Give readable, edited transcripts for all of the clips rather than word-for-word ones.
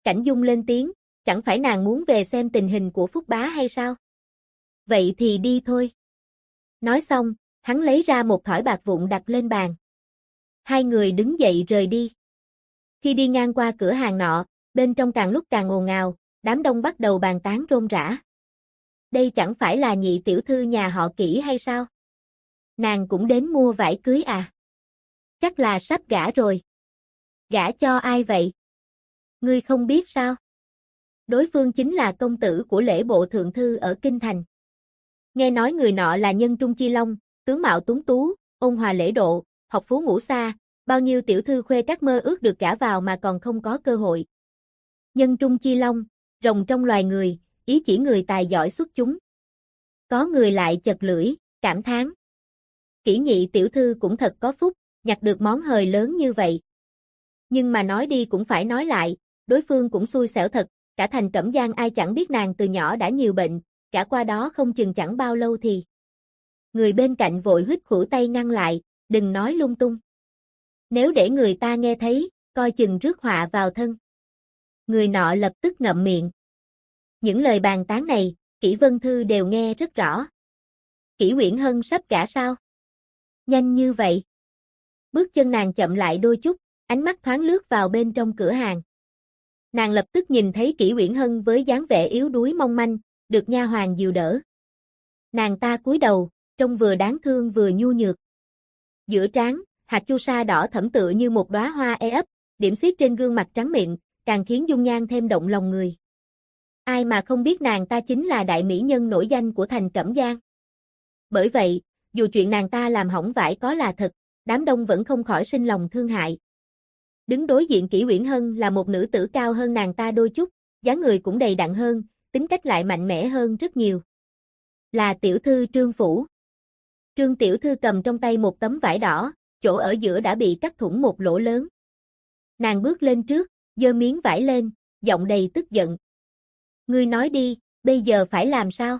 Cảnh Dung lên tiếng, chẳng phải nàng muốn về xem tình hình của Phúc Bá hay sao? Vậy thì đi thôi. Nói xong, hắn lấy ra một thỏi bạc vụn đặt lên bàn. Hai người đứng dậy rời đi. Khi đi ngang qua cửa hàng nọ, bên trong càng lúc càng ồn ào, đám đông bắt đầu bàn tán rôm rã. Đây chẳng phải là nhị tiểu thư nhà họ Kỷ hay sao? Nàng cũng đến mua vải cưới à? Chắc là sắp gả rồi. Gả cho ai vậy? Ngươi không biết sao? Đối phương chính là công tử của lễ bộ thượng thư ở Kinh Thành. Nghe nói người nọ là nhân trung chi long, tướng mạo tuấn tú, ôn hòa lễ độ, học phú ngũ xa, bao nhiêu tiểu thư khuê các mơ ước được gả vào mà còn không có cơ hội. Nhân trung chi long, rồng trong loài người, ý chỉ người tài giỏi xuất chúng. Có người lại chật lưỡi, cảm thán. Kỷ nhị tiểu thư cũng thật có phúc, nhặt được món hời lớn như vậy. Nhưng mà nói đi cũng phải nói lại, đối phương cũng xui xẻo thật, cả thành Cẩm Giang ai chẳng biết nàng từ nhỏ đã nhiều bệnh, cả qua đó không chừng chẳng bao lâu thì. Người bên cạnh vội huýt khuỷu tay ngăn lại, đừng nói lung tung. Nếu để người ta nghe thấy, coi chừng rước họa vào thân. Người nọ lập tức ngậm miệng. Những lời bàn tán này, Kỷ Vân Thư đều nghe rất rõ. Kỷ Uyển Hân sắp gả sao? Nhanh như vậy. Bước chân nàng chậm lại đôi chút, ánh mắt thoáng lướt vào bên trong cửa hàng. Nàng lập tức nhìn thấy Kỷ Uyển Hân với dáng vẻ yếu đuối mong manh, được nha hoàn dìu đỡ. Nàng ta cúi đầu, trông vừa đáng thương vừa nhu nhược. Giữa trán, hạt chu sa đỏ thẫm tựa như một đóa hoa e ấp, điểm xuyết trên gương mặt trắng mịn, càng khiến dung nhan thêm động lòng người. Ai mà không biết nàng ta chính là đại mỹ nhân nổi danh của thành Cẩm Giang. Bởi vậy, dù chuyện nàng ta làm hỏng vải có là thật, đám đông vẫn không khỏi sinh lòng thương hại. Đứng đối diện Kỷ Uyển Hân là một nữ tử cao hơn nàng ta đôi chút, dáng người cũng đầy đặn hơn, tính cách lại mạnh mẽ hơn rất nhiều. Là tiểu thư Trương Phủ. Trương tiểu thư cầm trong tay một tấm vải đỏ, chỗ ở giữa đã bị cắt thủng một lỗ lớn. Nàng bước lên trước, giơ miếng vải lên, giọng đầy tức giận. Ngươi nói đi, bây giờ phải làm sao?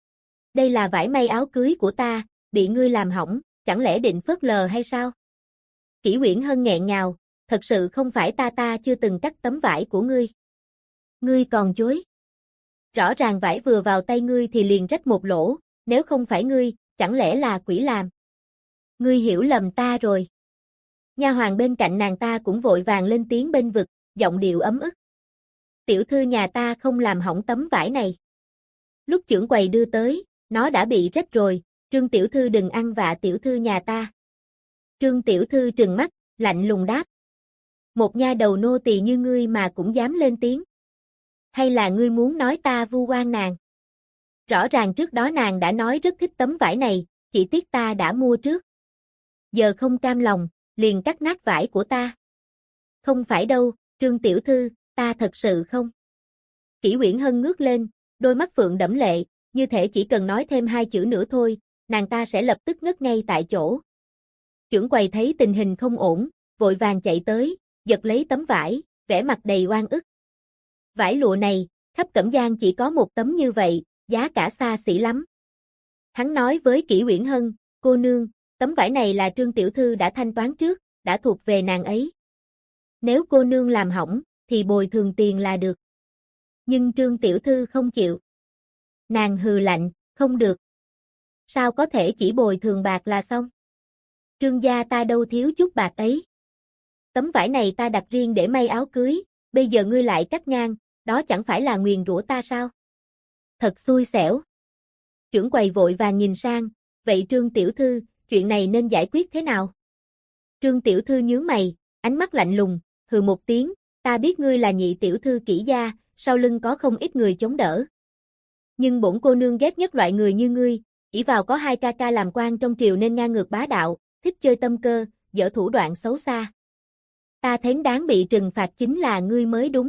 Đây là vải may áo cưới của ta, bị ngươi làm hỏng, chẳng lẽ định phớt lờ hay sao? Kỷ Uyển Hân nghẹn ngào, thật sự không phải ta chưa từng cắt tấm vải của ngươi. Ngươi còn chối. Rõ ràng vải vừa vào tay ngươi thì liền rách một lỗ, nếu không phải ngươi, chẳng lẽ là quỷ làm? Ngươi hiểu lầm ta rồi. Nha hoàn bên cạnh nàng ta cũng vội vàng lên tiếng bênh vực, giọng điệu ấm ức. Tiểu thư nhà ta không làm hỏng tấm vải này. Lúc chưởng quầy đưa tới, nó đã bị rách rồi, Trương tiểu thư đừng ăn vạ tiểu thư nhà ta. Trương tiểu thư trừng mắt, lạnh lùng đáp. Một nha đầu nô tỳ như ngươi mà cũng dám lên tiếng. Hay là ngươi muốn nói ta vu oan nàng? Rõ ràng trước đó nàng đã nói rất thích tấm vải này, chỉ tiếc ta đã mua trước. Giờ không cam lòng, liền cắt nát vải của ta. Không phải đâu, Trương tiểu thư, ta thật sự không. Kỷ Uyển Hân ngước lên, đôi mắt phượng đẫm lệ, như thể chỉ cần nói thêm hai chữ nữa thôi, nàng ta sẽ lập tức ngất ngay tại chỗ. Chưởng quầy thấy tình hình không ổn, vội vàng chạy tới, giật lấy tấm vải, vẻ mặt đầy oan ức. Vải lụa này, khắp Cẩm Giang chỉ có một tấm như vậy, giá cả xa xỉ lắm. Hắn nói với Kỷ Uyển Hân, cô nương, tấm vải này là Trương tiểu thư đã thanh toán trước, đã thuộc về nàng ấy. Nếu cô nương làm hỏng, thì bồi thường tiền là được. Nhưng Trương tiểu thư không chịu. Nàng hừ lạnh, không được. Sao có thể chỉ bồi thường bạc là xong? Trương gia ta đâu thiếu chút bạc ấy. Tấm vải này ta đặt riêng để may áo cưới, bây giờ ngươi lại cắt ngang, đó chẳng phải là nguyền rủa ta sao? Thật xui xẻo. Chưởng quầy vội vàng nhìn sang, vậy Trương tiểu thư, chuyện này nên giải quyết thế nào? Trương tiểu thư nhướng mày, ánh mắt lạnh lùng, hừ một tiếng, ta biết ngươi là nhị tiểu thư Kỷ gia, sau lưng có không ít người chống đỡ. Nhưng bổn cô nương ghét nhất loại người như ngươi, ỷ vào có hai ca ca làm quan trong triều nên ngang ngược bá đạo, thích chơi tâm cơ, dở thủ đoạn xấu xa. Ta thấy đáng bị trừng phạt chính là ngươi mới đúng.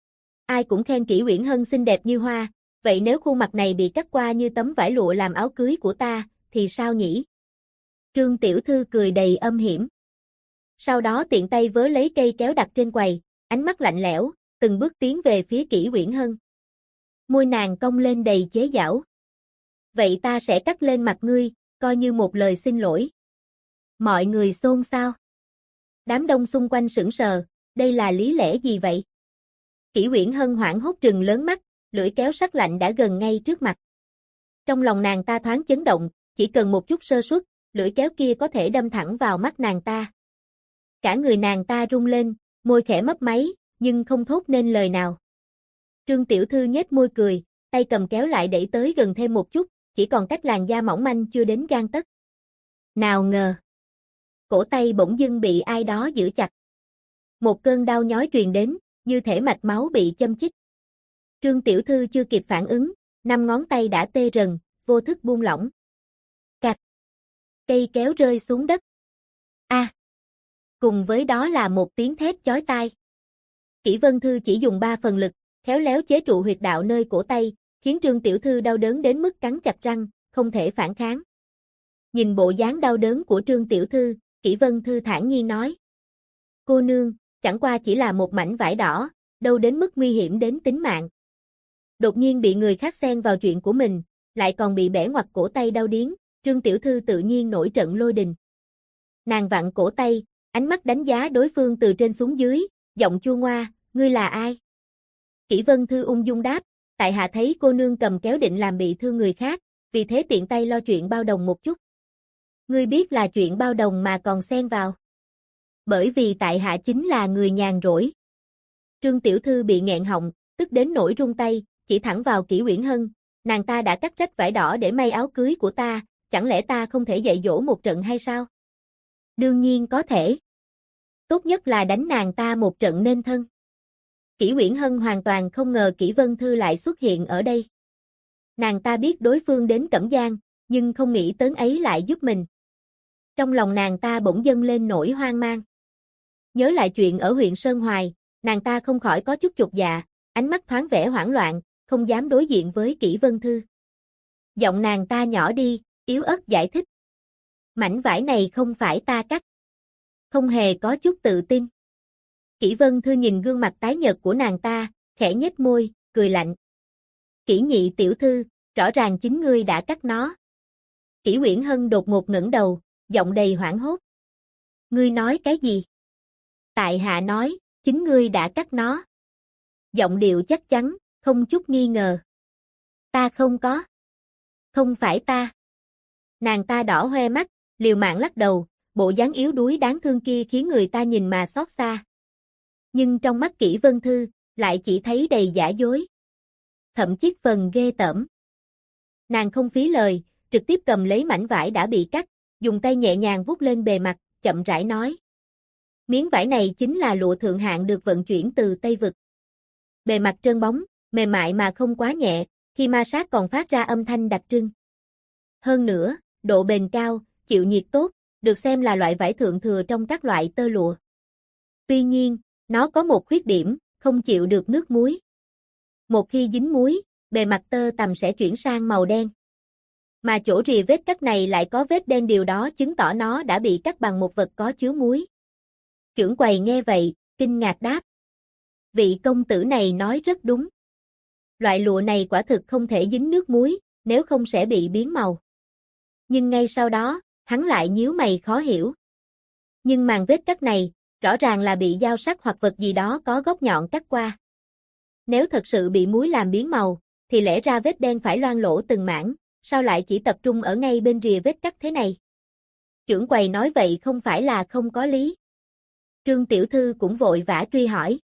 Ai cũng khen Kỷ Uyển Hân xinh đẹp như hoa, vậy nếu khuôn mặt này bị cắt qua như tấm vải lụa làm áo cưới của ta, thì sao nhỉ? Trương tiểu thư cười đầy âm hiểm. Sau đó tiện tay vớ lấy cây kéo đặt trên quầy, ánh mắt lạnh lẽo, từng bước tiến về phía Kỷ Uyển Hân. Môi nàng cong lên đầy chế giảo. Vậy ta sẽ cắt lên mặt ngươi, coi như một lời xin lỗi. Mọi người xôn xao. Đám đông xung quanh sững sờ, đây là lý lẽ gì vậy? Kỷ Uyển Hân hoảng hốt trừng lớn mắt, lưỡi kéo sắc lạnh đã gần ngay trước mặt. Trong lòng nàng ta thoáng chấn động, chỉ cần một chút sơ suất, lưỡi kéo kia có thể đâm thẳng vào mắt nàng ta. Cả người nàng ta rung lên, môi khẽ mấp máy, nhưng không thốt nên lời nào. Trương tiểu thư nhếch môi cười, tay cầm kéo lại đẩy tới gần thêm một chút, chỉ còn cách làn da mỏng manh chưa đến gang tấc. Nào ngờ, cổ tay bỗng dưng bị ai đó giữ chặt. Một cơn đau nhói truyền đến, như thể mạch máu bị châm chích. Trương tiểu thư chưa kịp phản ứng, 5 ngón tay đã tê rần, vô thức buông lỏng. Cạch. Cây kéo rơi xuống đất. A. Cùng với đó là một tiếng thét chói tai. Kỷ Vân Thư chỉ dùng 3 phần lực, khéo léo chế trụ huyệt đạo nơi cổ tay, khiến Trương tiểu thư đau đớn đến mức cắn chặt răng, không thể phản kháng. Nhìn bộ dáng đau đớn của Trương tiểu thư, Kỷ Vân Thư thản nhiên nói: "Cô nương, chẳng qua chỉ là một mảnh vải đỏ, đâu đến mức nguy hiểm đến tính mạng." Đột nhiên bị người khác xen vào chuyện của mình, lại còn bị bẻ ngoặt cổ tay đau điếng, Trương tiểu thư tự nhiên nổi trận lôi đình. Nàng vặn cổ tay, ánh mắt đánh giá đối phương từ trên xuống dưới, giọng chua ngoa: "Ngươi là ai?" Kỷ Vân Thư ung dung đáp: "Tại hạ thấy cô nương cầm kéo định làm bị thương người khác, vì thế tiện tay lo chuyện bao đồng một chút." "Ngươi biết là chuyện bao đồng mà còn xen vào?" "Bởi vì tại hạ chính là người nhàn rỗi." Trương tiểu thư bị nghẹn họng, tức đến nỗi run tay, chỉ thẳng vào Kỷ Uyển Hân: "Nàng ta đã cắt rách vải đỏ để may áo cưới của ta, chẳng lẽ ta không thể dạy dỗ một trận hay sao?" "Đương nhiên có thể. Tốt nhất là đánh nàng ta một trận nên thân." Kỷ Uyển Hân hoàn toàn không ngờ Kỷ Vân Thư lại xuất hiện ở đây. Nàng ta biết đối phương đến Cẩm Giang, nhưng không nghĩ tới ấy lại giúp mình. Trong lòng nàng ta bỗng dâng lên nỗi hoang mang. Nhớ lại chuyện ở huyện Sơn Hoài, nàng ta không khỏi có chút chột dạ, ánh mắt thoáng vẻ hoảng loạn, không dám đối diện với Kỷ Vân Thư. Giọng nàng ta nhỏ đi, yếu ớt giải thích: "Mảnh vải này không phải ta cắt." Không hề có chút tự tin. Kỷ Vân Thư nhìn gương mặt tái nhợt của nàng ta, khẽ nhếch môi, cười lạnh: "Kỷ nhị tiểu thư, rõ ràng chính ngươi đã cắt nó." Kỷ Uyển Hân đột ngột ngẩng đầu, giọng đầy hoảng hốt: "Ngươi nói cái gì?" "Tại hạ nói, chính ngươi đã cắt nó." Giọng điệu chắc chắn, không chút nghi ngờ. "Ta không có. Không phải ta." Nàng ta đỏ hoe mắt, liều mạng lắc đầu, bộ dáng yếu đuối đáng thương kia khiến người ta nhìn mà xót xa. Nhưng trong mắt Kỷ Vân Thư, lại chỉ thấy đầy giả dối. Thậm chí phần ghê tởm. Nàng không phí lời, trực tiếp cầm lấy mảnh vải đã bị cắt, dùng tay nhẹ nhàng vuốt lên bề mặt, chậm rãi nói: "Miếng vải này chính là lụa thượng hạng được vận chuyển từ Tây Vực. Bề mặt trơn bóng, mềm mại mà không quá nhẹ, khi ma sát còn phát ra âm thanh đặc trưng. Hơn nữa, độ bền cao, chịu nhiệt tốt, được xem là loại vải thượng thừa trong các loại tơ lụa. Tuy nhiên, nó có một khuyết điểm, không chịu được nước muối. Một khi dính muối, bề mặt tơ tằm sẽ chuyển sang màu đen. Mà chỗ rìa vết cắt này lại có vết đen, điều đó chứng tỏ nó đã bị cắt bằng một vật có chứa muối." Chưởng quầy nghe vậy, kinh ngạc đáp: "Vị công tử này nói rất đúng. Loại lụa này quả thực không thể dính nước muối, nếu không sẽ bị biến màu." Nhưng ngay sau đó, hắn lại nhíu mày khó hiểu. Nhưng màn vết cắt này, rõ ràng là bị dao sắc hoặc vật gì đó có góc nhọn cắt qua. Nếu thật sự bị muối làm biến màu, thì lẽ ra vết đen phải loang lổ từng mảng, sao lại chỉ tập trung ở ngay bên rìa vết cắt thế này? Chưởng quầy nói vậy không phải là không có lý. Trương tiểu thư cũng vội vã truy hỏi: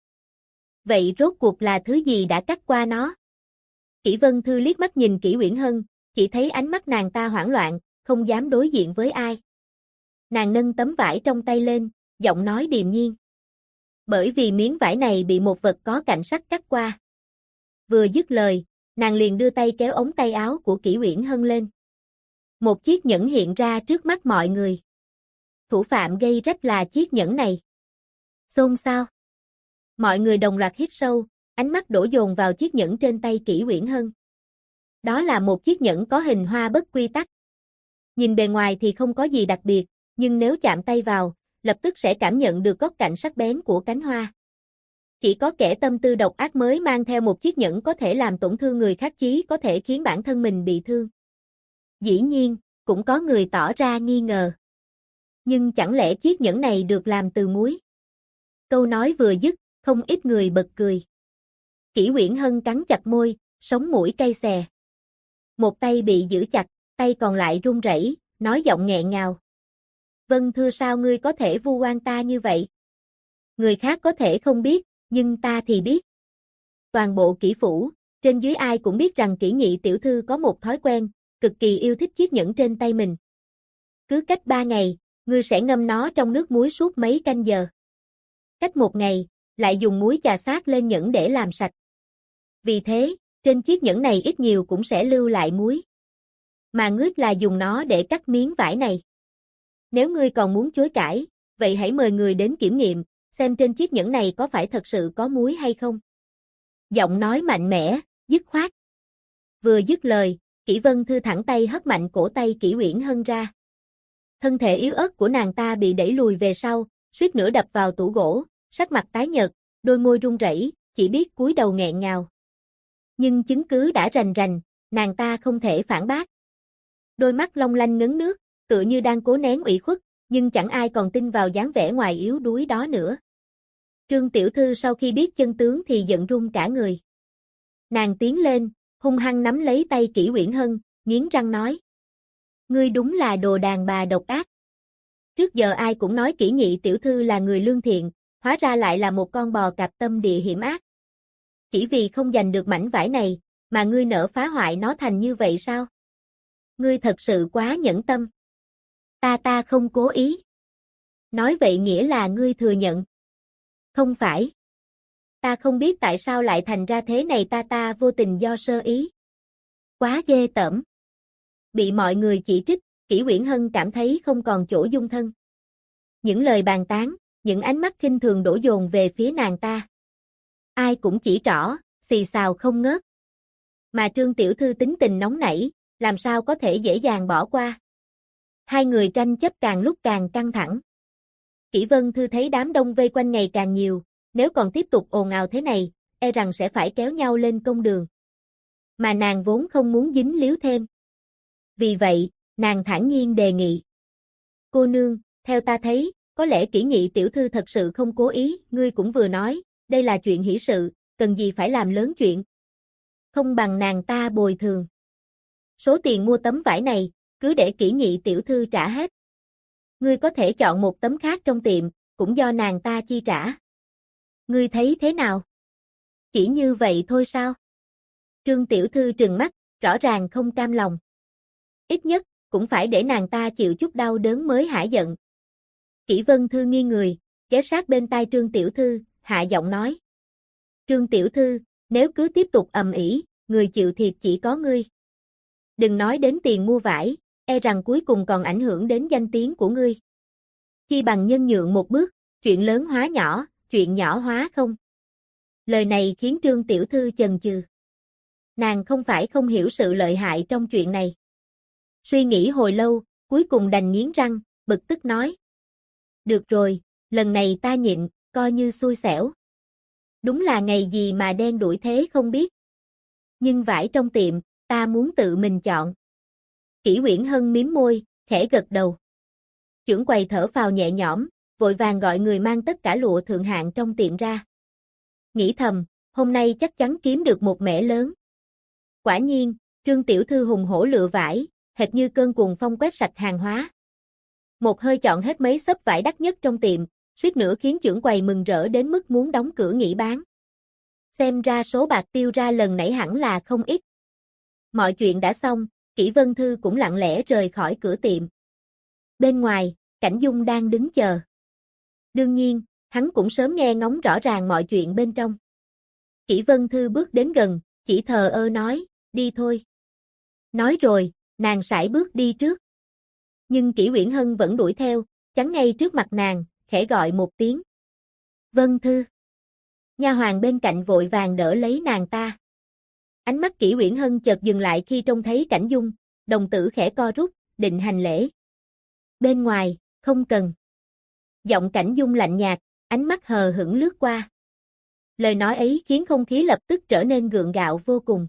"Vậy rốt cuộc là thứ gì đã cắt qua nó?" Kỷ Vân Thư liếc mắt nhìn Kỷ Uyển Hân, chỉ thấy ánh mắt nàng ta hoảng loạn, không dám đối diện với ai. Nàng nâng tấm vải trong tay lên, giọng nói điềm nhiên: "Bởi vì miếng vải này bị một vật có cạnh sắc cắt qua." Vừa dứt lời, nàng liền đưa tay kéo ống tay áo của Kỷ Uyển Hân lên. Một chiếc nhẫn hiện ra trước mắt mọi người. Thủ phạm gây rách là chiếc nhẫn này. Xôn xao. Mọi người đồng loạt hít sâu, ánh mắt đổ dồn vào chiếc nhẫn trên tay Kỷ Uyển Hân. Đó là một chiếc nhẫn có hình hoa bất quy tắc. Nhìn bề ngoài thì không có gì đặc biệt, nhưng nếu chạm tay vào, lập tức sẽ cảm nhận được góc cạnh sắc bén của cánh hoa. Chỉ có kẻ tâm tư độc ác mới mang theo một chiếc nhẫn có thể làm tổn thương người khác, chí có thể khiến bản thân mình bị thương. Dĩ nhiên, cũng có người tỏ ra nghi ngờ. Nhưng chẳng lẽ chiếc nhẫn này được làm từ muối? Câu nói vừa dứt, không ít người bật cười. Kỷ Uyển Hân cắn chặt môi, sống mũi cay xè. Một tay bị giữ chặt, tay còn lại run rẩy, nói giọng nghẹn ngào. Vân Thư, sao ngươi có thể vu oan ta như vậy? Người khác có thể không biết, nhưng ta thì biết. Toàn bộ Kỷ phủ, trên dưới ai cũng biết rằng Kỷ Nhị tiểu thư có một thói quen, cực kỳ yêu thích chiếc nhẫn trên tay mình. Cứ cách 3 ngày, ngươi sẽ ngâm nó trong nước muối suốt mấy canh giờ. Cách 1 ngày, lại dùng muối chà xát lên nhẫn để làm sạch. Vì thế, trên chiếc nhẫn này ít nhiều cũng sẽ lưu lại muối. Mà ngươi là dùng nó để cắt miếng vải này. Nếu ngươi còn muốn chối cãi, vậy hãy mời người đến kiểm nghiệm, xem trên chiếc nhẫn này có phải thật sự có muối hay không. Giọng nói mạnh mẽ, dứt khoát. Vừa dứt lời, Kỷ Vân Thư thẳng tay hất mạnh cổ tay Kỷ Uyển Hân ra. Thân thể yếu ớt của nàng ta bị đẩy lùi về sau, suýt nữa đập vào tủ gỗ, sắc mặt tái nhợt, đôi môi run rẩy, chỉ biết cúi đầu nghẹn ngào. Nhưng chứng cứ đã rành rành, nàng ta không thể phản bác. Đôi mắt long lanh ngấn nước, tựa như đang cố nén ủy khuất, nhưng chẳng ai còn tin vào dáng vẻ ngoài yếu đuối đó nữa. Trương tiểu thư sau khi biết chân tướng thì giận run cả người. Nàng tiến lên, hung hăng nắm lấy tay Kỷ Uyển Hân, nghiến răng nói. Ngươi đúng là đồ đàn bà độc ác. Trước giờ ai cũng nói Kỷ Nhị tiểu thư là người lương thiện, hóa ra lại là một con bò cạp tâm địa hiểm ác. Chỉ vì không giành được mảnh vải này, mà ngươi nỡ phá hoại nó thành như vậy sao? Ngươi thật sự quá nhẫn tâm. Ta không cố ý. Nói vậy nghĩa là ngươi thừa nhận. Không phải. Ta không biết tại sao lại thành ra thế này, ta vô tình do sơ ý. Quá ghê tởm. Bị mọi người chỉ trích, Kỷ Uyển Hân cảm thấy không còn chỗ dung thân. Những lời bàn tán, những ánh mắt khinh thường đổ dồn về phía nàng ta. Ai cũng chỉ trỏ, xì xào không ngớt. Mà Trương tiểu thư tính tình nóng nảy, làm sao có thể dễ dàng bỏ qua. Hai người tranh chấp càng lúc càng căng thẳng. Kỷ Vân Thư thấy đám đông vây quanh ngày càng nhiều, nếu còn tiếp tục ồn ào thế này, e rằng sẽ phải kéo nhau lên công đường. Mà nàng vốn không muốn dính líu thêm. Vì vậy, nàng thản nhiên đề nghị. Cô nương, theo ta thấy, có lẽ Kỷ Nhị tiểu thư thật sự không cố ý, ngươi cũng vừa nói, đây là chuyện hỷ sự, cần gì phải làm lớn chuyện. Không bằng nàng ta bồi thường. Số tiền mua tấm vải này, cứ để Kỷ Nhị tiểu thư trả hết. Ngươi có thể chọn một tấm khác trong tiệm, cũng do nàng ta chi trả. Ngươi thấy thế nào? Chỉ như vậy thôi sao? Trương tiểu thư trừng mắt, rõ ràng không cam lòng. Ít nhất, cũng phải để nàng ta chịu chút đau đớn mới hả giận. Kỷ Vân Thư nghiêng người, ghé sát bên tai Trương tiểu thư, hạ giọng nói. Trương tiểu thư, nếu cứ tiếp tục ầm ĩ, người chịu thiệt chỉ có ngươi. Đừng nói đến tiền mua vải, e rằng cuối cùng còn ảnh hưởng đến danh tiếng của ngươi. Chi bằng nhân nhượng một bước, chuyện lớn hóa nhỏ, chuyện nhỏ hóa không. Lời này khiến Trương tiểu thư chần chừ. Nàng không phải không hiểu sự lợi hại trong chuyện này. Suy nghĩ hồi lâu, cuối cùng đành nghiến răng, bực tức nói. Được rồi, lần này ta nhịn, coi như xui xẻo. Đúng là ngày gì mà đen đuổi thế không biết. Nhưng vải trong tiệm, ta muốn tự mình chọn. Kỷ Uyển Hân mím môi, khẽ gật đầu. Chưởng quầy thở phào nhẹ nhõm, vội vàng gọi người mang tất cả lụa thượng hạng trong tiệm ra. Nghĩ thầm, hôm nay chắc chắn kiếm được một mẻ lớn. Quả nhiên, Trương tiểu thư hùng hổ lựa vải, hệt như cơn cuồng phong quét sạch hàng hóa. Một hơi chọn hết mấy xấp vải đắt nhất trong tiệm, suýt nữa khiến chưởng quầy mừng rỡ đến mức muốn đóng cửa nghỉ bán. Xem ra số bạc tiêu ra lần nãy hẳn là không ít. Mọi chuyện đã xong, Kỷ Vân Thư cũng lặng lẽ rời khỏi cửa tiệm. Bên ngoài, Cảnh Dung đang đứng chờ. Đương nhiên, hắn cũng sớm nghe ngóng rõ ràng mọi chuyện bên trong. Kỷ Vân Thư bước đến gần, chỉ thờ ơ nói, đi thôi. Nói rồi, nàng sải bước đi trước. Nhưng Kỷ Uyển Hân vẫn đuổi theo, chắn ngay trước mặt nàng, khẽ gọi một tiếng. Vân Thư. Nha hoàn bên cạnh vội vàng đỡ lấy nàng ta. Ánh mắt Kỷ Uyển Hân chợt dừng lại khi trông thấy Cảnh Dung, đồng tử khẽ co rút, định hành lễ. Bên ngoài, không cần. Giọng Cảnh Dung lạnh nhạt, ánh mắt hờ hững lướt qua. Lời nói ấy khiến không khí lập tức trở nên gượng gạo vô cùng.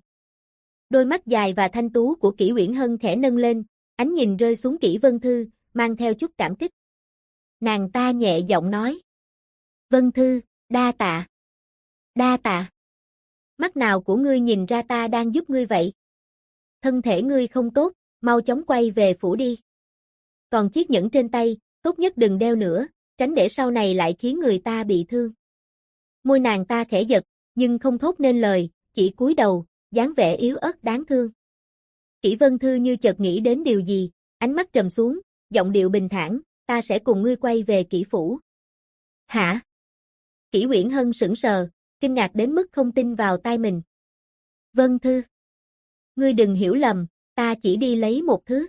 Đôi mắt dài và thanh tú của Kỷ Uyển Hân khẽ nâng lên, ánh nhìn rơi xuống Kỷ Vân Thư, mang theo chút cảm kích. Nàng ta nhẹ giọng nói. Vân Thư, đa tạ. Đa tạ. mắt nào của ngươi nhìn ra ta đang giúp ngươi vậy? Thân thể ngươi không tốt, mau chóng quay về phủ đi. Còn chiếc nhẫn trên tay, tốt nhất đừng đeo nữa, tránh để sau này lại khiến người ta bị thương. Môi nàng ta khẽ giật, nhưng không thốt nên lời, chỉ cúi đầu, dáng vẻ yếu ớt đáng thương. Kỷ Vân Thư như chợt nghĩ đến điều gì, ánh mắt trầm xuống, giọng điệu bình thản, ta sẽ cùng ngươi quay về Kỷ phủ. Hả? Kỷ Uyển Hân sững sờ, kinh ngạc đến mức không tin vào tai mình. Vân Thư. Ngươi đừng hiểu lầm, ta chỉ đi lấy một thứ.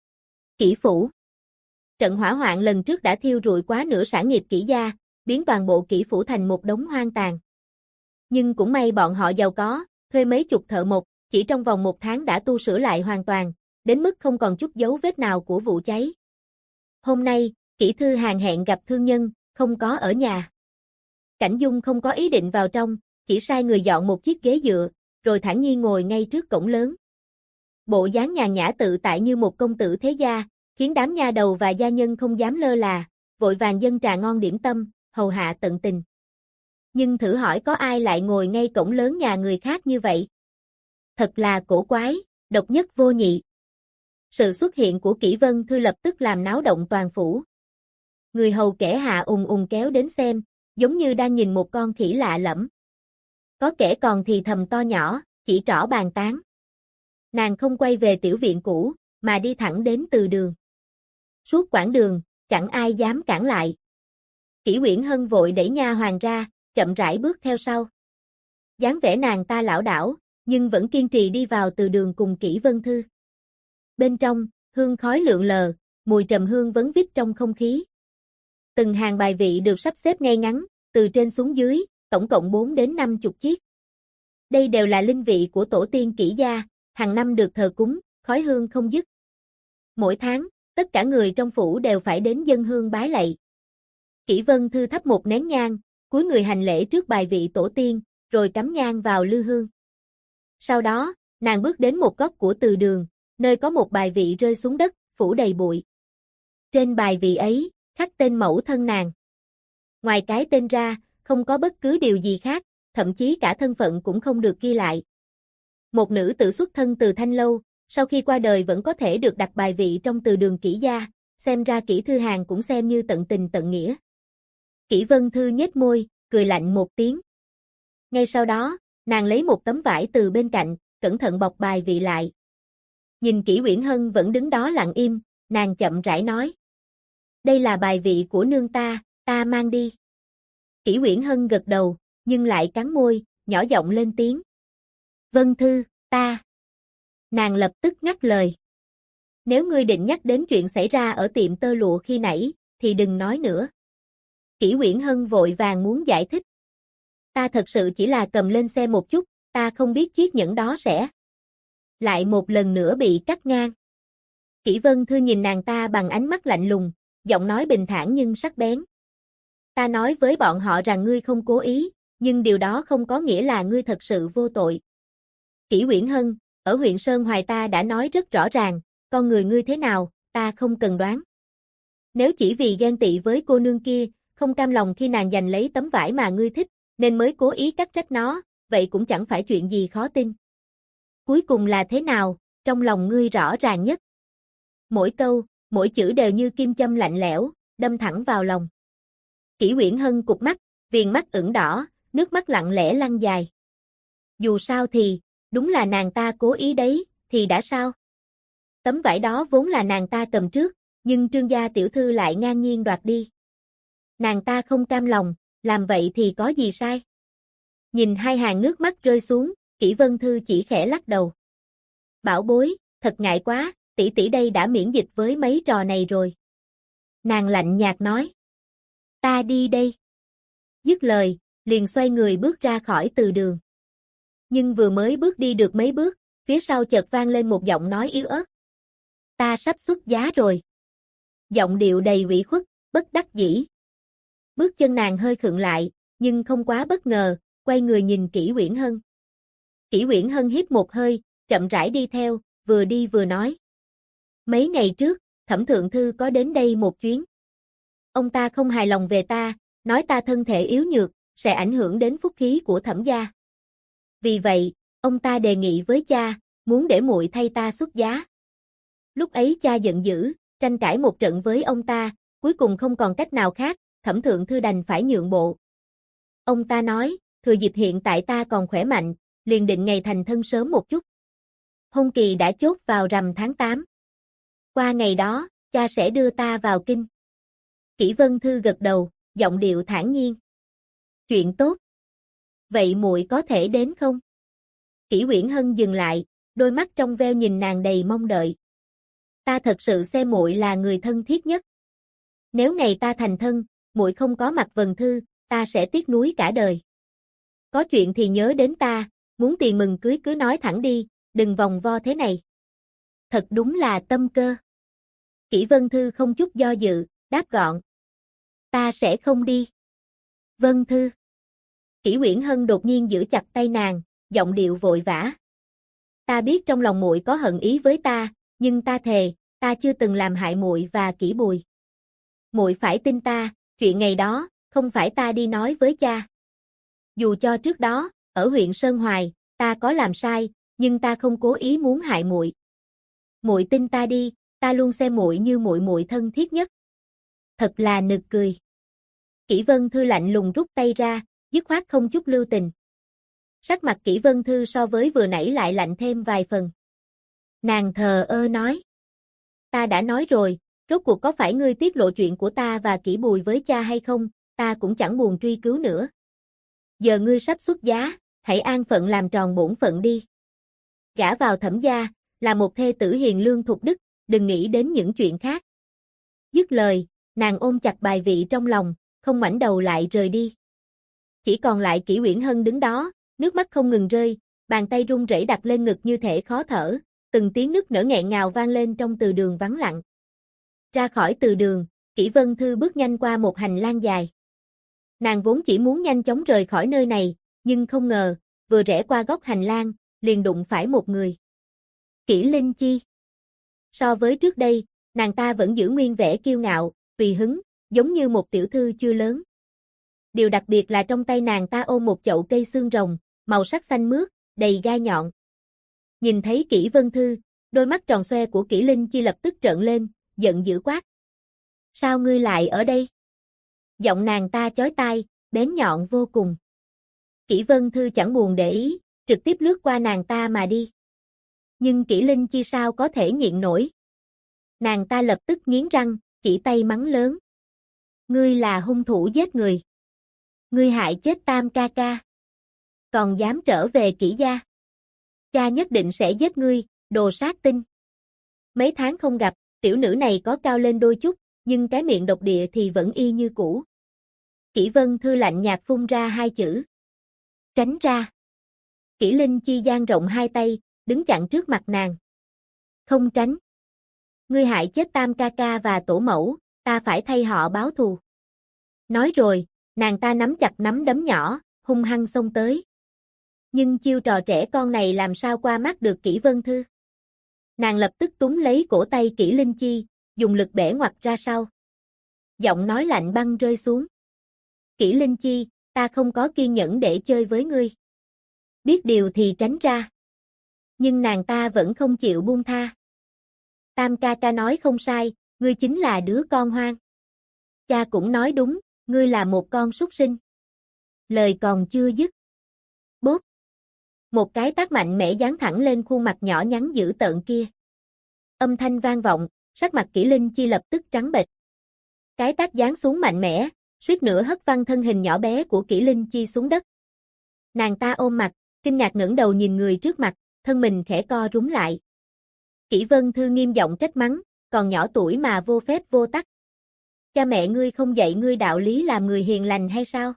Kỷ phủ. Trận hỏa hoạn lần trước đã thiêu rụi quá nửa sản nghiệp Kỷ gia, biến toàn bộ Kỷ phủ thành một đống hoang tàn. Nhưng cũng may bọn họ giàu có, thuê mấy chục thợ mộc, chỉ trong vòng 1 tháng đã tu sửa lại hoàn toàn, đến mức không còn chút dấu vết nào của vụ cháy. Hôm nay, Kỷ Thư Hàn hẹn gặp thương nhân, không có ở nhà. Cảnh Dung không có ý định vào trong, chỉ sai người dọn một chiếc ghế dựa, rồi thản nhiên ngồi ngay trước cổng lớn. Bộ dáng nhàn nhã tự tại như một công tử thế gia, khiến đám nha đầu và gia nhân không dám lơ là, vội vàng dâng trà ngon điểm tâm, hầu hạ tận tình. Nhưng thử hỏi có ai lại ngồi ngay cổng lớn nhà người khác như vậy? Thật là cổ quái, độc nhất vô nhị. Sự xuất hiện của Kỷ Vân Thư lập tức làm náo động toàn phủ. Người hầu kẻ hạ ùng ùng kéo đến xem, giống như đang nhìn một con khỉ lạ lẫm. Có kẻ còn thì thầm to nhỏ, chỉ trỏ bàn tán. Nàng không quay về tiểu viện cũ, mà đi thẳng đến từ đường. Suốt quãng đường, chẳng ai dám cản lại. Kỷ Uyển Hân vội đẩy nha hoàn ra, chậm rãi bước theo sau. Dáng vẻ nàng ta lảo đảo, nhưng vẫn kiên trì đi vào từ đường cùng Kỷ Vân Thư. Bên trong, hương khói lượn lờ, mùi trầm hương vấn vít trong không khí. Từng hàng bài vị được sắp xếp ngay ngắn, từ trên xuống dưới, tổng cộng 4 đến 50 chiếc. Đây đều là linh vị của tổ tiên Kỷ gia, hàng năm được thờ cúng, khói hương không dứt. Mỗi tháng, tất cả người trong phủ đều phải đến dâng hương bái lạy. Kỷ Vân Thư thắp một nén nhang, cúi người hành lễ trước bài vị tổ tiên, rồi cắm nhang vào lư hương. Sau đó, nàng bước đến một góc của từ đường, nơi có một bài vị rơi xuống đất, phủ đầy bụi. Trên bài vị ấy, khắc tên mẫu thân nàng. Ngoài cái tên ra, không có bất cứ điều gì khác, thậm chí cả thân phận cũng không được ghi lại. Một nữ tử xuất thân từ Thanh Lâu, sau khi qua đời vẫn có thể được đặt bài vị trong từ đường Kỷ gia, xem ra Kỷ Thư Hàn cũng xem như tận tình tận nghĩa. Kỷ Vân Thư nhếch môi, cười lạnh một tiếng. Ngay sau đó, nàng lấy một tấm vải từ bên cạnh, cẩn thận bọc bài vị lại. Nhìn Kỷ Uyển Hân vẫn đứng đó lặng im, nàng chậm rãi nói. Đây là bài vị của nương ta, ta mang đi. Kỷ Uyển Hân gật đầu, nhưng lại cắn môi, nhỏ giọng lên tiếng. Vân Thư, ta. Nàng lập tức ngắt lời. Nếu ngươi định nhắc đến chuyện xảy ra ở tiệm tơ lụa khi nãy, thì đừng nói nữa. Kỷ Uyển Hân vội vàng muốn giải thích. Ta thật sự chỉ là cầm lên xe một chút, ta không biết chiếc nhẫn đó sẽ. Lại một lần nữa bị cắt ngang. Kỷ Vân Thư nhìn nàng ta bằng ánh mắt lạnh lùng, giọng nói bình thản nhưng sắc bén. Ta nói với bọn họ rằng ngươi không cố ý, nhưng điều đó không có nghĩa là ngươi thật sự vô tội. Kỷ Uyển Hân, ở huyện Sơn Hoài ta đã nói rất rõ ràng, con người ngươi thế nào, ta không cần đoán. Nếu chỉ vì ghen tị với cô nương kia, không cam lòng khi nàng giành lấy tấm vải mà ngươi thích, nên mới cố ý cắt rách nó, vậy cũng chẳng phải chuyện gì khó tin. Cuối cùng là thế nào, trong lòng ngươi rõ ràng nhất. Mỗi câu, mỗi chữ đều như kim châm lạnh lẽo, đâm thẳng vào lòng. Kỷ Uyển Hân cụp mắt, viền mắt ửng đỏ, nước mắt lặng lẽ lăn dài. Dù sao thì, đúng là nàng ta cố ý đấy, thì đã sao? Tấm vải đó vốn là nàng ta cầm trước, nhưng Trương gia tiểu thư lại ngang nhiên đoạt đi. Nàng ta không cam lòng, làm vậy thì có gì sai? Nhìn hai hàng nước mắt rơi xuống, Kỷ Vân Thư chỉ khẽ lắc đầu. Bảo bối, thật ngại quá, tỷ tỷ đây đã miễn dịch với mấy trò này rồi. Nàng lạnh nhạt nói. Ta đi đây. Dứt lời, liền xoay người bước ra khỏi từ đường. Nhưng vừa mới bước đi được mấy bước, phía sau chợt vang lên một giọng nói yếu ớt. Ta sắp xuất giá rồi. Giọng điệu đầy ủy khuất, bất đắc dĩ. Bước chân nàng hơi khựng lại, nhưng không quá bất ngờ, quay người nhìn Kỷ Uyển Hân. Kỷ Uyển Hân hít một hơi, chậm rãi đi theo, vừa đi vừa nói. Mấy ngày trước, Thẩm Thượng Thư có đến đây một chuyến. Ông ta không hài lòng về ta, nói ta thân thể yếu nhược, sẽ ảnh hưởng đến phúc khí của Thẩm gia. Vì vậy, ông ta đề nghị với cha, muốn để muội thay ta xuất giá. Lúc ấy cha giận dữ, tranh cãi một trận với ông ta, cuối cùng không còn cách nào khác, Thẩm Thượng Thư đành phải nhượng bộ. Ông ta nói, thừa dịp hiện tại ta còn khỏe mạnh, liền định ngày thành thân sớm một chút. Hôn kỳ đã chốt vào rằm tháng 8. Qua ngày đó, cha sẽ đưa ta vào kinh. Kỷ Vân Thư gật đầu, giọng điệu thản nhiên. Chuyện tốt. Vậy muội có thể đến không? Kỷ Uyển Hân dừng lại, đôi mắt trong veo nhìn nàng đầy mong đợi. Ta thật sự xem muội là người thân thiết nhất. Nếu ngày ta thành thân, muội không có mặt Vân Thư, ta sẽ tiếc nuối cả đời. Có chuyện thì nhớ đến ta, muốn tiền mừng cưới cứ nói thẳng đi, đừng vòng vo thế này. Thật đúng là tâm cơ. Kỷ Vân Thư không chút do dự, đáp gọn. Ta sẽ không đi. Vân Thư. Kỷ Uyển Hân đột nhiên giữ chặt tay nàng, giọng điệu vội vã. Ta biết trong lòng muội có hận ý với ta, nhưng ta thề, ta chưa từng làm hại muội và Kỷ Bùi. Muội phải tin ta, chuyện ngày đó, không phải ta đi nói với cha. Dù cho trước đó, ở huyện Sơn Hoài, ta có làm sai, nhưng ta không cố ý muốn hại muội. Muội tin ta đi, ta luôn xem muội như muội muội thân thiết nhất. Thật là nực cười. Kỷ Vân Thư lạnh lùng rút tay ra, dứt khoát không chút lưu tình. Sắc mặt Kỷ Vân Thư so với vừa nãy lại lạnh thêm vài phần. Nàng thờ ơ nói. Ta đã nói rồi, rốt cuộc có phải ngươi tiết lộ chuyện của ta và Kỷ Bùi với cha hay không, ta cũng chẳng buồn truy cứu nữa. Giờ ngươi sắp xuất giá, hãy an phận làm tròn bổn phận đi. Gả vào Thẩm gia, là một thê tử hiền lương thục đức, đừng nghĩ đến những chuyện khác. Dứt lời, nàng ôm chặt bài vị trong lòng, không ngoảnh đầu lại rời đi. Chỉ còn lại Kỷ Uyển Hân đứng đó, nước mắt không ngừng rơi, bàn tay run rẩy đặt lên ngực như thể khó thở, từng tiếng nức nở nghẹn ngào vang lên trong từ đường vắng lặng. Ra khỏi từ đường, Kỷ Vân Thư bước nhanh qua một hành lang dài. Nàng vốn chỉ muốn nhanh chóng rời khỏi nơi này, nhưng không ngờ, vừa rẽ qua góc hành lang, liền đụng phải một người. Kỷ Linh Chi. So với trước đây, nàng ta vẫn giữ nguyên vẻ kiêu ngạo, tùy hứng, giống như một tiểu thư chưa lớn. Điều đặc biệt là trong tay nàng ta ôm một chậu cây xương rồng, màu sắc xanh mướt, đầy gai nhọn. Nhìn thấy Kỷ Vân Thư, đôi mắt tròn xoe của Kỷ Linh Chi lập tức trợn lên, giận dữ quát. Sao ngươi lại ở đây? Giọng nàng ta chói tai, bén nhọn vô cùng. Kỷ Vân Thư chẳng buồn để ý, trực tiếp lướt qua nàng ta mà đi. Nhưng Kỷ Linh Chi sao có thể nhịn nổi? Nàng ta lập tức nghiến răng, chỉ tay mắng lớn. Ngươi là hung thủ giết người. Ngươi hại chết Tam ca ca. Còn dám trở về Kỷ gia. Cha nhất định sẽ giết ngươi, đồ sát tinh. Mấy tháng không gặp, tiểu nữ này có cao lên đôi chút, nhưng cái miệng độc địa thì vẫn y như cũ. Kỷ Vân Thư lạnh nhạt phun ra hai chữ. Tránh ra. Kỷ Linh Chi dang rộng hai tay, đứng chặn trước mặt nàng. Không tránh. Ngươi hại chết Tam ca ca và tổ mẫu, ta phải thay họ báo thù. Nói rồi, nàng ta nắm chặt nắm đấm nhỏ, hung hăng xông tới. Nhưng chiêu trò trẻ con này làm sao qua mắt được Kỷ Vân Thư. Nàng lập tức túm lấy cổ tay Kỷ Linh Chi, dùng lực bẻ ngoặt ra sau. Giọng nói lạnh băng rơi xuống. Kỷ Linh Chi, ta không có kiên nhẫn để chơi với ngươi. Biết điều thì tránh ra. Nhưng nàng ta vẫn không chịu buông tha. Tam ca ca nói không sai, ngươi chính là đứa con hoang. Cha cũng nói đúng, ngươi là một con súc sinh. Lời còn chưa dứt. Bốp. Một cái tát mạnh mẽ giáng thẳng lên khuôn mặt nhỏ nhắn dữ tợn kia. Âm thanh vang vọng, sắc mặt Kỷ Linh Chi lập tức trắng bệch. Cái tát giáng xuống mạnh mẽ, suýt nữa hất văng thân hình nhỏ bé của Kỷ Linh Chi xuống đất. Nàng ta ôm mặt, kinh ngạc ngẩng đầu nhìn người trước mặt, thân mình khẽ co rúm lại. Kỷ Vân Thư nghiêm giọng trách mắng, còn nhỏ tuổi mà vô phép vô tắc. Cha mẹ ngươi không dạy ngươi đạo lý làm người hiền lành hay sao?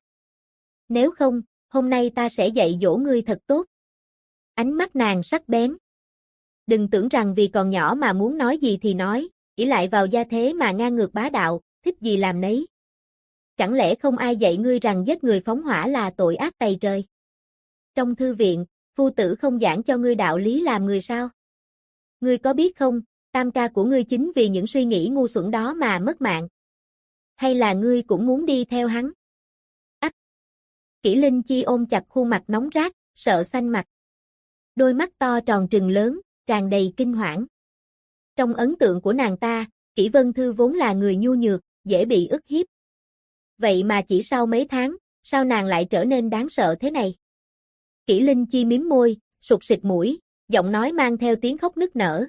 Nếu không, hôm nay ta sẽ dạy dỗ ngươi thật tốt. Ánh mắt nàng sắc bén. Đừng tưởng rằng vì còn nhỏ mà muốn nói gì thì nói, ỷ lại vào gia thế mà ngang ngược bá đạo, thích gì làm nấy. Chẳng lẽ không ai dạy ngươi rằng giết người phóng hỏa là tội ác tày trời? Trong thư viện, phu tử không giảng cho ngươi đạo lý làm người sao? Ngươi có biết không, tam ca của ngươi chính vì những suy nghĩ ngu xuẩn đó mà mất mạng. Hay là ngươi cũng muốn đi theo hắn? Ách! Kỷ Linh Chi ôm chặt khuôn mặt nóng rát, sợ xanh mặt. Đôi mắt to tròn trừng lớn, tràn đầy kinh hoảng. Trong ấn tượng của nàng ta, Kỷ Vân Thư vốn là người nhu nhược, dễ bị ức hiếp. Vậy mà chỉ sau mấy tháng, sao nàng lại trở nên đáng sợ thế này? Kỷ Linh Chi mím môi, sụt sịt mũi, giọng nói mang theo tiếng khóc nức nở,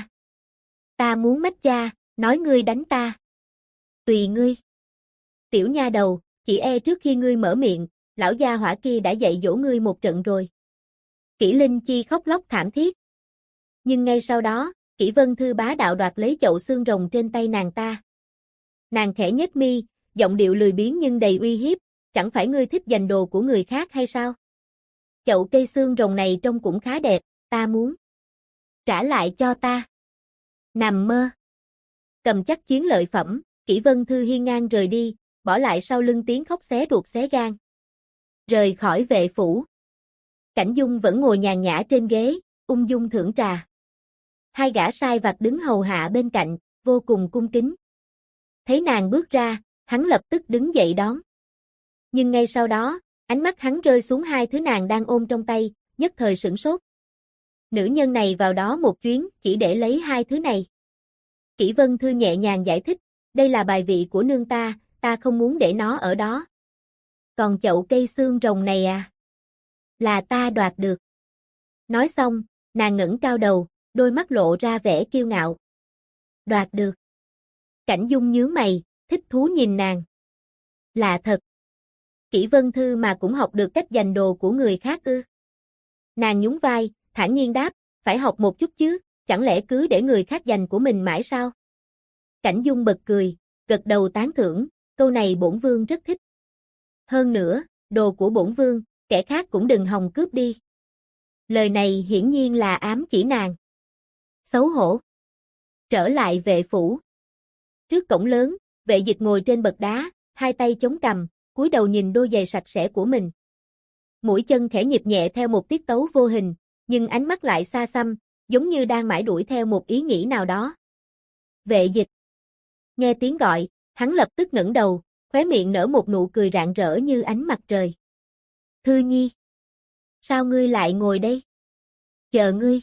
ta muốn mách cha, nói ngươi đánh ta. Tùy ngươi. Tiểu nha đầu, chỉ e trước khi ngươi mở miệng, lão gia hỏa kia đã dạy dỗ ngươi một trận rồi. Kỷ Linh Chi khóc lóc thảm thiết. Nhưng ngay sau đó, Kỷ Vân Thư bá đạo đoạt lấy chậu xương rồng trên tay nàng ta. Nàng khẽ nhếch mi, giọng điệu lười biếng nhưng đầy uy hiếp, chẳng phải ngươi thích giành đồ của người khác hay sao? Chậu cây xương rồng này trông cũng khá đẹp, ta muốn. Trả lại cho ta. Nằm mơ. Cầm chắc chiến lợi phẩm, Kỷ Vân Thư hiên ngang rời đi, bỏ lại sau lưng tiếng khóc xé ruột xé gan. Rời khỏi vệ phủ. Cảnh Dung vẫn ngồi nhàn nhã trên ghế, ung dung thưởng trà. Hai gã sai vặt đứng hầu hạ bên cạnh, vô cùng cung kính. Thấy nàng bước ra, hắn lập tức đứng dậy đón. Nhưng ngay sau đó, ánh mắt hắn rơi xuống hai thứ nàng đang ôm trong tay, nhất thời sửng sốt. Nữ nhân này vào đó một chuyến, chỉ để lấy hai thứ này. Kỷ Vân Thư nhẹ nhàng giải thích, đây là bài vị của nương ta không muốn để nó ở đó. Còn chậu cây xương rồng này à? Là ta đoạt được. Nói xong, nàng ngẩng cao đầu, đôi mắt lộ ra vẻ kiêu ngạo. Đoạt được. Cảnh Dung nhướng mày, thích thú nhìn nàng. Lạ thật. Kỷ Vân Thư mà cũng học được cách giành đồ của người khác ư? Nàng nhún vai, thản nhiên đáp, phải học một chút chứ, chẳng lẽ cứ để người khác giành của mình mãi sao? Cảnh Dung bật cười, gật đầu tán thưởng, câu này bổn vương rất thích. Hơn nữa, đồ của bổn vương, kẻ khác cũng đừng hòng cướp đi. Lời này hiển nhiên là ám chỉ nàng. Xấu hổ. Trở lại vệ phủ. Trước cổng lớn, Vệ Dịch ngồi trên bậc đá, hai tay chống cằm, cúi đầu nhìn đôi giày sạch sẽ của mình. Mũi chân khẽ nhịp nhẹ theo một tiết tấu vô hình, nhưng ánh mắt lại xa xăm, giống như đang mãi đuổi theo một ý nghĩ nào đó. Vệ Dịch. Nghe tiếng gọi, hắn lập tức ngẩng đầu, khóe miệng nở một nụ cười rạng rỡ như ánh mặt trời. Thư Nhi. Sao ngươi lại ngồi đây? Chờ ngươi.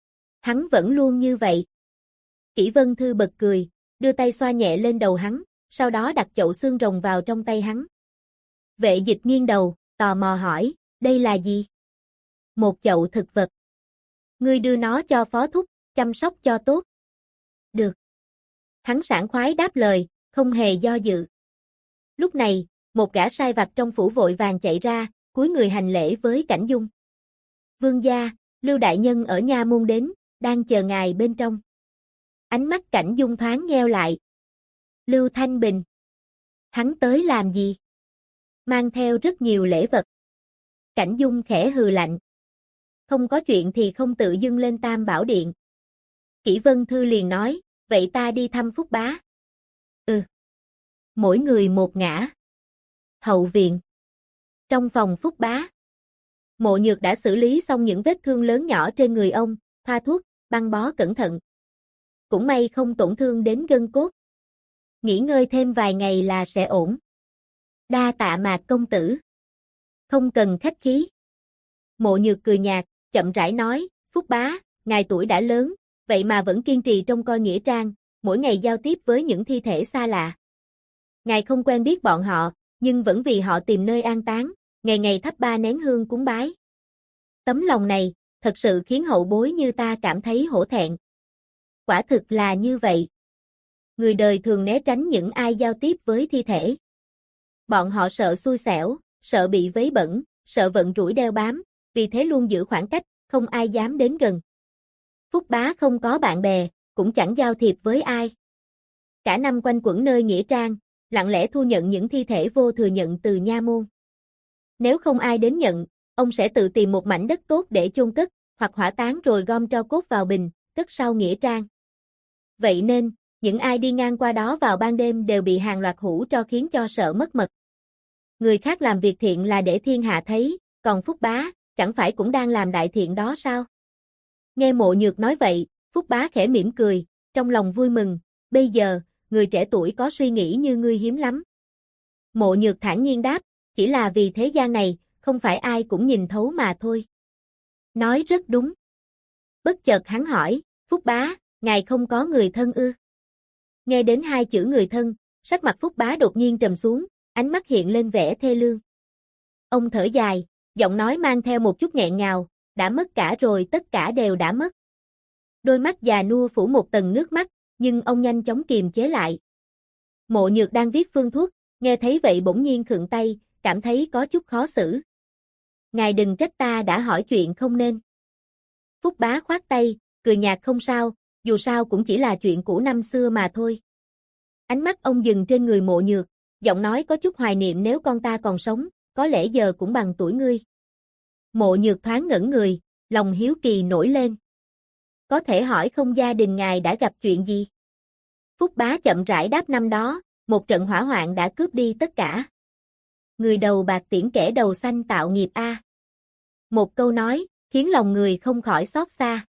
Hắn vẫn luôn như vậy. Kỷ Vân Thư bật cười, đưa tay xoa nhẹ lên đầu hắn, sau đó đặt chậu xương rồng vào trong tay hắn. Vệ Dịch nghiêng đầu, tò mò hỏi, đây là gì? Một chậu thực vật. Ngươi đưa nó cho phó thúc, chăm sóc cho tốt. Được. Hắn sảng khoái đáp lời, không hề do dự. Lúc này, một gã sai vặt trong phủ vội vàng chạy ra, cúi người hành lễ với Cảnh Dung. Vương gia, Lưu đại nhân ở nha môn đến, đang chờ ngài bên trong. Ánh mắt Cảnh Dung thoáng nheo lại. Lưu Thanh Bình. Hắn tới làm gì? Mang theo rất nhiều lễ vật. Cảnh Dung khẽ hừ lạnh. Không có chuyện thì không tự dưng lên Tam Bảo Điện. Kỷ Vân Thư liền nói, vậy ta đi thăm Phúc bá. Ừ. Mỗi người một ngã. Hậu viện. Trong phòng Phúc bá. Mộ Nhược đã xử lý xong những vết thương lớn nhỏ trên người ông, thoa thuốc, băng bó cẩn thận. Cũng may không tổn thương đến gân cốt. Nghỉ ngơi thêm vài ngày là sẽ ổn. Đa tạ Mạc công tử. Không cần khách khí. Mộ Nhược cười nhạt, chậm rãi nói, Phúc bá, ngài tuổi đã lớn, vậy mà vẫn kiên trì trông coi nghĩa trang, mỗi ngày giao tiếp với những thi thể xa lạ. Ngài không quen biết bọn họ, nhưng vẫn vì họ tìm nơi an táng, ngày ngày thắp 3 nén hương cúng bái. Tấm lòng này, thật sự khiến hậu bối như ta cảm thấy hổ thẹn. Quả thực là như vậy. Người đời thường né tránh những ai giao tiếp với thi thể. Bọn họ sợ xui xẻo, sợ bị vấy bẩn, sợ vận rủi đeo bám, vì thế luôn giữ khoảng cách, không ai dám đến gần. Phúc bá không có bạn bè, cũng chẳng giao thiệp với ai. Cả năm quanh quẩn nơi nghĩa trang, lặng lẽ thu nhận những thi thể vô thừa nhận từ nha môn. Nếu không ai đến nhận, ông sẽ tự tìm một mảnh đất tốt để chôn cất, hoặc hỏa táng rồi gom tro cốt vào bình, cất sau nghĩa trang. Vậy nên, những ai đi ngang qua đó vào ban đêm đều bị hàng loạt hũ tro khiến cho sợ mất mật. Người khác làm việc thiện là để thiên hạ thấy, còn Phúc bá, chẳng phải cũng đang làm đại thiện đó sao? Nghe Mộ Nhược nói vậy, Phúc bá khẽ mỉm cười, trong lòng vui mừng, bây giờ, người trẻ tuổi có suy nghĩ như ngươi hiếm lắm. Mộ Nhược thản nhiên đáp, chỉ là vì thế gian này, không phải ai cũng nhìn thấu mà thôi. Nói rất đúng. Bất chợt hắn hỏi, Phúc bá, ngài không có người thân ư? Nghe đến hai chữ người thân, sắc mặt Phúc bá đột nhiên trầm xuống, ánh mắt hiện lên vẻ thê lương. Ông thở dài, giọng nói mang theo một chút nghẹn ngào, đã mất cả rồi, tất cả đều đã mất. Đôi mắt già nua phủ một tầng nước mắt, nhưng ông nhanh chóng kiềm chế lại. Mộ Nhược đang viết phương thuốc, nghe thấy vậy bỗng nhiên khựng tay, cảm thấy có chút khó xử. Ngài đừng trách ta đã hỏi chuyện không nên. Phúc bá khoát tay, cười nhạt không sao, dù sao cũng chỉ là chuyện cũ năm xưa mà thôi. Ánh mắt ông dừng trên người Mộ Nhược, giọng nói có chút hoài niệm, nếu con ta còn sống, có lẽ giờ cũng bằng tuổi ngươi. Mộ Nhược thoáng ngẩn người, lòng hiếu kỳ nổi lên. Có thể hỏi không gia đình ngài đã gặp chuyện gì? Phúc bá chậm rãi đáp, năm đó, một trận hỏa hoạn đã cướp đi tất cả. Người đầu bạc tiễn kẻ đầu xanh tạo nghiệp a. Một câu nói, khiến lòng người không khỏi xót xa.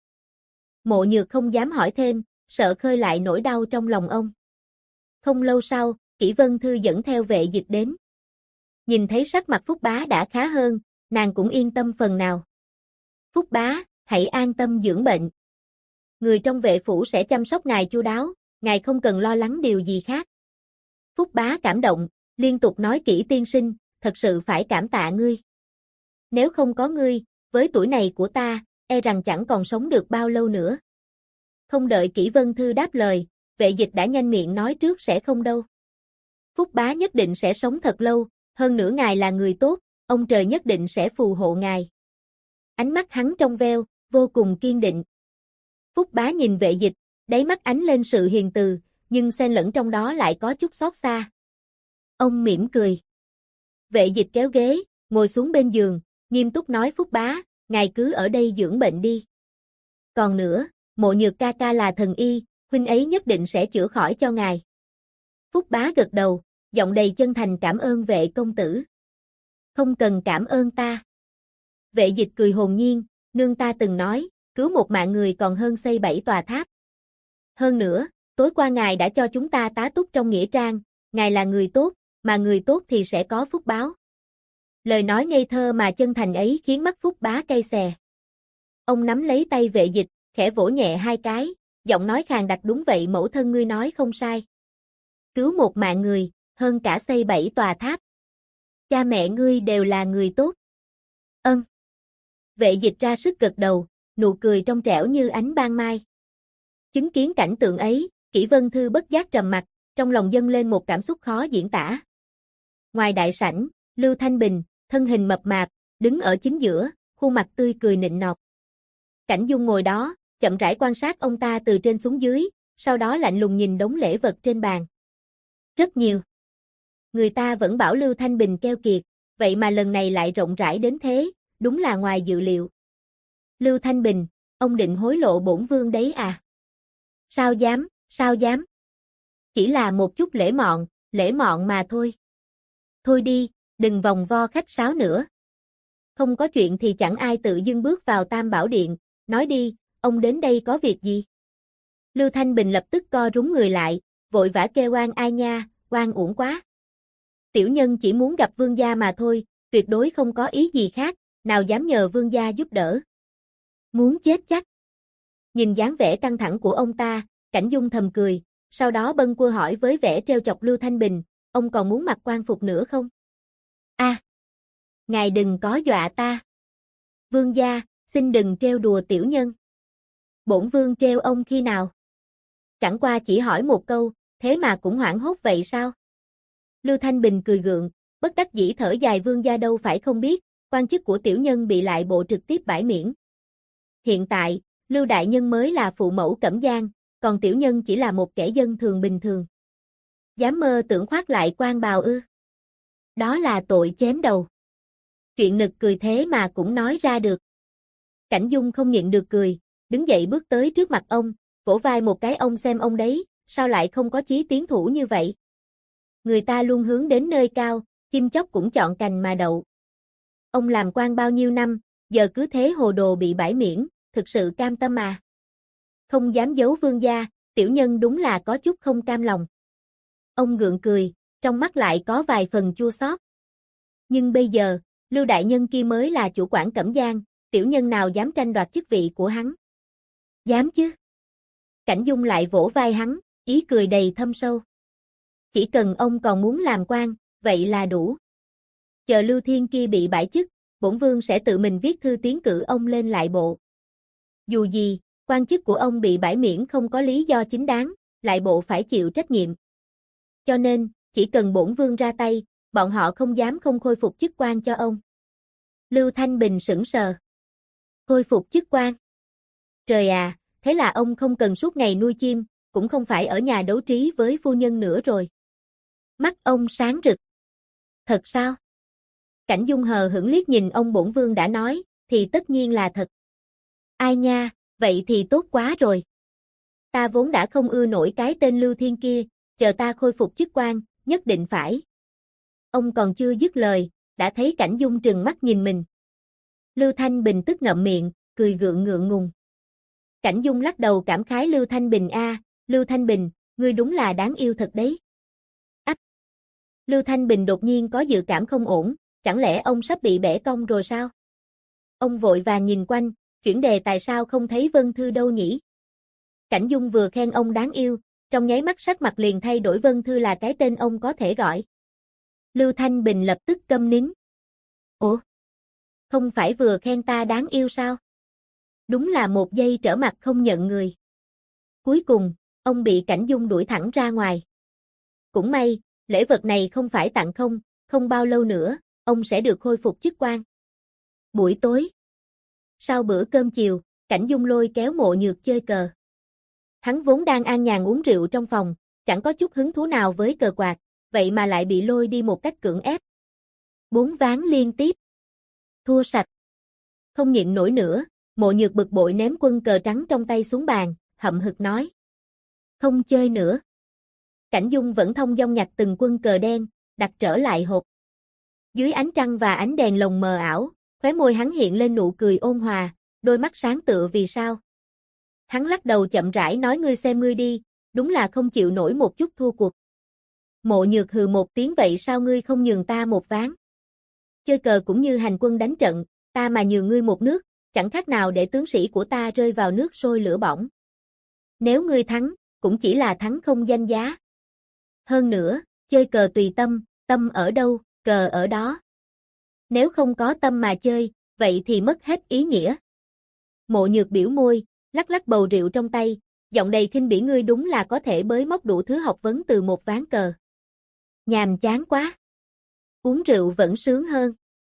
Mộ Nhược không dám hỏi thêm, sợ khơi lại nỗi đau trong lòng ông. Không lâu sau, Kỷ Vân Thư dẫn theo vệ dịch đến. Nhìn thấy sắc mặt Phúc bá đã khá hơn, nàng cũng yên tâm phần nào. Phúc bá, hãy an tâm dưỡng bệnh. Người trong vệ phủ sẽ chăm sóc ngài chu đáo, ngài không cần lo lắng điều gì khác. Phúc bá cảm động, liên tục nói, Kỷ tiên sinh, thật sự phải cảm tạ ngươi. Nếu không có ngươi, với tuổi này của ta, e rằng chẳng còn sống được bao lâu nữa. Không đợi Kỷ Vân Thư đáp lời, vệ dịch đã nhanh miệng nói trước, sẽ không đâu. Phúc bá nhất định sẽ sống thật lâu, hơn nữa ngài là người tốt, ông trời nhất định sẽ phù hộ ngài. Ánh mắt hắn trong veo, vô cùng kiên định. Phúc bá nhìn vệ dịch, đáy mắt ánh lên sự hiền từ, nhưng xen lẫn trong đó lại có chút xót xa. Ông mỉm cười. Vệ dịch kéo ghế, ngồi xuống bên giường, nghiêm túc nói, Phúc bá, ngài cứ ở đây dưỡng bệnh đi. Còn nữa, Mộ Nhược ca ca là thần y, huynh ấy nhất định sẽ chữa khỏi cho ngài. Phúc bá gật đầu, giọng đầy chân thành, cảm ơn vệ công tử. Không cần cảm ơn ta. Vệ dịch cười hồn nhiên, nương ta từng nói, cứu một mạng người còn hơn xây 7 tòa tháp. Hơn nữa, tối qua ngài đã cho chúng ta tá túc trong nghĩa trang, ngài là người tốt, mà người tốt thì sẽ có phúc báo. Lời nói ngây thơ mà chân thành ấy khiến mắt Phúc bá cay xè. Ông nắm lấy tay vệ dịch, khẽ vỗ nhẹ hai cái, giọng nói khàn đặc, đúng vậy, mẫu thân ngươi nói không sai. Cứu một mạng người, hơn cả xây 7 tòa tháp. Cha mẹ ngươi đều là người tốt. Ân. Vệ dịch ra sức gật đầu, nụ cười trong trẻo như ánh ban mai. Chứng kiến cảnh tượng ấy, Kỷ Vân Thư bất giác trầm mặt, trong lòng dâng lên một cảm xúc khó diễn tả. Ngoài đại sảnh, Lưu Thanh Bình, thân hình mập mạp, đứng ở chính giữa, khuôn mặt tươi cười nịnh nọt. Cảnh Dung ngồi đó, chậm rãi quan sát ông ta từ trên xuống dưới, sau đó lạnh lùng nhìn đống lễ vật trên bàn. Rất nhiều. Người ta vẫn bảo Lưu Thanh Bình keo kiệt, vậy mà lần này lại rộng rãi đến thế, đúng là ngoài dự liệu. Lưu Thanh Bình, ông định hối lộ bổn vương đấy à? Sao dám, sao dám? Chỉ là một chút lễ mọn mà thôi. Thôi đi, đừng vòng vo khách sáo nữa. Không có chuyện thì chẳng ai tự dưng bước vào Tam Bảo Điện, nói đi, ông đến đây có việc gì? Lưu Thanh Bình lập tức co rúm người lại, vội vã kêu oan, ai nha, oan uổng quá. Tiểu nhân chỉ muốn gặp vương gia mà thôi, tuyệt đối không có ý gì khác, nào dám nhờ vương gia giúp đỡ. Muốn chết chắc. Nhìn dáng vẻ căng thẳng của ông ta, Cảnh Dung thầm cười, sau đó bâng quơ hỏi với vẻ trêu chọc Lưu Thanh Bình, ông còn muốn mặc quan phục nữa không? Ngài đừng có dọa ta. Vương gia, xin đừng trêu đùa tiểu nhân. Bổn vương trêu ông khi nào? Chẳng qua chỉ hỏi một câu, thế mà cũng hoảng hốt vậy sao? Lưu Thanh Bình cười gượng, bất đắc dĩ thở dài, vương gia đâu phải không biết, quan chức của tiểu nhân bị lại bộ trực tiếp bãi miễn. Hiện tại, Lưu đại nhân mới là phụ mẫu Cẩm Giang, còn tiểu nhân chỉ là một kẻ dân thường bình thường. Dám mơ tưởng khoác lại quan bào ư? Đó là tội chém đầu. Chuyện nực cười thế mà cũng nói ra được. Cảnh Dung không nhịn được cười, đứng dậy bước tới trước mặt ông, vỗ vai một cái, ông xem ông đấy, sao lại không có chí tiến thủ như vậy? Người ta luôn hướng đến nơi cao, chim chóc cũng chọn cành mà đậu. Ông làm quan bao nhiêu năm, giờ cứ thế hồ đồ bị bãi miễn, thực sự cam tâm à? Không dám giấu vương gia, tiểu nhân đúng là có chút không cam lòng. Ông gượng cười, trong mắt lại có vài phần chua xót. Nhưng bây giờ, Lưu đại nhân kia mới là chủ quản Cẩm Giang, tiểu nhân nào dám tranh đoạt chức vị của hắn. Dám chứ. Cảnh Dung lại vỗ vai hắn, ý cười đầy thâm sâu. Chỉ cần ông còn muốn làm quan, vậy là đủ. Chờ Lưu Thiên kia bị bãi chức, bổn vương sẽ tự mình viết thư tiến cử ông lên lại bộ. Dù gì, quan chức của ông bị bãi miễn không có lý do chính đáng, lại bộ phải chịu trách nhiệm. Cho nên, chỉ cần bổn vương ra tay, bọn họ không dám không khôi phục chức quan cho ông. Lưu Thanh Bình sững sờ. Khôi phục chức quan? Trời à, thế là ông không cần suốt ngày nuôi chim, cũng không phải ở nhà đấu trí với phu nhân nữa rồi. Mắt ông sáng rực. Thật sao? Cảnh Dung hờ hững liếc nhìn ông, bổn vương đã nói, thì tất nhiên là thật. Ai nha, vậy thì tốt quá rồi. Ta vốn đã không ưa nổi cái tên Lưu Thiên kia, chờ ta khôi phục chức quan, nhất định phải. Ông còn chưa dứt lời, đã thấy Cảnh Dung trừng mắt nhìn mình. Lưu Thanh Bình tức ngậm miệng, cười gượng ngượng ngùng. Cảnh Dung lắc đầu cảm khái Lưu Thanh Bình a, Lưu Thanh Bình, ngươi đúng là đáng yêu thật đấy. Ách! Lưu Thanh Bình đột nhiên có dự cảm không ổn, chẳng lẽ ông sắp bị bẻ cong rồi sao? Ông vội vàng nhìn quanh, chuyển đề tại sao không thấy Vân Thư đâu nhỉ? Cảnh Dung vừa khen ông đáng yêu, trong nháy mắt sắc mặt liền thay đổi, Vân Thư là cái tên ông có thể gọi. Lưu Thanh Bình lập tức câm nín. Ủa? Không phải vừa khen ta đáng yêu sao? Đúng là một giây trở mặt không nhận người. Cuối cùng, ông bị Cảnh Dung đuổi thẳng ra ngoài. Cũng may, lễ vật này không phải tặng không, không bao lâu nữa, ông sẽ được khôi phục chức quan. Buổi tối. Sau bữa cơm chiều, Cảnh Dung lôi kéo Mộ Nhược chơi cờ. Hắn vốn đang an nhàn uống rượu trong phòng, chẳng có chút hứng thú nào với cờ quạt, vậy mà lại bị lôi đi một cách cưỡng ép. 4 ván liên tiếp. Thua sạch. Không nhịn nổi nữa, Mộ Nhược bực bội ném quân cờ trắng trong tay xuống bàn, hậm hực nói. Không chơi nữa. Cảnh Dung vẫn thong dong nhặt từng quân cờ đen, đặt trở lại hộp. Dưới ánh trăng và ánh đèn lồng mờ ảo, khóe môi hắn hiện lên nụ cười ôn hòa, đôi mắt sáng tựa vì sao. Hắn lắc đầu chậm rãi nói, ngươi xem ngươi đi, đúng là không chịu nổi một chút thua cuộc. Mộ Nhược hừ một tiếng, vậy sao ngươi không nhường ta một ván? Chơi cờ cũng như hành quân đánh trận, ta mà nhường ngươi một nước, chẳng khác nào để tướng sĩ của ta rơi vào nước sôi lửa bỏng. Nếu ngươi thắng, cũng chỉ là thắng không danh giá. Hơn nữa, chơi cờ tùy tâm, tâm ở đâu, cờ ở đó. Nếu không có tâm mà chơi, vậy thì mất hết ý nghĩa. Mộ Nhược biểu môi, lắc lắc bầu rượu trong tay, giọng đầy khinh bỉ, ngươi đúng là có thể bới móc đủ thứ học vấn từ một ván cờ. Nhàm chán quá. Uống rượu vẫn sướng hơn.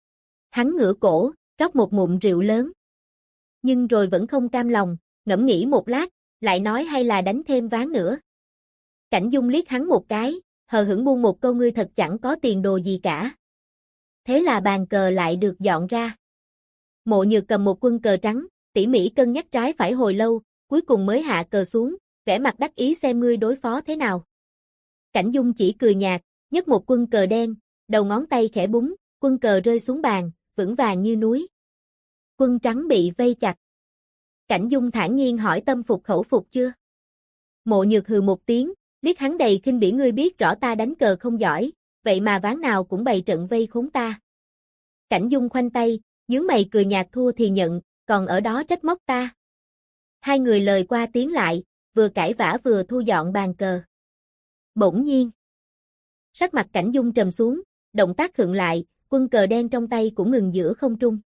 Hắn ngửa cổ, rót một ngụm rượu lớn. Nhưng rồi vẫn không cam lòng, ngẫm nghĩ một lát, lại nói hay là đánh thêm ván nữa. Cảnh Dung liếc hắn một cái, hờ hững buông một câu, ngươi thật chẳng có tiền đồ gì cả. Thế là bàn cờ lại được dọn ra. Mộ Nhược cầm một quân cờ trắng, tỉ mỉ cân nhắc trái phải hồi lâu, cuối cùng mới hạ cờ xuống, vẻ mặt đắc ý, xem ngươi đối phó thế nào. Cảnh Dung chỉ cười nhạt, nhấc một quân cờ đen, đầu ngón tay khẽ búng, quân cờ rơi xuống bàn, vững vàng như núi. Quân trắng bị vây chặt. Cảnh Dung thản nhiên hỏi, tâm phục khẩu phục chưa? Mộ Nhược hừ một tiếng, liếc hắn đầy khinh bỉ, ngươi biết rõ ta đánh cờ không giỏi, vậy mà ván nào cũng bày trận vây khốn ta. Cảnh Dung khoanh tay, nhướng mày cười nhạt, thua thì nhận, còn ở đó trách móc ta. Hai người lời qua tiếng lại, vừa cãi vã vừa thu dọn bàn cờ. Bỗng nhiên, sắc mặt Cảnh Dung trầm xuống, động tác khựng lại, quân cờ đen trong tay cũng ngừng giữa không trung.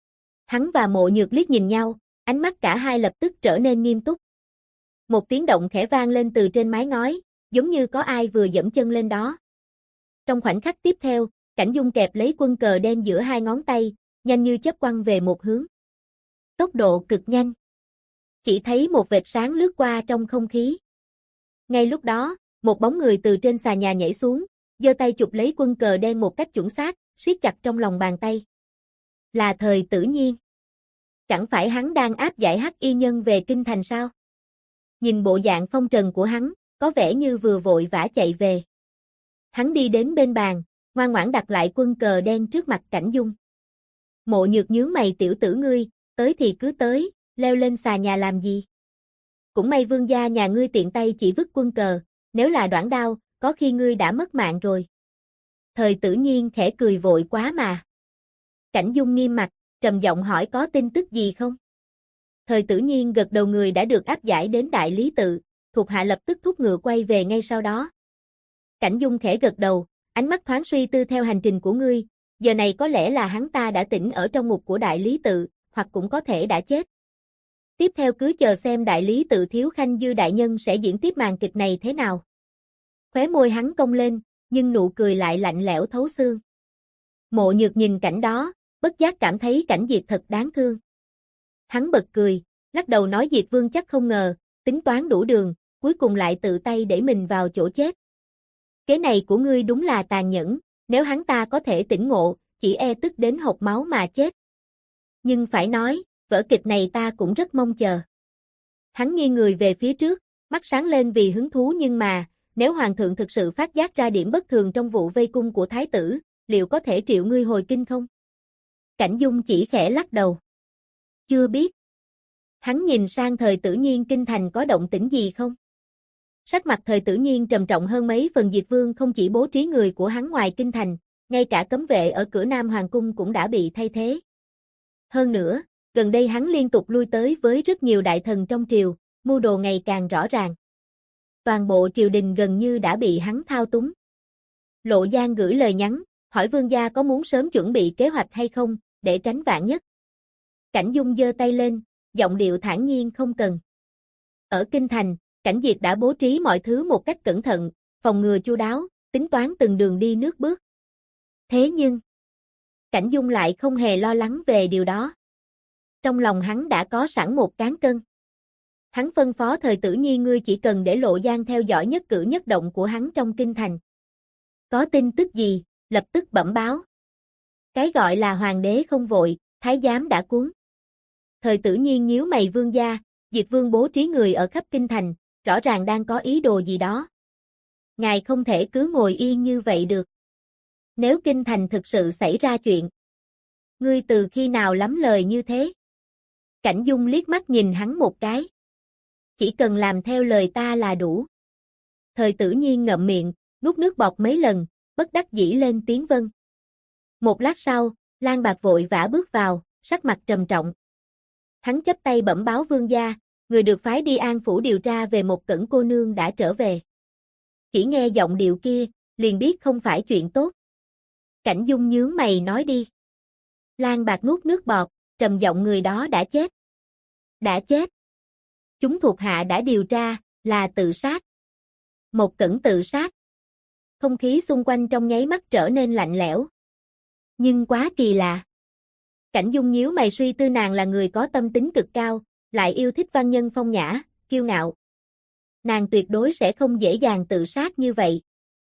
Hắn và Mộ Nhược liếc nhìn nhau, ánh mắt cả hai lập tức trở nên nghiêm túc. Một tiếng động khẽ vang lên từ trên mái ngói, giống như có ai vừa giẫm chân lên đó. Trong khoảnh khắc tiếp theo, Cảnh Dung kẹp lấy quân cờ đen giữa hai ngón tay, nhanh như chớp quăng về một hướng. Tốc độ cực nhanh. Chỉ thấy một vệt sáng lướt qua trong không khí. Ngay lúc đó, một bóng người từ trên xà nhà nhảy xuống, giơ tay chụp lấy quân cờ đen một cách chuẩn xác, siết chặt trong lòng bàn tay. Là Thời Tử Nhiên. Chẳng phải hắn đang áp giải Hắc Y Nhân về kinh thành sao? Nhìn bộ dạng phong trần của hắn, có vẻ như vừa vội vã chạy về. Hắn đi đến bên bàn, ngoan ngoãn đặt lại quân cờ đen trước mặt Cảnh Dung. Mộ Nhược nhướng mày, tiểu tử ngươi, tới thì cứ tới, leo lên xà nhà làm gì? Cũng may vương gia nhà ngươi tiện tay chỉ vứt quân cờ, nếu là đoản đao, có khi ngươi đã mất mạng rồi. Thời Tử Nhiên khẽ cười, vội quá mà. Cảnh Dung nghiêm mặt, trầm giọng hỏi có tin tức gì không? Thời Tử Nhiên gật đầu, người đã được áp giải đến đại lý tự, thuộc hạ lập tức thúc ngựa quay về ngay sau đó. Cảnh Dung khẽ gật đầu, ánh mắt thoáng suy tư theo hành trình của ngươi, giờ này có lẽ là hắn ta đã tỉnh ở trong ngục của đại lý tự, hoặc cũng có thể đã chết. Tiếp theo cứ chờ xem đại lý tự Thiếu Khanh Dư đại nhân sẽ diễn tiếp màn kịch này thế nào. Khóe môi hắn cong lên, nhưng nụ cười lại lạnh lẽo thấu xương. Mộ Nhược nhìn cảnh đó, bất giác cảm thấy Cảnh Diệt thật đáng thương. Hắn bật cười, lắc đầu nói Diệt Vương chắc không ngờ, tính toán đủ đường, cuối cùng lại tự tay đẩy mình vào chỗ chết. Kế này của ngươi đúng là tàn nhẫn, nếu hắn ta có thể tỉnh ngộ, chỉ e tức đến hộc máu mà chết. Nhưng phải nói, vở kịch này ta cũng rất mong chờ. Hắn nghiêng người về phía trước, mắt sáng lên vì hứng thú, nhưng mà, nếu hoàng thượng thực sự phát giác ra điểm bất thường trong vụ vây cung của thái tử, liệu có thể triệu ngươi hồi kinh không? Cảnh Dung chỉ khẽ lắc đầu. Chưa biết. Hắn nhìn sang Thời Tử Nhiên, kinh thành có động tĩnh gì không? Sắc mặt Thời Tử Nhiên trầm trọng hơn mấy phần. Diệt Vương không chỉ bố trí người của hắn ngoài kinh thành, ngay cả cấm vệ ở cửa Nam Hoàng cung cũng đã bị thay thế. Hơn nữa, gần đây hắn liên tục lui tới với rất nhiều đại thần trong triều, mưu đồ ngày càng rõ ràng. Toàn bộ triều đình gần như đã bị hắn thao túng. Lộ Giang gửi lời nhắn, hỏi vương gia có muốn sớm chuẩn bị kế hoạch hay không, để tránh vạn nhất. Cảnh Dung giơ tay lên, giọng điệu thản nhiên không cần. Ở kinh thành, Cảnh Diệt đã bố trí mọi thứ một cách cẩn thận, phòng ngừa chu đáo, tính toán từng đường đi nước bước. Thế nhưng, Cảnh Dung lại không hề lo lắng về điều đó. Trong lòng hắn đã có sẵn một cán cân. Hắn phân phó Thời Tử Nhiên, ngươi chỉ cần để Lộ Giang theo dõi nhất cử nhất động của hắn trong kinh thành. Có tin tức gì, lập tức bẩm báo. Cái gọi là hoàng đế không vội, thái giám đã cuốn. Thời Tử Nhiên nhíu mày, vương gia, Diệt Vương bố trí người ở khắp kinh thành, rõ ràng đang có ý đồ gì đó. Ngài không thể cứ ngồi yên như vậy được. Nếu kinh thành thực sự xảy ra chuyện, ngươi từ khi nào lắm lời như thế? Cảnh Dung liếc mắt nhìn hắn một cái. Chỉ cần làm theo lời ta là đủ. Thời Tử Nhiên ngậm miệng, nuốt nước bọt mấy lần, bất đắc dĩ lên tiếng vâng. Một lát sau, Lang Bạc vội vã bước vào, sắc mặt trầm trọng. Hắn chắp tay bẩm báo vương gia, người được phái đi An phủ điều tra về một Cẩn cô nương đã trở về. Chỉ nghe giọng điệu kia, liền biết không phải chuyện tốt. Cảnh Dung nhướng mày nói đi. Lang Bạc nuốt nước bọt, trầm giọng, người đó đã chết. Đã chết. Chúng thuộc hạ đã điều tra, là tự sát. Một Cẩn tự sát. Không khí xung quanh trong nháy mắt trở nên lạnh lẽo. Nhưng quá kỳ lạ. Cảnh Dung nhíu mày suy tư, nàng là người có tâm tính cực cao, lại yêu thích văn nhân phong nhã, kiêu ngạo. Nàng tuyệt đối sẽ không dễ dàng tự sát như vậy.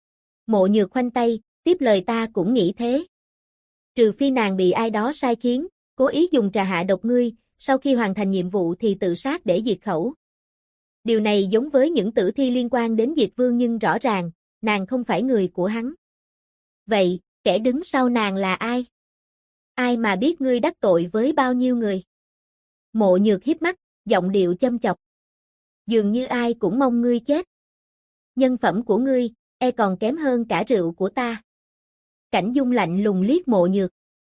Mộ Nhược khoanh tay, tiếp lời, ta cũng nghĩ thế. Trừ phi nàng bị ai đó sai khiến, cố ý dùng trà hạ độc ngươi, sau khi hoàn thành nhiệm vụ thì tự sát để diệt khẩu. Điều này giống với những tử thi liên quan đến Diệt Vương, nhưng rõ ràng, nàng không phải người của hắn. Vậy, kẻ đứng sau nàng là ai? Ai mà biết ngươi đắc tội với bao nhiêu người? Mộ Nhược híp mắt, giọng điệu châm chọc. Dường như ai cũng mong ngươi chết. Nhân phẩm của ngươi, e còn kém hơn cả rượu của ta. Cảnh Dung lạnh lùng liếc Mộ Nhược.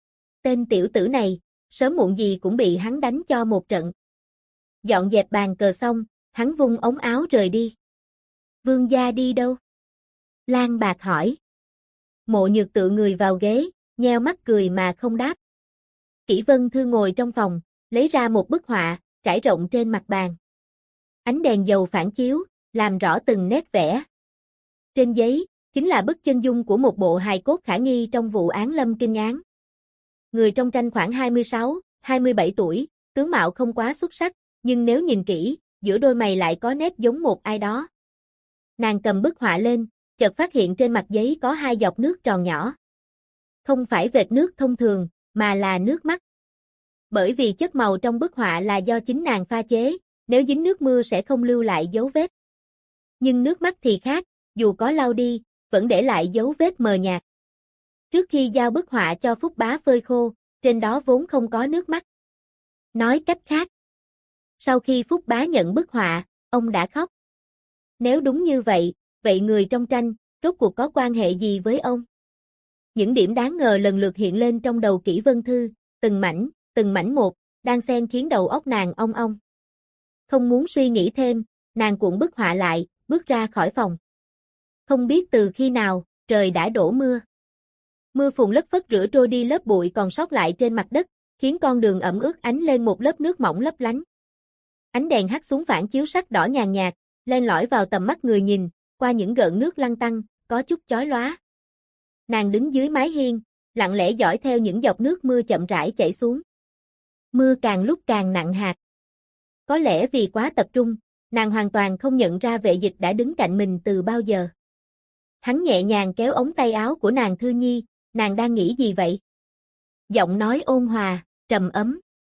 Tên tiểu tử này, sớm muộn gì cũng bị hắn đánh cho một trận. Dọn dẹp bàn cờ xong, hắn vung ống áo rời đi. Vương gia đi đâu? Lang Bạc hỏi. Mộ Nhược tựa người vào ghế, nheo mắt cười mà không đáp. Kỷ Vân Thư ngồi trong phòng, lấy ra một bức họa, trải rộng trên mặt bàn. Ánh đèn dầu phản chiếu, làm rõ từng nét vẽ. Trên giấy, chính là bức chân dung của một bộ hài cốt khả nghi trong vụ án Lâm Kinh án. Người trong tranh khoảng 26, 27 tuổi, tướng mạo không quá xuất sắc, nhưng nếu nhìn kỹ, giữa đôi mày lại có nét giống một ai đó. Nàng cầm bức họa lên, chợt phát hiện trên mặt giấy có hai giọt nước tròn nhỏ. Không phải vệt nước thông thường, mà là nước mắt. Bởi vì chất màu trong bức họa là do chính nàng pha chế, nếu dính nước mưa sẽ không lưu lại dấu vết. Nhưng nước mắt thì khác, dù có lau đi, vẫn để lại dấu vết mờ nhạt. Trước khi giao bức họa cho Phúc Bá phơi khô, trên đó vốn không có nước mắt. Nói cách khác, sau khi Phúc Bá nhận bức họa, ông đã khóc. Nếu đúng như vậy, vậy người trong tranh, rốt cuộc có quan hệ gì với ông? Những điểm đáng ngờ lần lượt hiện lên trong đầu Kỷ Vân Thư, từng mảnh một, đang xen khiến đầu óc nàng ong ong. Không muốn suy nghĩ thêm, nàng cuộn bức họa lại, bước ra khỏi phòng. Không biết từ khi nào, trời đã đổ mưa. Mưa phùn lất phất rửa trôi đi lớp bụi còn sót lại trên mặt đất, khiến con đường ẩm ướt ánh lên một lớp nước mỏng lấp lánh. Ánh đèn hắt xuống phản chiếu sắc đỏ nhàn nhạt, len lỏi vào tầm mắt người nhìn, qua những gợn nước lăn tăn, có chút chói lóa. Nàng đứng dưới mái hiên, lặng lẽ dõi theo những giọt nước mưa chậm rãi chảy xuống. Mưa càng lúc càng nặng hạt. Có lẽ vì quá tập trung, nàng hoàn toàn không nhận ra Vệ Dịch đã đứng cạnh mình từ bao giờ. Hắn nhẹ nhàng kéo ống tay áo của nàng. Thư Nhi, nàng đang nghĩ gì vậy? Giọng nói ôn hòa, trầm ấm.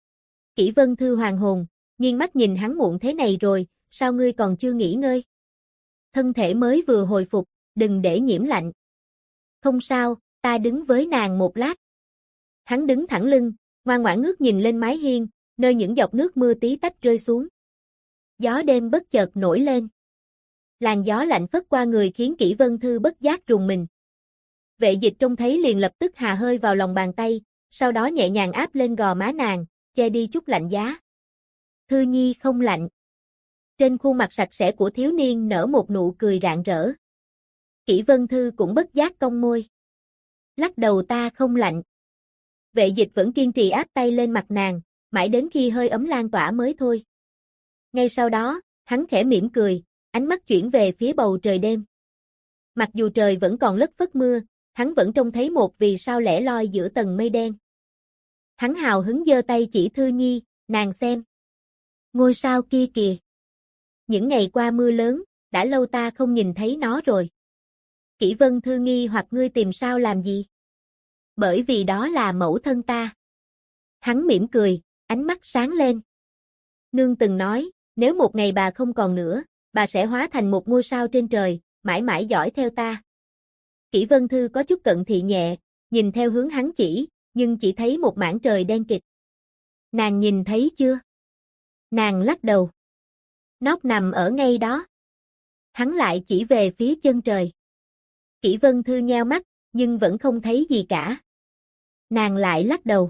Kỷ Vân Thư hoàng hồn, nghiêng mắt nhìn hắn. Muộn thế này rồi, sao ngươi còn chưa nghỉ ngơi? Thân thể mới vừa hồi phục, đừng để nhiễm lạnh. Không sao, ta đứng với nàng một lát. Hắn đứng thẳng lưng, ngoan ngoãn ngước nhìn lên mái hiên, nơi những giọt nước mưa tí tách rơi xuống. Gió đêm bất chợt nổi lên. Làn gió lạnh phất qua người khiến Kỷ Vân Thư bất giác rùng mình. Vệ Dịch trông thấy liền lập tức hà hơi vào lòng bàn tay, sau đó nhẹ nhàng áp lên gò má nàng, che đi chút lạnh giá. Thư Nhi không lạnh. Trên khuôn mặt sạch sẽ của thiếu niên nở một nụ cười rạng rỡ. Kỷ Vân Thư cũng bất giác cong môi. Lắc đầu, ta không lạnh. Vệ Dịch vẫn kiên trì áp tay lên mặt nàng, mãi đến khi hơi ấm lan tỏa mới thôi. Ngay sau đó, hắn khẽ mỉm cười, ánh mắt chuyển về phía bầu trời đêm. Mặc dù trời vẫn còn lất phất mưa, hắn vẫn trông thấy một vì sao lẻ loi giữa tầng mây đen. Hắn hào hứng giơ tay chỉ. Thư Nhi, nàng xem. Ngôi sao kia kìa. Những ngày qua mưa lớn, đã lâu ta không nhìn thấy nó rồi. Kỷ Vân Thư nghi hoặc, ngươi tìm sao làm gì? Bởi vì đó là mẫu thân ta. Hắn mỉm cười, ánh mắt sáng lên. Nương từng nói, nếu một ngày bà không còn nữa, bà sẽ hóa thành một ngôi sao trên trời, mãi mãi dõi theo ta. Kỷ Vân Thư có chút cận thị nhẹ, nhìn theo hướng hắn chỉ, nhưng chỉ thấy một mảng trời đen kịt. Nàng nhìn thấy chưa? Nàng lắc đầu. Nó nằm ở ngay đó. Hắn lại chỉ về phía chân trời. Kỷ Vân Thư nheo mắt, nhưng vẫn không thấy gì cả. Nàng lại lắc đầu.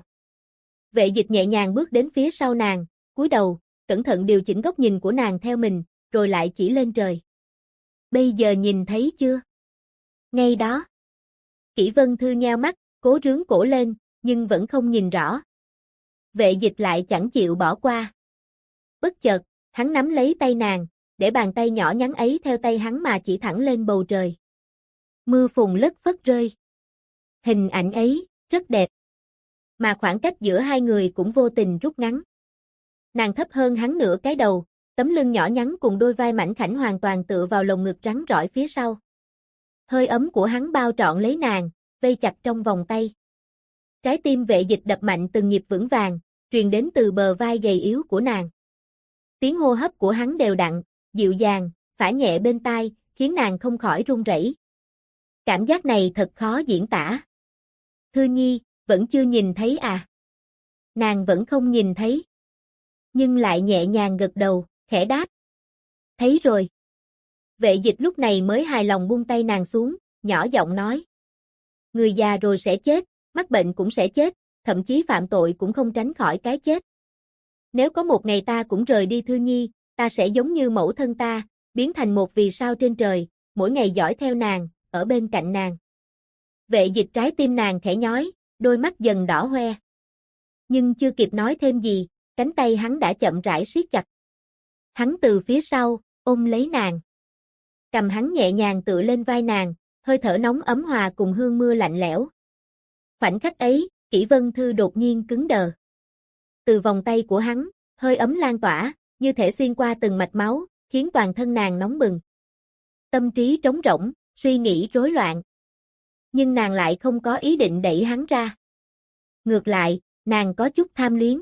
Vệ Dịch nhẹ nhàng bước đến phía sau nàng, cúi đầu, cẩn thận điều chỉnh góc nhìn của nàng theo mình, rồi lại chỉ lên trời. Bây giờ nhìn thấy chưa? Ngay đó. Kỷ Vân Thư nheo mắt, cố rướn cổ lên, nhưng vẫn không nhìn rõ. Vệ Dịch lại chẳng chịu bỏ qua. Bất chợt, hắn nắm lấy tay nàng, để bàn tay nhỏ nhắn ấy theo tay hắn mà chỉ thẳng lên bầu trời. Mưa phùn lất phất rơi. Hình ảnh ấy, rất đẹp. Mà khoảng cách giữa hai người cũng vô tình rút ngắn. Nàng thấp hơn hắn nửa cái đầu, tấm lưng nhỏ nhắn cùng đôi vai mảnh khảnh hoàn toàn tựa vào lồng ngực rắn rỏi phía sau. Hơi ấm của hắn bao trọn lấy nàng, vây chặt trong vòng tay. Trái tim Vệ Dịch đập mạnh từng nhịp vững vàng, truyền đến từ bờ vai gầy yếu của nàng. Tiếng hô hấp của hắn đều đặn, dịu dàng, phả nhẹ bên tai, khiến nàng không khỏi run rẩy. Cảm giác này thật khó diễn tả. Thư Nhi, vẫn chưa nhìn thấy à? Nàng vẫn không nhìn thấy. Nhưng lại nhẹ nhàng gật đầu, khẽ đáp. Thấy rồi. Vệ Dịch lúc này mới hài lòng buông tay nàng xuống, nhỏ giọng nói. Người già rồi sẽ chết, mắc bệnh cũng sẽ chết, thậm chí phạm tội cũng không tránh khỏi cái chết. Nếu có một ngày ta cũng rời đi Thư Nhi, ta sẽ giống như mẫu thân ta, biến thành một vì sao trên trời, mỗi ngày dõi theo nàng, ở bên cạnh nàng. Vệ Dịch trái tim nàng khẽ nhói, đôi mắt dần đỏ hoe. Nhưng chưa kịp nói thêm gì, cánh tay hắn đã chậm rãi siết chặt. Hắn từ phía sau, ôm lấy nàng. Cầm hắn nhẹ nhàng tựa lên vai nàng, hơi thở nóng ấm hòa cùng hương mưa lạnh lẽo. Khoảnh khắc ấy, Kỷ Vân Thư đột nhiên cứng đờ. Từ vòng tay của hắn, hơi ấm lan tỏa, như thể xuyên qua từng mạch máu, khiến toàn thân nàng nóng bừng. Tâm trí trống rỗng, suy nghĩ rối loạn. Nhưng nàng lại không có ý định đẩy hắn ra. Ngược lại, nàng có chút tham luyến.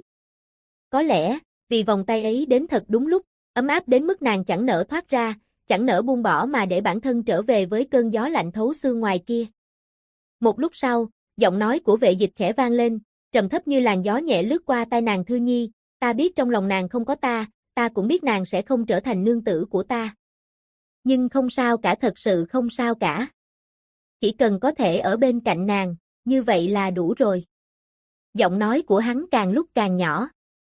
Có lẽ, vì vòng tay ấy đến thật đúng lúc, ấm áp đến mức nàng chẳng nỡ thoát ra, chẳng nỡ buông bỏ mà để bản thân trở về với cơn gió lạnh thấu xương ngoài kia. Một lúc sau, giọng nói của Vệ Dịch khẽ vang lên, trầm thấp như làn gió nhẹ lướt qua tai nàng. Thư Nhi, ta biết trong lòng nàng không có ta cũng biết nàng sẽ không trở thành nương tử của ta. Nhưng không sao cả, thật sự không sao cả. chỉ cần có thể ở bên cạnh nàng, như vậy là đủ rồi. Giọng nói của hắn càng lúc càng nhỏ,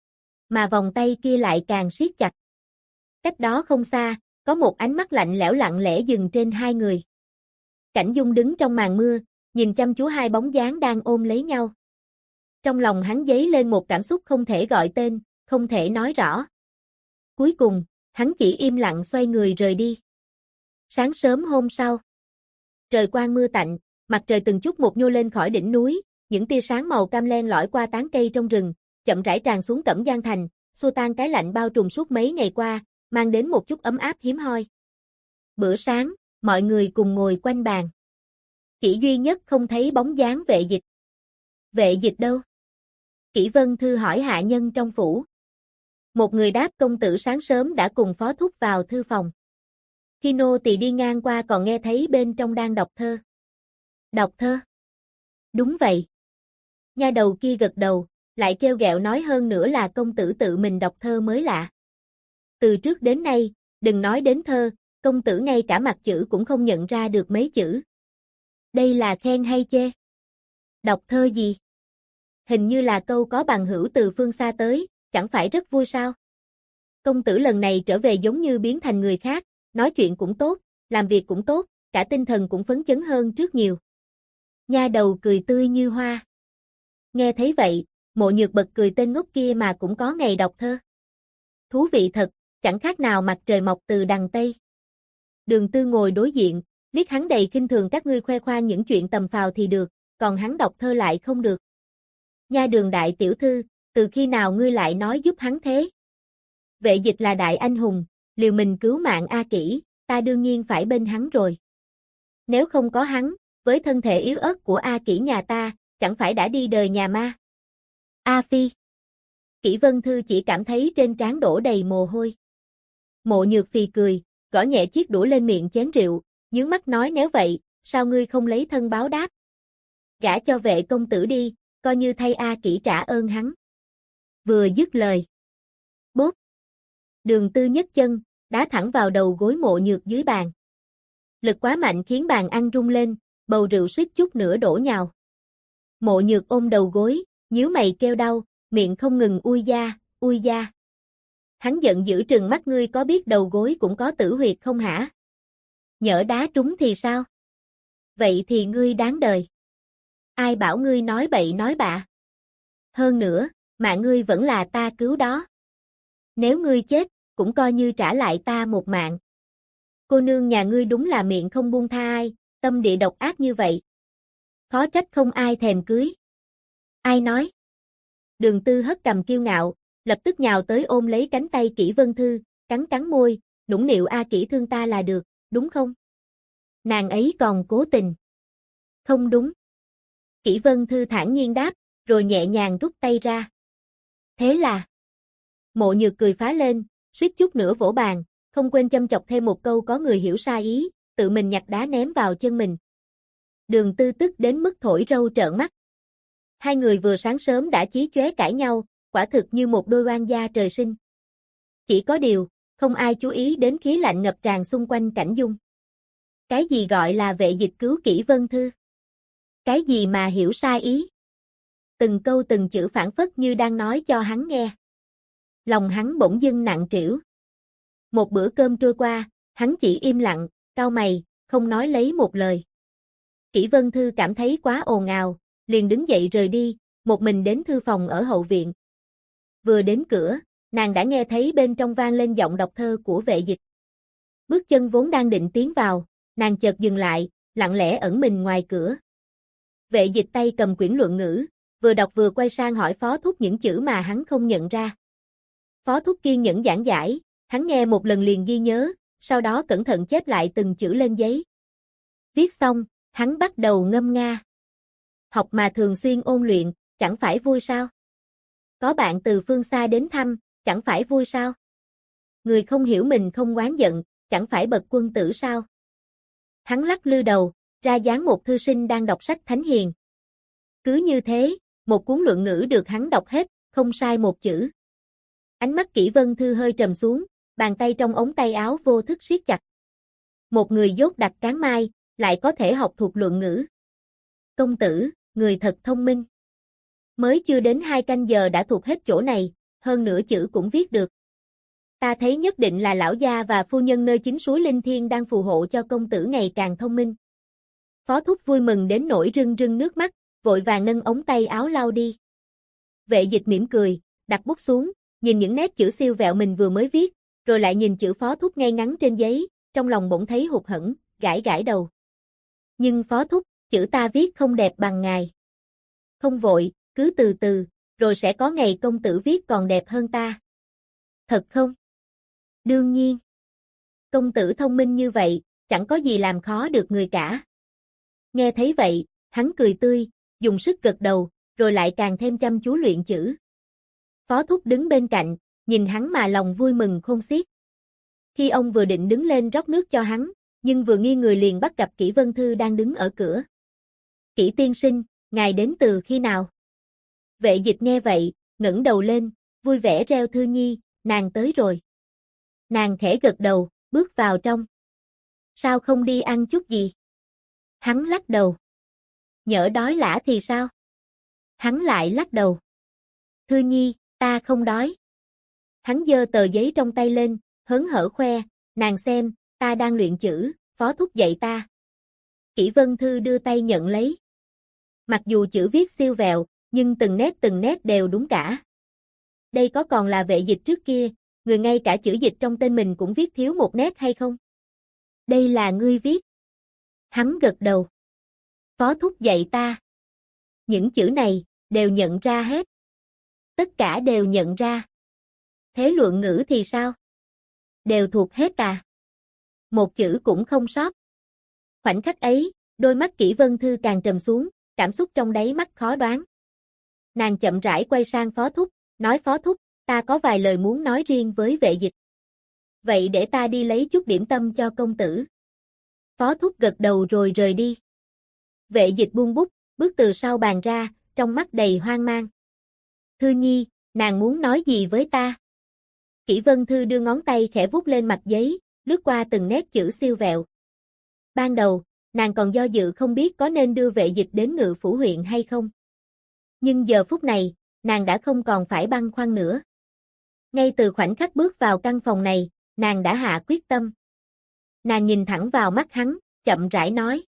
mà vòng tay kia lại càng siết chặt. Cách đó không xa, có một ánh mắt lạnh lẽo lặng lẽ dừng trên hai người. Cảnh Dung đứng trong màn mưa, nhìn chăm chú hai bóng dáng đang ôm lấy nhau. Trong lòng hắn dấy lên một cảm xúc không thể gọi tên, không thể nói rõ. Cuối cùng, hắn chỉ im lặng xoay người rời đi. Sáng sớm hôm sau, trời quang mưa tạnh, mặt trời từng chút một nhô lên khỏi đỉnh núi, những tia sáng màu cam len lỏi qua tán cây trong rừng, chậm rãi tràn xuống Cẩm Giang thành, xua tan cái lạnh bao trùm suốt mấy ngày qua, mang đến một chút ấm áp hiếm hoi. Bữa sáng, mọi người cùng ngồi quanh bàn. Chỉ duy nhất không thấy bóng dáng Vệ Dịch. Vệ Dịch đâu? Kỷ Vân Thư hỏi hạ nhân trong phủ. Một người đáp công tử sáng sớm đã cùng phó thúc vào thư phòng. Khi nô tỳ đi ngang qua còn nghe thấy bên trong đang đọc thơ. Đọc thơ? Đúng vậy. Nha đầu kia gật đầu, lại trêu ghẹo nói hơn nữa là công tử tự mình đọc thơ mới lạ. Từ trước đến nay, đừng nói đến thơ, công tử ngay cả mặt chữ cũng không nhận ra được mấy chữ. Đây là khen hay chê? Đọc thơ gì? Hình như là câu có bằng hữu từ phương xa tới, chẳng phải rất vui sao? Công tử lần này trở về giống như biến thành người khác, nói chuyện cũng tốt, làm việc cũng tốt, cả tinh thần cũng phấn chấn hơn trước nhiều. Nha đầu cười tươi như hoa. Nghe thấy vậy, Mộ Nhược bật cười tên ngốc kia mà cũng có ngày đọc thơ. Thú vị thật, chẳng khác nào mặt trời mọc từ đằng Tây. Đường Tư ngồi đối diện, liếc hắn đầy khinh thường các ngươi khoe khoang những chuyện tầm phào thì được, còn hắn đọc thơ lại không được. Nha Đường đại tiểu thư, từ khi nào ngươi lại nói giúp hắn thế? Vệ Dịch là đại anh hùng, liều mình cứu mạng A Kỷ, ta đương nhiên phải bên hắn rồi. Nếu không có hắn, với thân thể yếu ớt của A Kỷ nhà ta, chẳng phải đã đi đời nhà ma. A Phi. Kỷ Vân Thư chỉ cảm thấy trên trán đổ đầy mồ hôi. Mộ Nhược phì cười, gõ nhẹ chiếc đũa lên miệng chén rượu, nhướng mắt nói nếu vậy, sao ngươi không lấy thân báo đáp? Gả cho Vệ công tử đi, coi như thay A Kỷ trả ơn hắn. Vừa dứt lời. Bốp. Đường Tư nhấc chân, đá thẳng vào đầu gối Mộ Nhược dưới bàn. Lực quá mạnh khiến bàn ăn rung lên, bầu rượu suýt chút nữa đổ nhào. Mộ Nhược ôm đầu gối, nhíu mày kêu đau, miệng không ngừng ui da, ui da. Hắn giận dữ trừng mắt ngươi có biết đầu gối cũng có tử huyệt không hả? Nhỡ đá trúng thì sao? Vậy thì ngươi đáng đời. Ai bảo ngươi nói bậy nói bạ? Hơn nữa, mạng ngươi vẫn là ta cứu đó. Nếu ngươi chết, cũng coi như trả lại ta một mạng. Cô nương nhà ngươi đúng là miệng không buông tha ai, tâm địa độc ác như vậy. Khó trách không ai thèm cưới. Ai nói? Đường Tư hất cằm kiêu ngạo, lập tức nhào tới ôm lấy cánh tay Kỷ Vân Thư, cắn cắn môi, nũng nịu A Kỷ thương ta là được, đúng không? Nàng ấy còn cố tình. Không đúng. Kỷ Vân Thư thản nhiên đáp, rồi nhẹ nhàng rút tay ra. Thế là... Mộ Nhược cười phá lên, suýt chút nữa vỗ bàn, không quên châm chọc thêm một câu có người hiểu sai ý, tự mình nhặt đá ném vào chân mình. Đường Tư tức đến mức thổi râu trợn mắt. Hai người vừa sáng sớm đã chí chóe cãi nhau, quả thực như một đôi oan gia trời sinh. Chỉ có điều, không ai chú ý đến khí lạnh ngập tràn xung quanh Cảnh Dung. Cái gì gọi là Vệ Dịch cứu Kỷ Vân Thư? Cái gì mà hiểu sai ý? Từng câu từng chữ phảng phất như đang nói cho hắn nghe. Lòng hắn bỗng dưng nặng trĩu. Một bữa cơm trôi qua, hắn chỉ im lặng, cau mày, không nói lấy một lời. Kỷ Vân Thư cảm thấy quá ồn ào, liền đứng dậy rời đi, một mình đến thư phòng ở hậu viện. Vừa đến cửa, nàng đã nghe thấy bên trong vang lên giọng đọc thơ của Vệ Dịch. Bước chân vốn đang định tiến vào, nàng chợt dừng lại, lặng lẽ ẩn mình ngoài cửa. Vệ Dịch tay cầm quyển luận ngữ, vừa đọc vừa quay sang hỏi Phó Thúc những chữ mà hắn không nhận ra. Phó Thúc kiên nhẫn giảng giải, hắn nghe một lần liền ghi nhớ, sau đó cẩn thận chép lại từng chữ lên giấy. Viết xong, hắn bắt đầu ngâm nga. Học mà thường xuyên ôn luyện, chẳng phải vui sao? Có bạn từ phương xa đến thăm, chẳng phải vui sao? Người không hiểu mình không oán giận, chẳng phải bậc quân tử sao? Hắn lắc lư đầu, ra dáng một thư sinh đang đọc sách thánh hiền. Cứ như thế, một cuốn luận ngữ được hắn đọc hết, không sai một chữ. Ánh mắt Kỷ Vân Thư hơi trầm xuống, bàn tay trong ống tay áo vô thức siết chặt. Một người dốt đặt cán mai, lại có thể học thuộc luận ngữ. Công tử, người thật thông minh. Mới chưa đến 2 canh giờ đã thuộc hết chỗ này, hơn nửa chữ cũng viết được. Ta thấy nhất định là lão gia và phu nhân nơi chính suối Linh Thiên đang phù hộ cho công tử ngày càng thông minh. Phó Thúc vui mừng đến nỗi rưng rưng nước mắt, vội vàng nâng ống tay áo lau đi. Vệ Dịch mỉm cười, đặt bút xuống, nhìn những nét chữ siêu vẹo mình vừa mới viết, rồi lại nhìn chữ Phó Thúc ngay ngắn trên giấy, trong lòng bỗng thấy hụt hẫng, gãi gãi đầu. Nhưng Phó Thúc, chữ ta viết không đẹp bằng ngài. Không vội, cứ từ từ, rồi sẽ có ngày công tử viết còn đẹp hơn ta. Thật không? Đương nhiên. Công tử thông minh như vậy, chẳng có gì làm khó được người cả. Nghe thấy vậy, hắn cười tươi, dùng sức gật đầu, rồi lại càng thêm chăm chú luyện chữ. Phó Thúc đứng bên cạnh, nhìn hắn mà lòng vui mừng khôn xiết. Khi ông vừa định đứng lên rót nước cho hắn, nhưng vừa nghiêng người liền bắt gặp Kỷ Vân Thư đang đứng ở cửa. Kỷ tiên sinh, ngài đến từ khi nào? Vệ Dịch nghe vậy, ngẩng đầu lên, vui vẻ reo Thư nhi, nàng tới rồi. Nàng khẽ gật đầu, bước vào trong. Sao không đi ăn chút gì? Hắn lắc đầu. Nhỡ đói lả thì sao? Hắn lại lắc đầu. Thư nhi, ta không đói. Hắn giơ tờ giấy trong tay lên, hớn hở khoe, nàng xem, ta đang luyện chữ, Phó Thúc dạy ta. Kỷ Vân Thư đưa tay nhận lấy. Mặc dù chữ viết siêu vẹo, nhưng từng nét đều đúng cả. Đây có còn là Vệ Dịch trước kia, người ngay cả chữ Dịch trong tên mình cũng viết thiếu một nét hay không? Đây là ngươi viết. Hắn gật đầu. Phó Thúc dạy ta. Những chữ này, đều nhận ra hết. Tất cả đều nhận ra. Thế luận ngữ thì sao? Đều thuộc hết à? Một chữ cũng không sót. Khoảnh khắc ấy, đôi mắt Kỷ Vân Thư càng trầm xuống, cảm xúc trong đáy mắt khó đoán. Nàng chậm rãi quay sang Phó Thúc, nói Phó Thúc, ta có vài lời muốn nói riêng với Vệ Dịch. Vậy để ta đi lấy chút điểm tâm cho công tử. Phó Thúc gật đầu rồi rời đi. Vệ Dịch buông bút, bước từ sau bàn ra, trong mắt đầy hoang mang. Thư nhi, nàng muốn nói gì với ta? Kỷ Vân Thư đưa ngón tay khẽ vuốt lên mặt giấy, lướt qua từng nét chữ siêu vẹo. Ban đầu, nàng còn do dự không biết có nên đưa Vệ Dịch đến Ngự Phủ huyện hay không. Nhưng giờ phút này, nàng đã không còn phải băn khoăn nữa. Ngay từ khoảnh khắc bước vào căn phòng này, nàng đã hạ quyết tâm. Nàng nhìn thẳng vào mắt hắn, chậm rãi nói.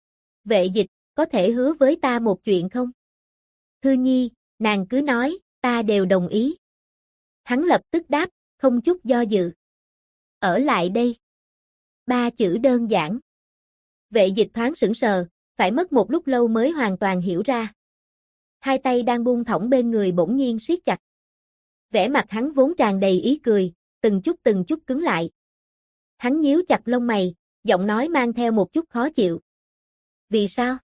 Vệ Dịch, có thể hứa với ta một chuyện không? Thư nhi, nàng cứ nói, ta đều đồng ý. Hắn lập tức đáp, không chút do dự. Ở lại đây. 3 chữ đơn giản. Vệ Dịch thoáng sững sờ, phải mất một lúc lâu mới hoàn toàn hiểu ra. Hai tay đang buông thõng bên người bỗng nhiên siết chặt. Vẻ mặt hắn vốn tràn đầy ý cười, từng chút cứng lại. Hắn nhíu chặt lông mày, giọng nói mang theo một chút khó chịu. Vì sao?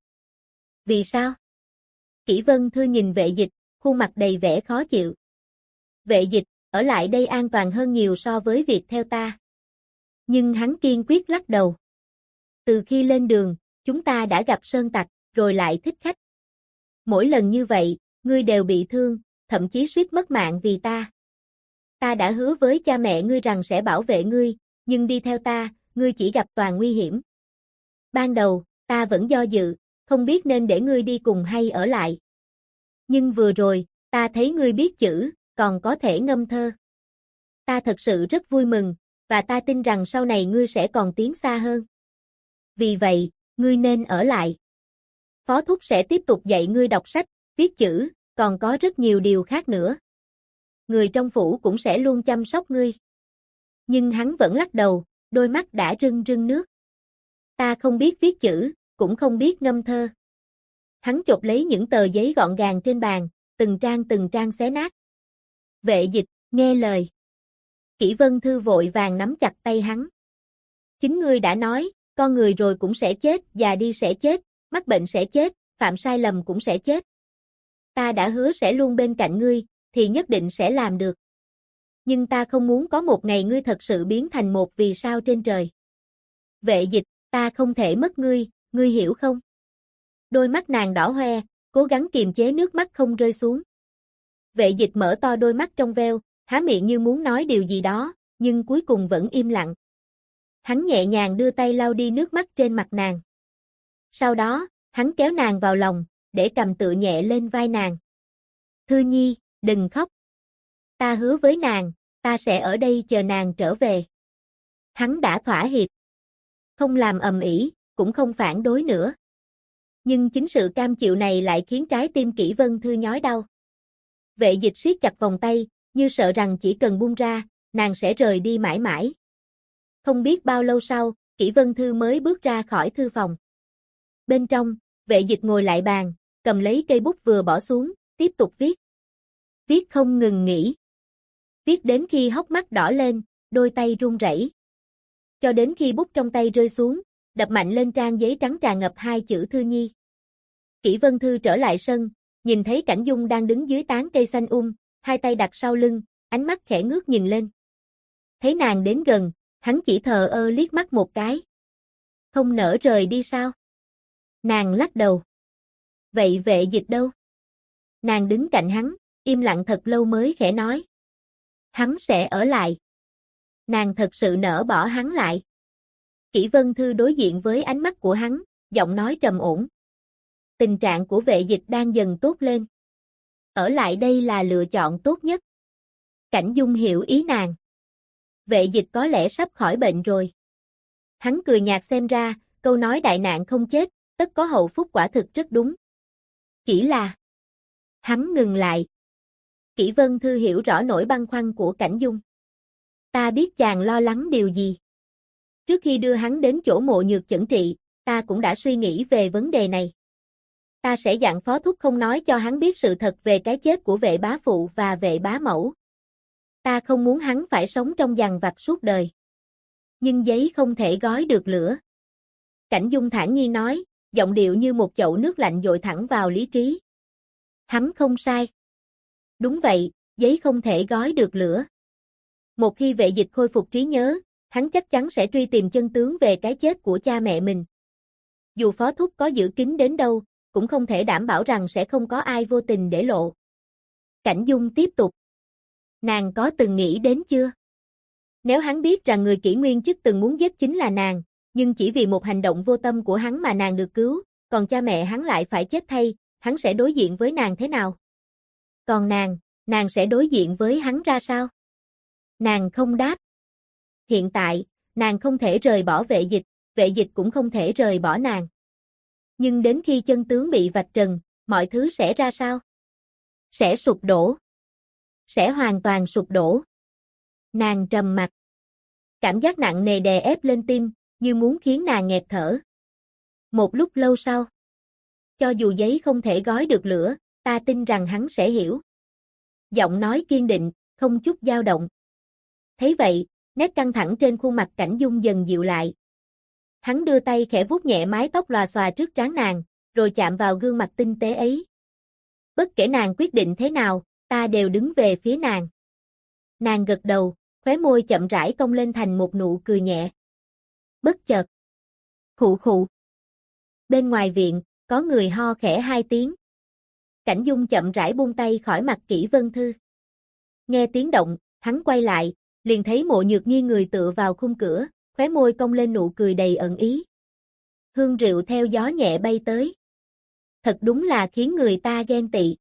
Vì sao? Kỷ Vân Thư nhìn Vệ Dịch, khuôn mặt đầy vẻ khó chịu. Vệ Dịch, ở lại đây an toàn hơn nhiều so với việc theo ta. Nhưng hắn kiên quyết lắc đầu. Từ khi lên đường, chúng ta đã gặp sơn tặc, rồi lại thích khách. Mỗi lần như vậy, ngươi đều bị thương, thậm chí suýt mất mạng vì ta. Ta đã hứa với cha mẹ ngươi rằng sẽ bảo vệ ngươi, nhưng đi theo ta, ngươi chỉ gặp toàn nguy hiểm. Ban đầu, ta vẫn do dự, không biết nên để ngươi đi cùng hay ở lại. Nhưng vừa rồi, ta thấy ngươi biết chữ, còn có thể ngâm thơ. Ta thật sự rất vui mừng, và ta tin rằng sau này ngươi sẽ còn tiến xa hơn. Vì vậy, ngươi nên ở lại. Phó Thúc sẽ tiếp tục dạy ngươi đọc sách, viết chữ, còn có rất nhiều điều khác nữa. Người trong phủ cũng sẽ luôn chăm sóc ngươi. Nhưng hắn vẫn lắc đầu, đôi mắt đã rưng rưng nước. Ta không biết viết chữ, cũng không biết ngâm thơ. Hắn chộp lấy những tờ giấy gọn gàng trên bàn, từng trang xé nát. Vệ Dịch, nghe lời. Kỷ Vân Thư vội vàng nắm chặt tay hắn. Chính ngươi đã nói, con người rồi cũng sẽ chết, già đi sẽ chết, mắc bệnh sẽ chết, phạm sai lầm cũng sẽ chết. Ta đã hứa sẽ luôn bên cạnh ngươi, thì nhất định sẽ làm được. Nhưng ta không muốn có một ngày ngươi thật sự biến thành một vì sao trên trời. Vệ Dịch, ta không thể mất ngươi, ngươi hiểu không? Đôi mắt nàng đỏ hoe, cố gắng kiềm chế nước mắt không rơi xuống. Vệ Dịch mở to đôi mắt trong veo, há miệng như muốn nói điều gì đó, nhưng cuối cùng vẫn im lặng. Hắn nhẹ nhàng đưa tay lau đi nước mắt trên mặt nàng. Sau đó, hắn kéo nàng vào lòng, để cầm tựa nhẹ lên vai nàng. Thư Nhi, đừng khóc. Ta hứa với nàng, ta sẽ ở đây chờ nàng trở về. Hắn đã thỏa hiệp. Không làm ầm ĩ, cũng không phản đối nữa. Nhưng chính sự cam chịu này lại khiến trái tim Kỷ Vân Thư nhói đau. Vệ Dịch siết chặt vòng tay, như sợ rằng chỉ cần buông ra, nàng sẽ rời đi mãi mãi. Không biết bao lâu sau, Kỷ Vân Thư mới bước ra khỏi thư phòng. Bên trong, Vệ Dịch ngồi lại bàn, cầm lấy cây bút vừa bỏ xuống, tiếp tục viết. Viết không ngừng nghỉ. Viết đến khi hốc mắt đỏ lên, đôi tay run rẩy. Cho đến khi bút trong tay rơi xuống, đập mạnh lên trang giấy trắng tràn ngập hai chữ Thư Nhi. Kỷ Vân Thư trở lại sân, nhìn thấy Cảnh Dung đang đứng dưới tán cây xanh hai tay đặt sau lưng, ánh mắt khẽ ngước nhìn lên. Thấy nàng đến gần, hắn chỉ thờ ơ liếc mắt một cái. Không nỡ rời đi sao? Nàng lắc đầu. Vậy Vệ Dịch đâu? Nàng đứng cạnh hắn, im lặng thật lâu mới khẽ nói. Hắn sẽ ở lại. Nàng thật sự nỡ bỏ hắn lại. Kỷ Vân Thư đối diện với ánh mắt của hắn, giọng nói trầm ổn. Tình trạng của Vệ Dịch đang dần tốt lên. Ở lại đây là lựa chọn tốt nhất. Cảnh Dung hiểu ý nàng. Vệ Dịch có lẽ sắp khỏi bệnh rồi. Hắn cười nhạt, xem ra, câu nói đại nạn không chết, tất có hậu phúc quả thực rất đúng. Chỉ là... Hắn ngừng lại. Kỷ Vân Thư hiểu rõ nỗi băn khoăn của Cảnh Dung. Ta biết chàng lo lắng điều gì. Trước khi đưa hắn đến chỗ Mộ Nhược chẩn trị, ta cũng đã suy nghĩ về vấn đề này. Ta sẽ dặn phó thúc không nói cho hắn biết sự thật về cái chết của Vệ bá phụ và Vệ bá mẫu. Ta không muốn hắn phải sống trong dằn vặt suốt đời. Nhưng giấy không thể gói được lửa. Cảnh Dung thản nhiên nói, giọng điệu như một chậu nước lạnh dội thẳng vào lý trí. Hắn không sai. Đúng vậy, giấy không thể gói được lửa. Một khi Vệ Dịch khôi phục trí nhớ, hắn chắc chắn sẽ truy tìm chân tướng về cái chết của cha mẹ mình. Dù phó thúc có giữ kín đến đâu, cũng không thể đảm bảo rằng sẽ không có ai vô tình để lộ. Cảnh Dung tiếp tục. Nàng có từng nghĩ đến chưa? Nếu hắn biết rằng người Kỷ Nguyên Chức từng muốn giết chính là nàng, nhưng chỉ vì một hành động vô tâm của hắn mà nàng được cứu, còn cha mẹ hắn lại phải chết thay, hắn sẽ đối diện với nàng thế nào? Còn nàng sẽ đối diện với hắn ra sao? Nàng không đáp. Hiện tại, nàng không thể rời bỏ Vệ Dịch cũng không thể rời bỏ nàng. Nhưng đến khi chân tướng bị vạch trần, mọi thứ sẽ ra sao? Sẽ sụp đổ. Sẽ hoàn toàn sụp đổ. Nàng trầm mặc. Cảm giác nặng nề đè ép lên tim, như muốn khiến nàng nghẹt thở. Một lúc lâu sau. Cho dù giấy không thể gói được lửa, ta tin rằng hắn sẽ hiểu. Giọng nói kiên định, không chút dao động. Thấy vậy, nét căng thẳng trên khuôn mặt Cảnh Dung dần dịu lại. Hắn đưa tay khẽ vuốt nhẹ mái tóc lòa xòa trước trán nàng, rồi chạm vào gương mặt tinh tế ấy. Bất kể nàng quyết định thế nào, ta đều đứng về phía nàng. Nàng gật đầu, khóe môi chậm rãi cong lên thành một nụ cười nhẹ. Bất chợt. Khụ khụ. Bên ngoài viện, có người ho khẽ hai tiếng. Cảnh Dung chậm rãi buông tay khỏi mặt Kỷ Vân Thư. Nghe tiếng động, hắn quay lại, liền thấy Mộ Nhược nghiêng người tựa vào khung cửa, khóe môi cong lên nụ cười đầy ẩn ý. Hương rượu theo gió nhẹ bay tới. Thật đúng là khiến người ta ghen tị.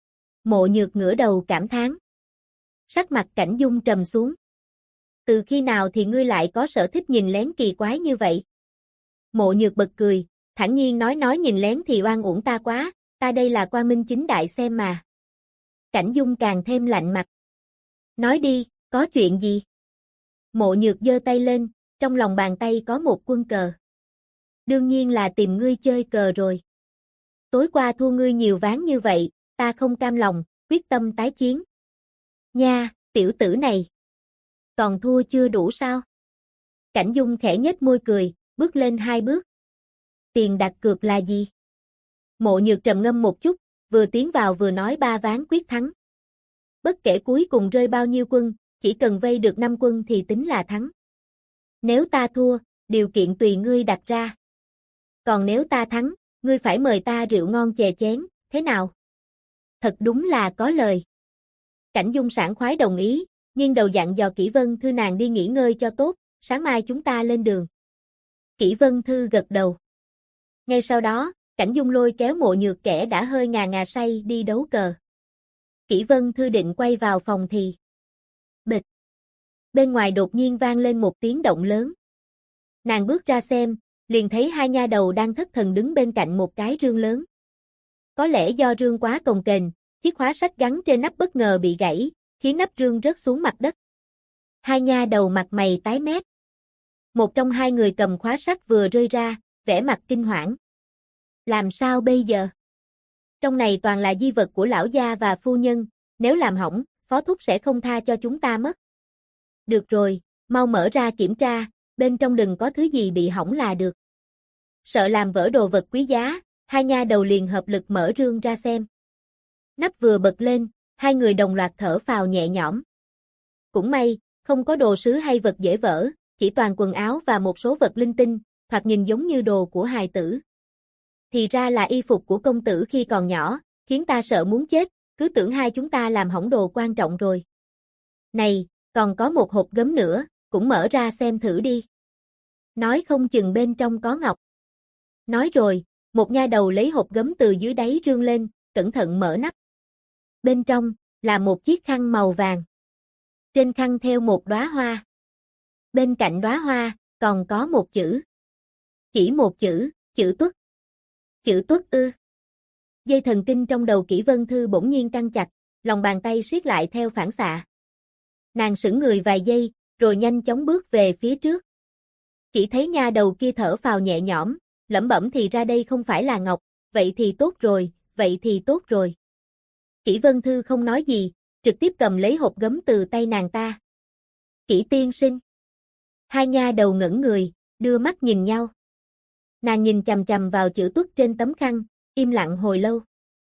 Mộ Nhược ngửa đầu cảm thán. Sắc mặt Cảnh Dung trầm xuống. Từ khi nào thì ngươi lại có sở thích nhìn lén kỳ quái như vậy? Mộ Nhược bật cười, thản nhiên nói nhìn lén thì oan uổng ta quá, ta đây là quang minh chính đại xem mà. Cảnh Dung càng thêm lạnh mặt. Nói đi, có chuyện gì? Mộ Nhược giơ tay lên, trong lòng bàn tay có một quân cờ. Đương nhiên là tìm ngươi chơi cờ rồi. Tối qua thua ngươi nhiều ván như vậy, ta không cam lòng, quyết tâm tái chiến. Nha, tiểu tử này. Còn thua chưa đủ sao? Cảnh Dung khẽ nhếch môi cười, bước lên hai bước. Tiền đặt cược là gì? Mộ Nhược trầm ngâm một chút, vừa tiến vào vừa nói 3 ván quyết thắng. Bất kể cuối cùng rơi bao nhiêu quân, chỉ cần vây được 5 quân thì tính là thắng. Nếu ta thua, điều kiện tùy ngươi đặt ra. Còn nếu ta thắng, ngươi phải mời ta rượu ngon chè chén, thế nào? Thật đúng là có lời. Cảnh Dung sảng khoái đồng ý, nhưng đầu dặn dò Kỷ Vân Thư nàng đi nghỉ ngơi cho tốt, sáng mai chúng ta lên đường. Kỷ Vân Thư gật đầu. Ngay sau đó, Cảnh Dung lôi kéo Mộ Nhược kẻ đã hơi ngà ngà say đi đấu cờ. Kỷ Vân Thư định quay vào phòng thì bịch. Bên ngoài đột nhiên vang lên một tiếng động lớn. Nàng bước ra xem, liền thấy hai nha đầu đang thất thần đứng bên cạnh một cái rương lớn. Có lẽ do rương quá cồng kềnh, chiếc khóa sách gắn trên nắp bất ngờ bị gãy, khiến nắp rương rớt xuống mặt đất. Hai nha đầu mặt mày tái mét. Một trong hai người cầm khóa sắt vừa rơi ra, vẻ mặt kinh hoảng. Làm sao bây giờ? Trong này toàn là di vật của lão gia và phu nhân, nếu làm hỏng, phó thúc sẽ không tha cho chúng ta mất. Được rồi, mau mở ra kiểm tra, bên trong đừng có thứ gì bị hỏng là được. Sợ làm vỡ đồ vật quý giá, hai nha đầu liền hợp lực mở rương ra xem. Nắp vừa bật lên, hai người đồng loạt thở phào nhẹ nhõm. Cũng may, không có đồ sứ hay vật dễ vỡ, chỉ toàn quần áo và một số vật linh tinh, thoạt nhìn giống như đồ của hài tử. Thì ra là y phục của công tử khi còn nhỏ, khiến ta sợ muốn chết, cứ tưởng hai chúng ta làm hỏng đồ quan trọng rồi. Này, còn có một hộp gấm nữa, cũng mở ra xem thử đi. Nói không chừng bên trong có ngọc. Nói rồi, một nha đầu lấy hộp gấm từ dưới đáy rương lên, cẩn thận mở nắp. Bên trong, là một chiếc khăn màu vàng. Trên khăn thêu một đóa hoa. Bên cạnh đóa hoa, còn có một chữ. Chỉ một chữ, chữ Tuất. Chữ Tuất ư. Dây thần kinh trong đầu Kỷ Vân Thư bỗng nhiên căng chặt, lòng bàn tay siết lại theo phản xạ. Nàng sững người vài giây, rồi nhanh chóng bước về phía trước. Chỉ thấy nha đầu kia thở phào nhẹ nhõm, lẩm bẩm thì ra đây không phải là ngọc, vậy thì tốt rồi, vậy thì tốt rồi. Kỷ Vân Thư không nói gì, trực tiếp cầm lấy hộp gấm từ tay nàng ta. Kỷ tiên sinh. Hai nha đầu ngẩn người, đưa mắt nhìn nhau. Nàng nhìn chằm chằm vào chữ Tuất trên tấm khăn, im lặng hồi lâu.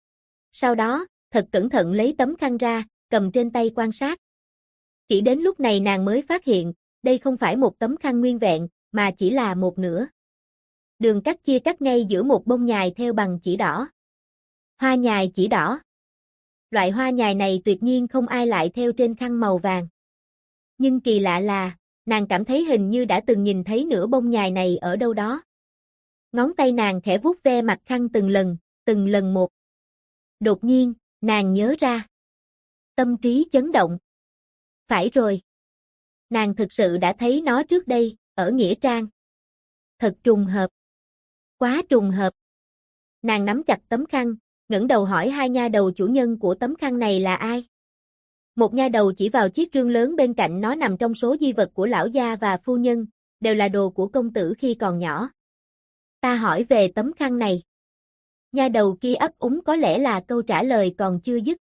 Sau đó, thật cẩn thận lấy tấm khăn ra, cầm trên tay quan sát. Chỉ đến lúc này nàng mới phát hiện, đây không phải một tấm khăn nguyên vẹn, mà chỉ là một nửa. Đường cắt chia cắt ngay giữa một bông nhài theo bằng chỉ đỏ. Hoa nhài chỉ đỏ. Loại hoa nhài này tuyệt nhiên không ai lại theo trên khăn màu vàng. Nhưng kỳ lạ là, nàng cảm thấy hình như đã từng nhìn thấy nửa bông nhài này ở đâu đó. Ngón tay nàng khẽ vuốt ve mặt khăn từng lần một. Đột nhiên, nàng nhớ ra. Tâm trí chấn động. Phải rồi. Nàng thực sự đã thấy nó trước đây, ở Nghĩa Trang. Thật trùng hợp. Quá trùng hợp. Nàng nắm chặt tấm khăn, ngẩng đầu hỏi hai nha đầu chủ nhân của tấm khăn này là ai. Một nha đầu chỉ vào chiếc rương lớn bên cạnh nó nằm trong số di vật của lão gia và phu nhân, đều là đồ của công tử khi còn nhỏ. Ta hỏi về tấm khăn này. Nha đầu kia ấp úng có lẽ là câu trả lời còn chưa dứt.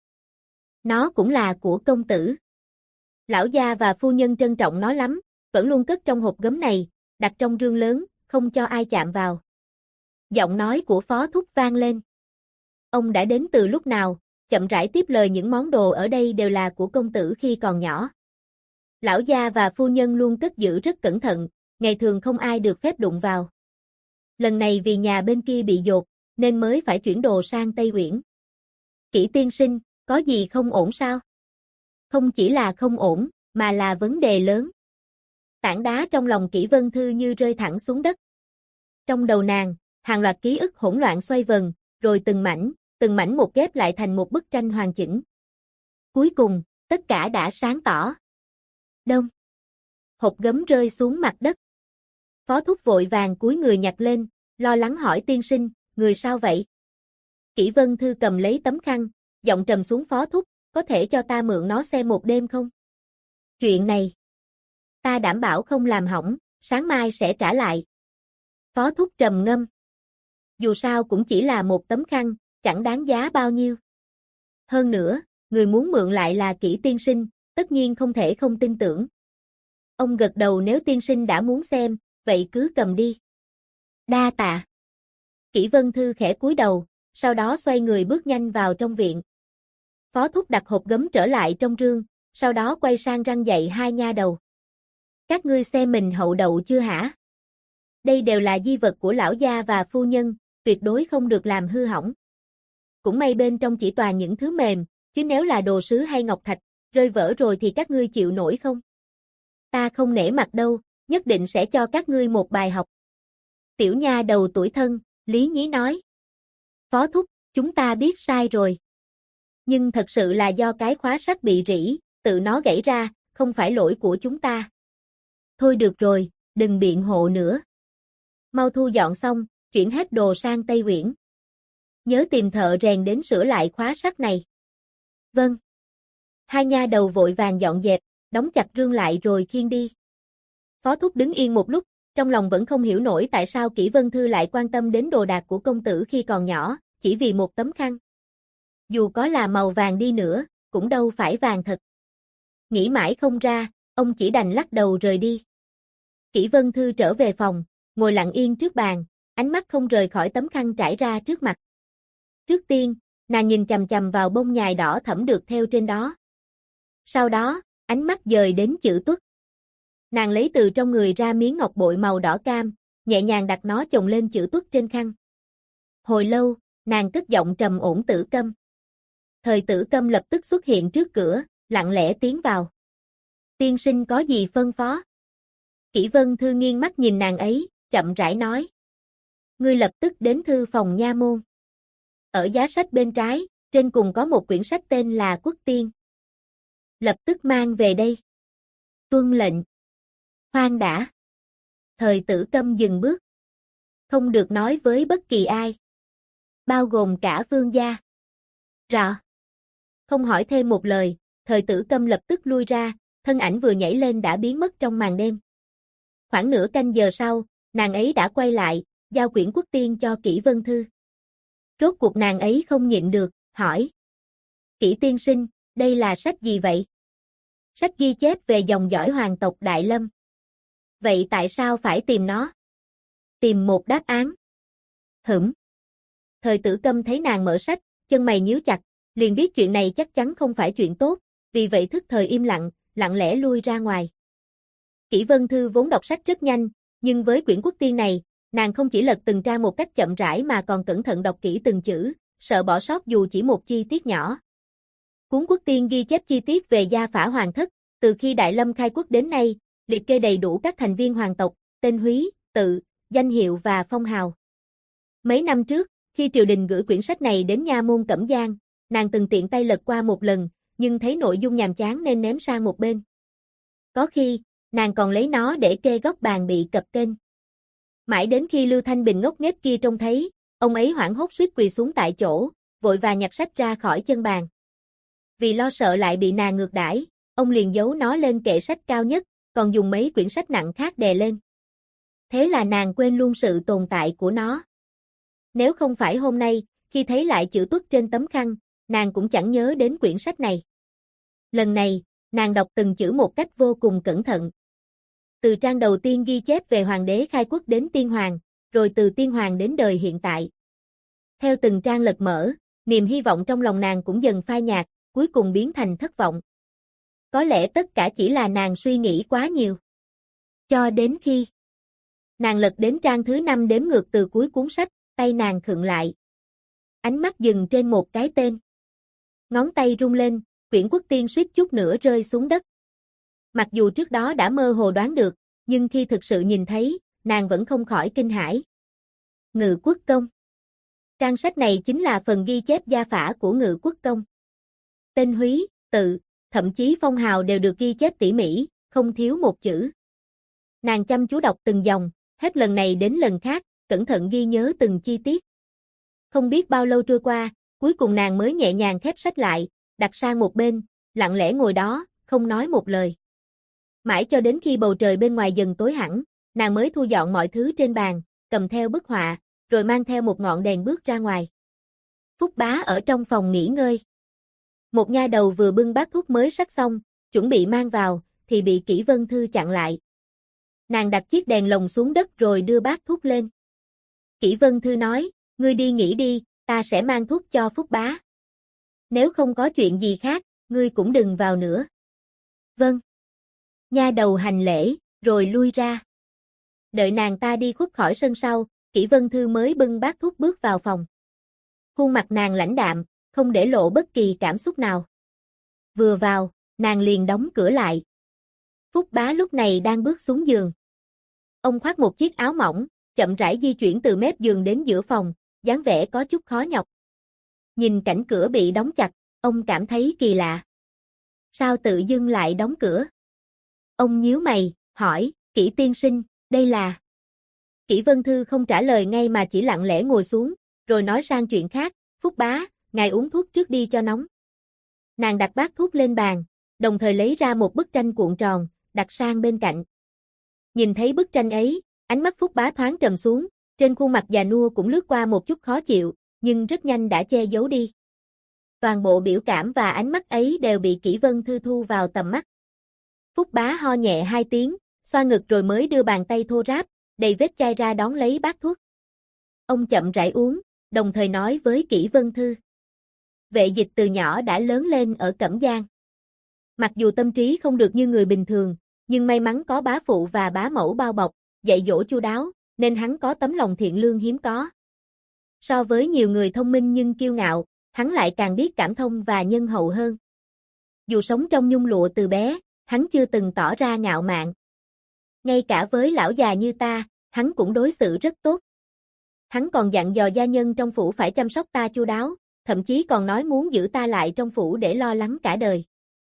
Nó cũng là của công tử. Lão gia và phu nhân trân trọng nó lắm, vẫn luôn cất trong hộp gấm này, đặt trong rương lớn, không cho ai chạm vào. Giọng nói của phó thúc vang lên. Ông đã đến từ lúc nào, chậm rãi tiếp lời những món đồ ở đây đều là của công tử khi còn nhỏ. Lão gia và phu nhân luôn cất giữ rất cẩn thận, ngày thường không ai được phép đụng vào. Lần này vì nhà bên kia bị dột, nên mới phải chuyển đồ sang Tây Uyển. Kỷ tiên sinh, có gì không ổn sao? Không chỉ là không ổn, mà là vấn đề lớn. Tảng đá trong lòng Kỷ Vân Thư như rơi thẳng xuống đất. Trong đầu nàng, hàng loạt ký ức hỗn loạn xoay vần, rồi từng mảnh một ghép lại thành một bức tranh hoàn chỉnh. Cuối cùng, tất cả đã sáng tỏ. Đông. Hộp gấm rơi xuống mặt đất. Phó thúc vội vàng cúi người nhặt lên, lo lắng hỏi tiên sinh, người sao vậy? Kỷ Vân Thư cầm lấy tấm khăn, giọng trầm xuống phó thúc, có thể cho ta mượn nó xem một đêm không? Chuyện này, ta đảm bảo không làm hỏng, sáng mai sẽ trả lại. Phó thúc trầm ngâm. Dù sao cũng chỉ là một tấm khăn, chẳng đáng giá bao nhiêu. Hơn nữa, người muốn mượn lại là Kỷ tiên sinh, tất nhiên không thể không tin tưởng. Ông gật đầu nếu tiên sinh đã muốn xem, vậy cứ cầm đi. Đa tạ. Kỷ Vân Thư khẽ cúi đầu, sau đó xoay người bước nhanh vào trong viện. Phó thúc đặt hộp gấm trở lại trong rương, sau đó quay sang răn dạy hai nha đầu. Các ngươi xem mình hậu đậu chưa hả? Đây đều là di vật của lão gia và phu nhân, tuyệt đối không được làm hư hỏng. Cũng may bên trong chỉ toàn những thứ mềm, chứ nếu là đồ sứ hay ngọc thạch, rơi vỡ rồi thì các ngươi chịu nổi không? Ta không nể mặt đâu, nhất định sẽ cho các ngươi một bài học. Tiểu nha đầu tuổi thân, Lý Nhí nói. Phó thúc, chúng ta biết sai rồi. Nhưng thật sự là do cái khóa sắt bị rỉ, tự nó gãy ra, không phải lỗi của chúng ta. Thôi được rồi, đừng biện hộ nữa. Mau thu dọn xong, chuyển hết đồ sang Tây Uyển. Nhớ tìm thợ rèn đến sửa lại khóa sắt này. Vâng. Hai nha đầu vội vàng dọn dẹp, đóng chặt rương lại rồi khiêng đi. Phó thúc đứng yên một lúc, trong lòng vẫn không hiểu nổi tại sao Kỷ Vân Thư lại quan tâm đến đồ đạc của công tử khi còn nhỏ, chỉ vì một tấm khăn. Dù có là màu vàng đi nữa, cũng đâu phải vàng thật. Nghĩ mãi không ra, ông chỉ đành lắc đầu rời đi. Kỷ Vân Thư trở về phòng, ngồi lặng yên trước bàn, ánh mắt không rời khỏi tấm khăn trải ra trước mặt. Trước tiên, nàng nhìn chằm chằm vào bông nhài đỏ thẫm được thêu trên đó. Sau đó, ánh mắt dời đến chữ tuất. Nàng lấy từ trong người ra miếng ngọc bội màu đỏ cam, nhẹ nhàng đặt nó chồng lên chữ tuất trên khăn. Hồi lâu, nàng cất giọng trầm ổn Tử Câm. Thời Tử Câm lập tức xuất hiện trước cửa, lặng lẽ tiến vào. Tiên sinh có gì phân phó? Kỷ Vân Thư nghiêng mắt nhìn nàng ấy, chậm rãi nói. Ngươi lập tức đến thư phòng nha môn. Ở giá sách bên trái, trên cùng có một quyển sách tên là Quốc Tiên. Lập tức mang về đây. Tuân lệnh. Khoan đã. Thời Tử Câm dừng bước. Không được nói với bất kỳ ai. Bao gồm cả vương gia. Rõ. Không hỏi thêm một lời, Thời Tử Câm lập tức lui ra, thân ảnh vừa nhảy lên đã biến mất trong màn đêm. Khoảng nửa canh giờ sau, nàng ấy đã quay lại, giao quyển Quốc Tiên cho Kỷ Vân Thư. Rốt cuộc nàng ấy không nhịn được, hỏi. Kỷ tiên sinh, đây là sách gì vậy? Sách ghi chép về dòng dõi hoàng tộc Đại Lâm. Vậy tại sao phải tìm nó? Tìm một đáp án. Thời Tử Câm thấy nàng mở sách, chân mày nhíu chặt, liền biết chuyện này chắc chắn không phải chuyện tốt, vì vậy thức thời im lặng, lặng lẽ lui ra ngoài. Kỷ Vân Thư vốn đọc sách rất nhanh, nhưng với quyển Quốc Tiên này, nàng không chỉ lật từng trang một cách chậm rãi mà còn cẩn thận đọc kỹ từng chữ, sợ bỏ sót dù chỉ một chi tiết nhỏ. Cuốn Quốc Tiên ghi chép chi tiết về gia phả hoàng thất, từ khi Đại Lâm khai quốc đến nay, liệt kê đầy đủ các thành viên hoàng tộc, tên húy, tự, danh hiệu và phong hào. Mấy năm trước, khi triều đình gửi quyển sách này đến nha môn Cẩm Giang, nàng từng tiện tay lật qua một lần, nhưng thấy nội dung nhàm chán nên ném sang một bên. Có khi, nàng còn lấy nó để kê góc bàn bị cập kênh. Mãi đến khi Lưu Thanh Bình ngốc nghếch kia trông thấy, ông ấy hoảng hốt suýt quỳ xuống tại chỗ, vội vàng nhặt sách ra khỏi chân bàn. Vì lo sợ lại bị nàng ngược đãi, ông liền giấu nó lên kệ sách cao nhất, còn dùng mấy quyển sách nặng khác đè lên. Thế là nàng quên luôn sự tồn tại của nó. Nếu không phải hôm nay, khi thấy lại chữ tuất trên tấm khăn, nàng cũng chẳng nhớ đến quyển sách này. Lần này, nàng đọc từng chữ một cách vô cùng cẩn thận. Từ trang đầu tiên ghi chép về hoàng đế khai quốc đến tiên hoàng, rồi từ tiên hoàng đến đời hiện tại. Theo từng trang lật mở, niềm hy vọng trong lòng nàng cũng dần phai nhạt, cuối cùng biến thành thất vọng. Có lẽ tất cả chỉ là nàng suy nghĩ quá nhiều. Cho đến khi nàng lật đến trang thứ 5 đếm ngược từ cuối cuốn sách, tay nàng khựng lại. Ánh mắt dừng trên một cái tên. Ngón tay rung lên, quyển Quốc Tiên suýt chút nữa rơi xuống đất. Mặc dù trước đó đã mơ hồ đoán được, nhưng khi thực sự nhìn thấy, nàng vẫn không khỏi kinh hãi. Ngự Quốc Công. Trang sách này chính là phần ghi chép gia phả của Ngự Quốc Công. Tên húy, tự, thậm chí phong hào đều được ghi chép tỉ mỉ, không thiếu một chữ. Nàng chăm chú đọc từng dòng, hết lần này đến lần khác, cẩn thận ghi nhớ từng chi tiết. Không biết bao lâu trôi qua, cuối cùng nàng mới nhẹ nhàng khép sách lại, đặt sang một bên, lặng lẽ ngồi đó, không nói một lời. Mãi cho đến khi bầu trời bên ngoài dần tối hẳn, nàng mới thu dọn mọi thứ trên bàn, cầm theo bức họa, rồi mang theo một ngọn đèn bước ra ngoài. Phúc Bá ở trong phòng nghỉ ngơi. Một nha đầu vừa bưng bát thuốc mới sắc xong, chuẩn bị mang vào, thì bị Kỷ Vân Thư chặn lại. Nàng đặt chiếc đèn lồng xuống đất rồi đưa bát thuốc lên. Kỷ Vân Thư nói, ngươi đi nghỉ đi, ta sẽ mang thuốc cho Phúc Bá. Nếu không có chuyện gì khác, ngươi cũng đừng vào nữa. Vâng. Nha đầu hành lễ, rồi lui ra. Đợi nàng ta đi khuất khỏi sân sau, Kỷ Vân Thư mới bưng bát thuốc bước vào phòng. Khuôn mặt nàng lãnh đạm, không để lộ bất kỳ cảm xúc nào. Vừa vào, nàng liền đóng cửa lại. Phúc Bá lúc này đang bước xuống giường. Ông khoác một chiếc áo mỏng, chậm rãi di chuyển từ mép giường đến giữa phòng, dáng vẻ có chút khó nhọc. Nhìn cảnh cửa bị đóng chặt, ông cảm thấy kỳ lạ. Sao tự dưng lại đóng cửa? Ông nhíu mày, hỏi, Kỷ tiên sinh, đây là... Kỷ Vân Thư không trả lời ngay mà chỉ lặng lẽ ngồi xuống, rồi nói sang chuyện khác, Phúc bá, ngài uống thuốc trước đi cho nóng. Nàng đặt bát thuốc lên bàn, đồng thời lấy ra một bức tranh cuộn tròn, đặt sang bên cạnh. Nhìn thấy bức tranh ấy, ánh mắt Phúc bá thoáng trầm xuống, trên khuôn mặt già nua cũng lướt qua một chút khó chịu, nhưng rất nhanh đã che giấu đi. Toàn bộ biểu cảm và ánh mắt ấy đều bị Kỷ Vân Thư thu vào tầm mắt. Phúc bá ho nhẹ 2 tiếng, xoa ngực rồi mới đưa bàn tay thô ráp, đầy vết chai ra đón lấy bát thuốc. Ông chậm rãi uống, đồng thời nói với Kỷ Vân Thư. Vệ Dịch từ nhỏ đã lớn lên ở Cẩm Giang. Mặc dù tâm trí không được như người bình thường, nhưng may mắn có bá phụ và bá mẫu bao bọc, dạy dỗ chu đáo, nên hắn có tấm lòng thiện lương hiếm có. So với nhiều người thông minh nhưng kiêu ngạo, hắn lại càng biết cảm thông và nhân hậu hơn. Dù sống trong nhung lụa từ bé, hắn chưa từng tỏ ra ngạo mạn. Ngay cả với lão già như ta, hắn cũng đối xử rất tốt. Hắn còn dặn dò gia nhân trong phủ phải chăm sóc ta chu đáo, thậm chí còn nói muốn giữ ta lại trong phủ để lo lắng cả đời.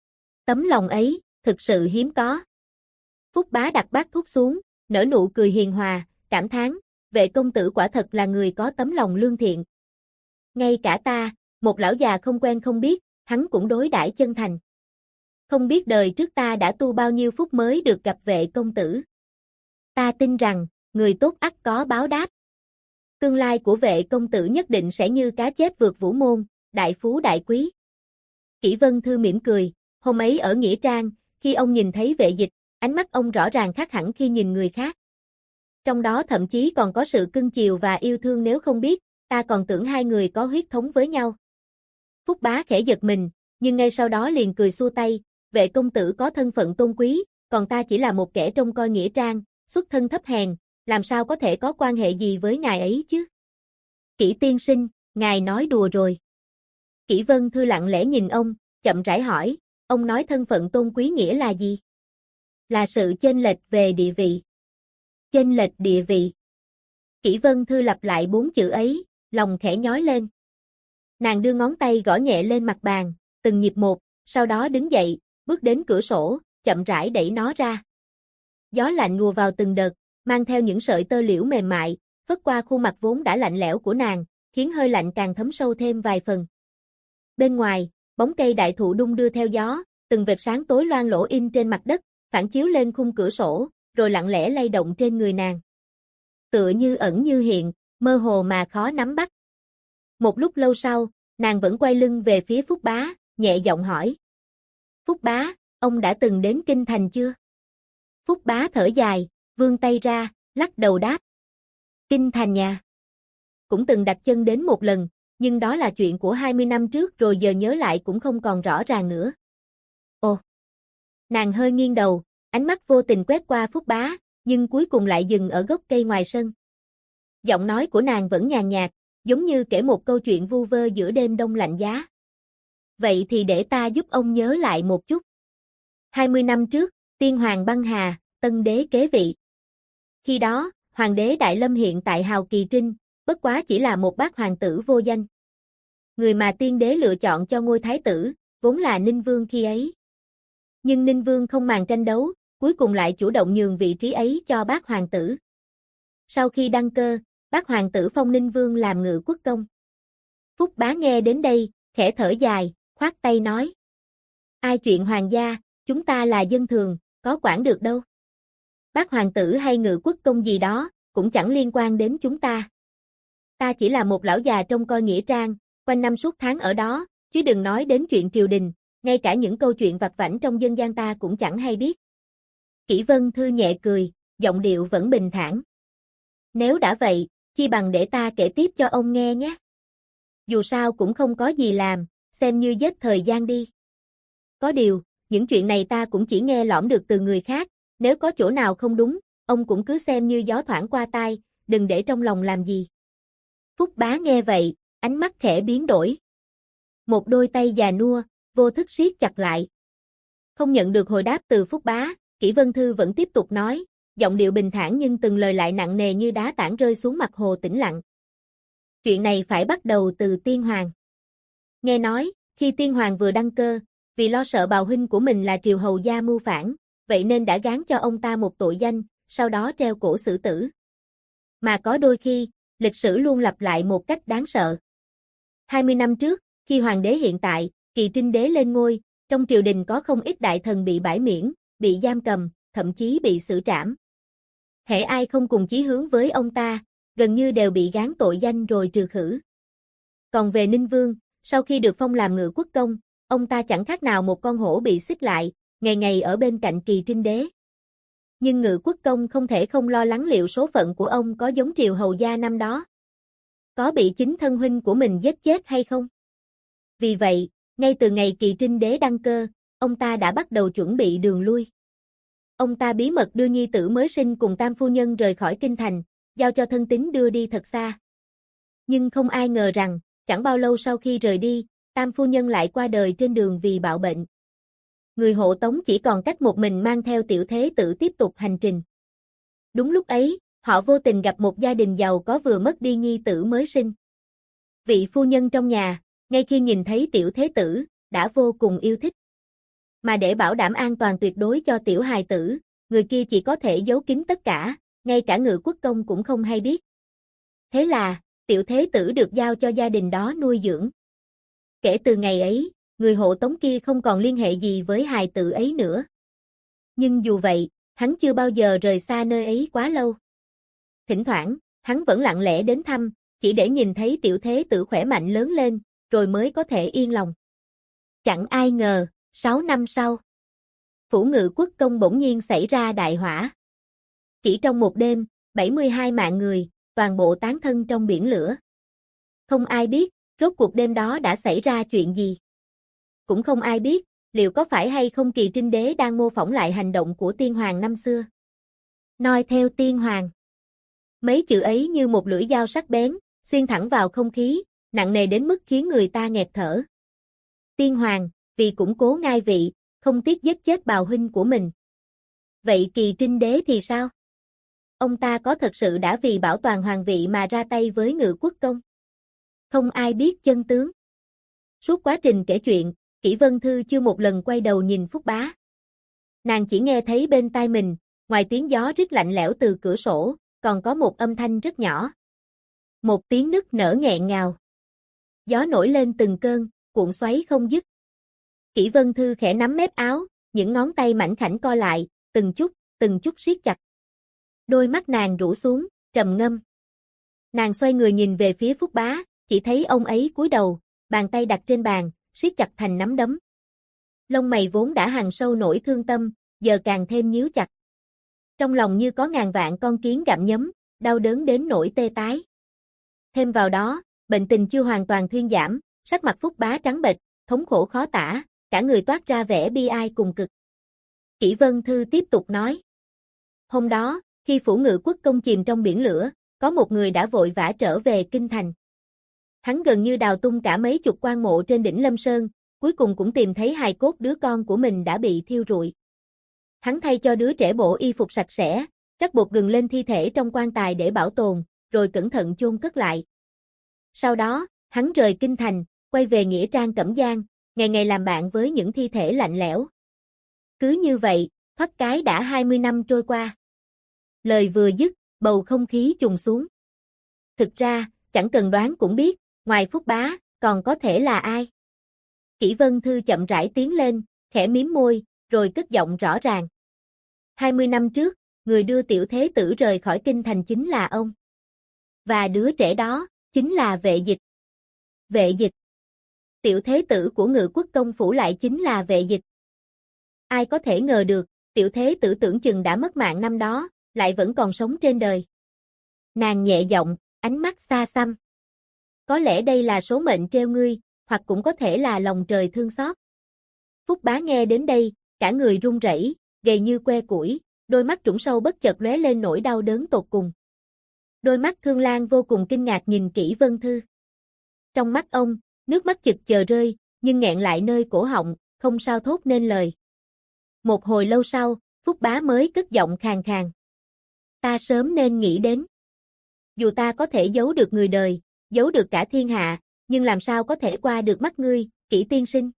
Tấm lòng ấy, thực sự hiếm có. Phúc bá đặt bát thuốc xuống, nở nụ cười hiền hòa, cảm thán, Vệ công tử quả thật là người có tấm lòng lương thiện. Ngay cả ta, một lão già không quen không biết, hắn cũng đối đãi chân thành. Không biết đời trước ta đã tu bao nhiêu phút mới được gặp Vệ công tử. Ta tin rằng, người tốt ắt có báo đáp. Tương lai của Vệ công tử nhất định sẽ như cá chép vượt vũ môn, đại phú đại quý. Kỷ Vân Thư mỉm cười, hôm ấy ở Nghĩa Trang, khi ông nhìn thấy Vệ Dịch, ánh mắt ông rõ ràng khác hẳn khi nhìn người khác. Trong đó thậm chí còn có sự cưng chiều và yêu thương, nếu không biết, ta còn tưởng hai người có huyết thống với nhau. Phúc bá khẽ giật mình, nhưng ngay sau đó liền cười xua tay, Vệ công tử có thân phận tôn quý, còn ta chỉ là một kẻ trông coi Nghĩa Trang, xuất thân thấp hèn, làm sao có thể có quan hệ gì với ngài ấy chứ? Kỷ tiên sinh, ngài nói đùa rồi. Kỷ Vân Thư lặng lẽ nhìn ông, chậm rãi hỏi, ông nói thân phận tôn quý nghĩa là gì? Là sự chênh lệch về địa vị. Chênh lệch địa vị. Kỷ Vân Thư lặp lại 4 chữ ấy, lòng khẽ nhói lên. Nàng đưa ngón tay gõ nhẹ lên mặt bàn, từng nhịp một, sau đó đứng dậy, bước đến cửa sổ, chậm rãi đẩy nó ra. Gió lạnh lùa vào từng đợt, mang theo những sợi tơ liễu mềm mại, phất qua khuôn mặt vốn đã lạnh lẽo của nàng, khiến hơi lạnh càng thấm sâu thêm vài phần. Bên ngoài, bóng cây đại thụ đung đưa theo gió, từng vệt sáng tối loang lổ in trên mặt đất, phản chiếu lên khung cửa sổ, rồi lặng lẽ lay động trên người nàng. Tựa như ẩn như hiện, mơ hồ mà khó nắm bắt. Một lúc lâu sau, nàng vẫn quay lưng về phía Phúc bá, nhẹ giọng hỏi. Phúc bá, ông đã từng đến Kinh Thành chưa? Phúc bá thở dài, vươn tay ra, lắc đầu đáp. Kinh Thành nhà. Cũng từng đặt chân đến một lần, nhưng đó là chuyện của 20 năm trước rồi, giờ nhớ lại cũng không còn rõ ràng nữa. Ồ! Nàng hơi nghiêng đầu, ánh mắt vô tình quét qua Phúc bá, nhưng cuối cùng lại dừng ở gốc cây ngoài sân. Giọng nói của nàng vẫn nhàn nhạt, giống như kể một câu chuyện vu vơ giữa đêm đông lạnh giá. Vậy thì để ta giúp ông nhớ lại một chút. 20 năm trước, tiên hoàng băng hà, tân đế kế vị. Khi đó, hoàng đế Đại Lâm hiện tại hào kỳ trinh, bất quá chỉ là một bác hoàng tử vô danh. Người mà tiên đế lựa chọn cho ngôi thái tử, vốn là Ninh Vương khi ấy. Nhưng Ninh Vương không màng tranh đấu, cuối cùng lại chủ động nhường vị trí ấy cho bác hoàng tử. Sau khi đăng cơ, bác hoàng tử phong Ninh Vương làm ngự quốc công. Phúc bá nghe đến đây, khẽ thở dài, khoát tay nói. Ai chuyện hoàng gia, chúng ta là dân thường, có quản được đâu. Bác hoàng tử hay ngự quốc công gì đó, cũng chẳng liên quan đến chúng ta. Ta chỉ là một lão già trông coi Nghĩa Trang, quanh năm suốt tháng ở đó, chứ đừng nói đến chuyện triều đình, ngay cả những câu chuyện vặt vãnh trong dân gian ta cũng chẳng hay biết. Kỷ Vân Thư nhẹ cười, giọng điệu vẫn bình thản. Nếu đã vậy, chi bằng để ta kể tiếp cho ông nghe nhé. Dù sao cũng không có gì làm, xem như giết thời gian đi. Có điều, những chuyện này ta cũng chỉ nghe lỏm được từ người khác, nếu có chỗ nào không đúng, ông cũng cứ xem như gió thoảng qua tai, đừng để trong lòng làm gì. Phúc bá nghe vậy, ánh mắt khẽ biến đổi. Một đôi tay già nua, vô thức siết chặt lại. Không nhận được hồi đáp từ Phúc bá, Kỷ Vân Thư vẫn tiếp tục nói, giọng điệu bình thản nhưng từng lời lại nặng nề như đá tảng rơi xuống mặt hồ tĩnh lặng. Chuyện này phải bắt đầu từ Tiên Hoàng. Nghe nói, khi Tiên Hoàng vừa đăng cơ, vì lo sợ bào huynh của mình là Triều Hầu gia mưu phản, vậy nên đã gán cho ông ta một tội danh, sau đó treo cổ xử tử. Mà có đôi khi, lịch sử luôn lặp lại một cách đáng sợ. 20 năm trước, khi hoàng đế hiện tại, Kỳ Trinh Đế lên ngôi, trong triều đình có không ít đại thần bị bãi miễn, bị giam cầm, thậm chí bị xử trảm. Hễ ai không cùng chí hướng với ông ta, gần như đều bị gán tội danh rồi trừ khử. Còn về Ninh Vương, sau khi được phong làm Ngự Quốc Công, ông ta chẳng khác nào một con hổ bị xích lại, ngày ngày ở bên cạnh Kỳ Trinh Đế. Nhưng Ngự Quốc Công không thể không lo lắng liệu số phận của ông có giống Triều Hầu gia năm đó. Có bị chính thân huynh của mình giết chết hay không? Vì vậy, ngay từ ngày Kỳ Trinh Đế đăng cơ, ông ta đã bắt đầu chuẩn bị đường lui. Ông ta bí mật đưa nhi tử mới sinh cùng tam phu nhân rời khỏi kinh thành, giao cho thân tín đưa đi thật xa. Nhưng không ai ngờ rằng, chẳng bao lâu sau khi rời đi, tam phu nhân lại qua đời trên đường vì bạo bệnh. Người hộ tống chỉ còn cách một mình mang theo tiểu thế tử tiếp tục hành trình. Đúng lúc ấy, họ vô tình gặp một gia đình giàu có vừa mất đi nhi tử mới sinh. Vị phu nhân trong nhà, ngay khi nhìn thấy tiểu thế tử, đã vô cùng yêu thích. Mà để bảo đảm an toàn tuyệt đối cho tiểu hài tử, người kia chỉ có thể giấu kín tất cả, ngay cả Ngự Quốc Công cũng không hay biết. Thế là, tiểu thế tử được giao cho gia đình đó nuôi dưỡng. Kể từ ngày ấy, người hộ tống kia không còn liên hệ gì với hài tử ấy nữa. Nhưng dù vậy, hắn chưa bao giờ rời xa nơi ấy quá lâu. Thỉnh thoảng, hắn vẫn lặng lẽ đến thăm, chỉ để nhìn thấy tiểu thế tử khỏe mạnh lớn lên, rồi mới có thể yên lòng. Chẳng ai ngờ, 6 năm sau, phủ Ngự Quốc Công bỗng nhiên xảy ra đại hỏa. Chỉ trong một đêm, 72 mạng người, toàn bộ tán thân trong biển lửa. Không ai biết, rốt cuộc đêm đó đã xảy ra chuyện gì. Cũng không ai biết, liệu có phải hay không Kỳ Trinh Đế đang mô phỏng lại hành động của Tiên Hoàng năm xưa. Noi theo Tiên Hoàng. Mấy chữ ấy như một lưỡi dao sắc bén, xuyên thẳng vào không khí, nặng nề đến mức khiến người ta nghẹt thở. Tiên Hoàng, vì củng cố ngai vị, không tiếc giết chết bào huynh của mình. Vậy Kỳ Trinh Đế thì sao? Ông ta có thật sự đã vì bảo toàn hoàng vị mà ra tay với Ngự Quốc Công? Không ai biết chân tướng. Suốt quá trình kể chuyện, Kỷ Vân Thư chưa một lần quay đầu nhìn Phúc Bá. Nàng chỉ nghe thấy bên tai mình, ngoài tiếng gió rít lạnh lẽo từ cửa sổ, còn có một âm thanh rất nhỏ. Một tiếng nức nở nghẹn ngào. Gió nổi lên từng cơn, cuộn xoáy không dứt. Kỷ Vân Thư khẽ nắm mép áo, những ngón tay mảnh khảnh co lại, từng chút siết chặt. Đôi mắt nàng rũ xuống, trầm ngâm. Nàng xoay người nhìn về phía Phúc Bá, chỉ thấy ông ấy cúi đầu, bàn tay đặt trên bàn, siết chặt thành nắm đấm. Lông mày vốn đã hằn sâu nỗi thương tâm, giờ càng thêm nhíu chặt. Trong lòng như có ngàn vạn con kiến gặm nhấm, đau đớn đến nỗi tê tái. Thêm vào đó, bệnh tình chưa hoàn toàn thuyên giảm, sắc mặt Phúc Bá trắng bệch, thống khổ khó tả, cả người toát ra vẻ bi ai cùng cực. Kỷ Vân Thư tiếp tục nói. Hôm đó, khi phủ Ngự Quốc Công chìm trong biển lửa, có một người đã vội vã trở về kinh thành. Hắn gần như đào tung cả mấy chục quan mộ trên đỉnh Lâm Sơn, cuối cùng cũng tìm thấy hài cốt đứa con của mình đã bị thiêu rụi. Hắn thay cho đứa trẻ bộ y phục sạch sẽ, rắc bột gừng lên thi thể trong quan tài để bảo tồn, rồi cẩn thận chôn cất lại. Sau đó, hắn rời kinh thành, quay về nghĩa trang Cẩm Giang, ngày ngày làm bạn với những thi thể lạnh lẽo. Cứ như vậy, thoát cái đã 20 năm trôi qua. Lời vừa dứt, bầu không khí trùng xuống. Thực ra, chẳng cần đoán cũng biết, ngoài Phúc Bá, còn có thể là ai? Kỷ Vân Thư chậm rãi tiến lên, khẽ mím môi, rồi cất giọng rõ ràng. 20 năm trước, người đưa tiểu thế tử rời khỏi kinh thành chính là ông. Và đứa trẻ đó, chính là Vệ Dịch. Vệ Dịch. Tiểu thế tử của Ngự Quốc Công phủ lại chính là Vệ Dịch. Ai có thể ngờ được, tiểu thế tử tưởng chừng đã mất mạng năm đó, lại vẫn còn sống trên đời. Nàng nhẹ giọng, ánh mắt xa xăm. Có lẽ đây là số mệnh treo ngươi, hoặc cũng có thể là lòng trời thương xót. Phúc Bá nghe đến đây, cả người run rẩy, gầy như que củi, đôi mắt trũng sâu bất chợt lóe lên nỗi đau đớn tột cùng. Đôi mắt Thương Lan vô cùng kinh ngạc nhìn Kỷ Vân Thư. Trong mắt ông, nước mắt chực chờ rơi, nhưng nghẹn lại nơi cổ họng, không sao thốt nên lời. Một hồi lâu sau, Phúc Bá mới cất giọng khàn khàn. Ta sớm nên nghĩ đến. Dù ta có thể giấu được người đời, giấu được cả thiên hạ, nhưng làm sao có thể qua được mắt ngươi, Kỷ tiên sinh.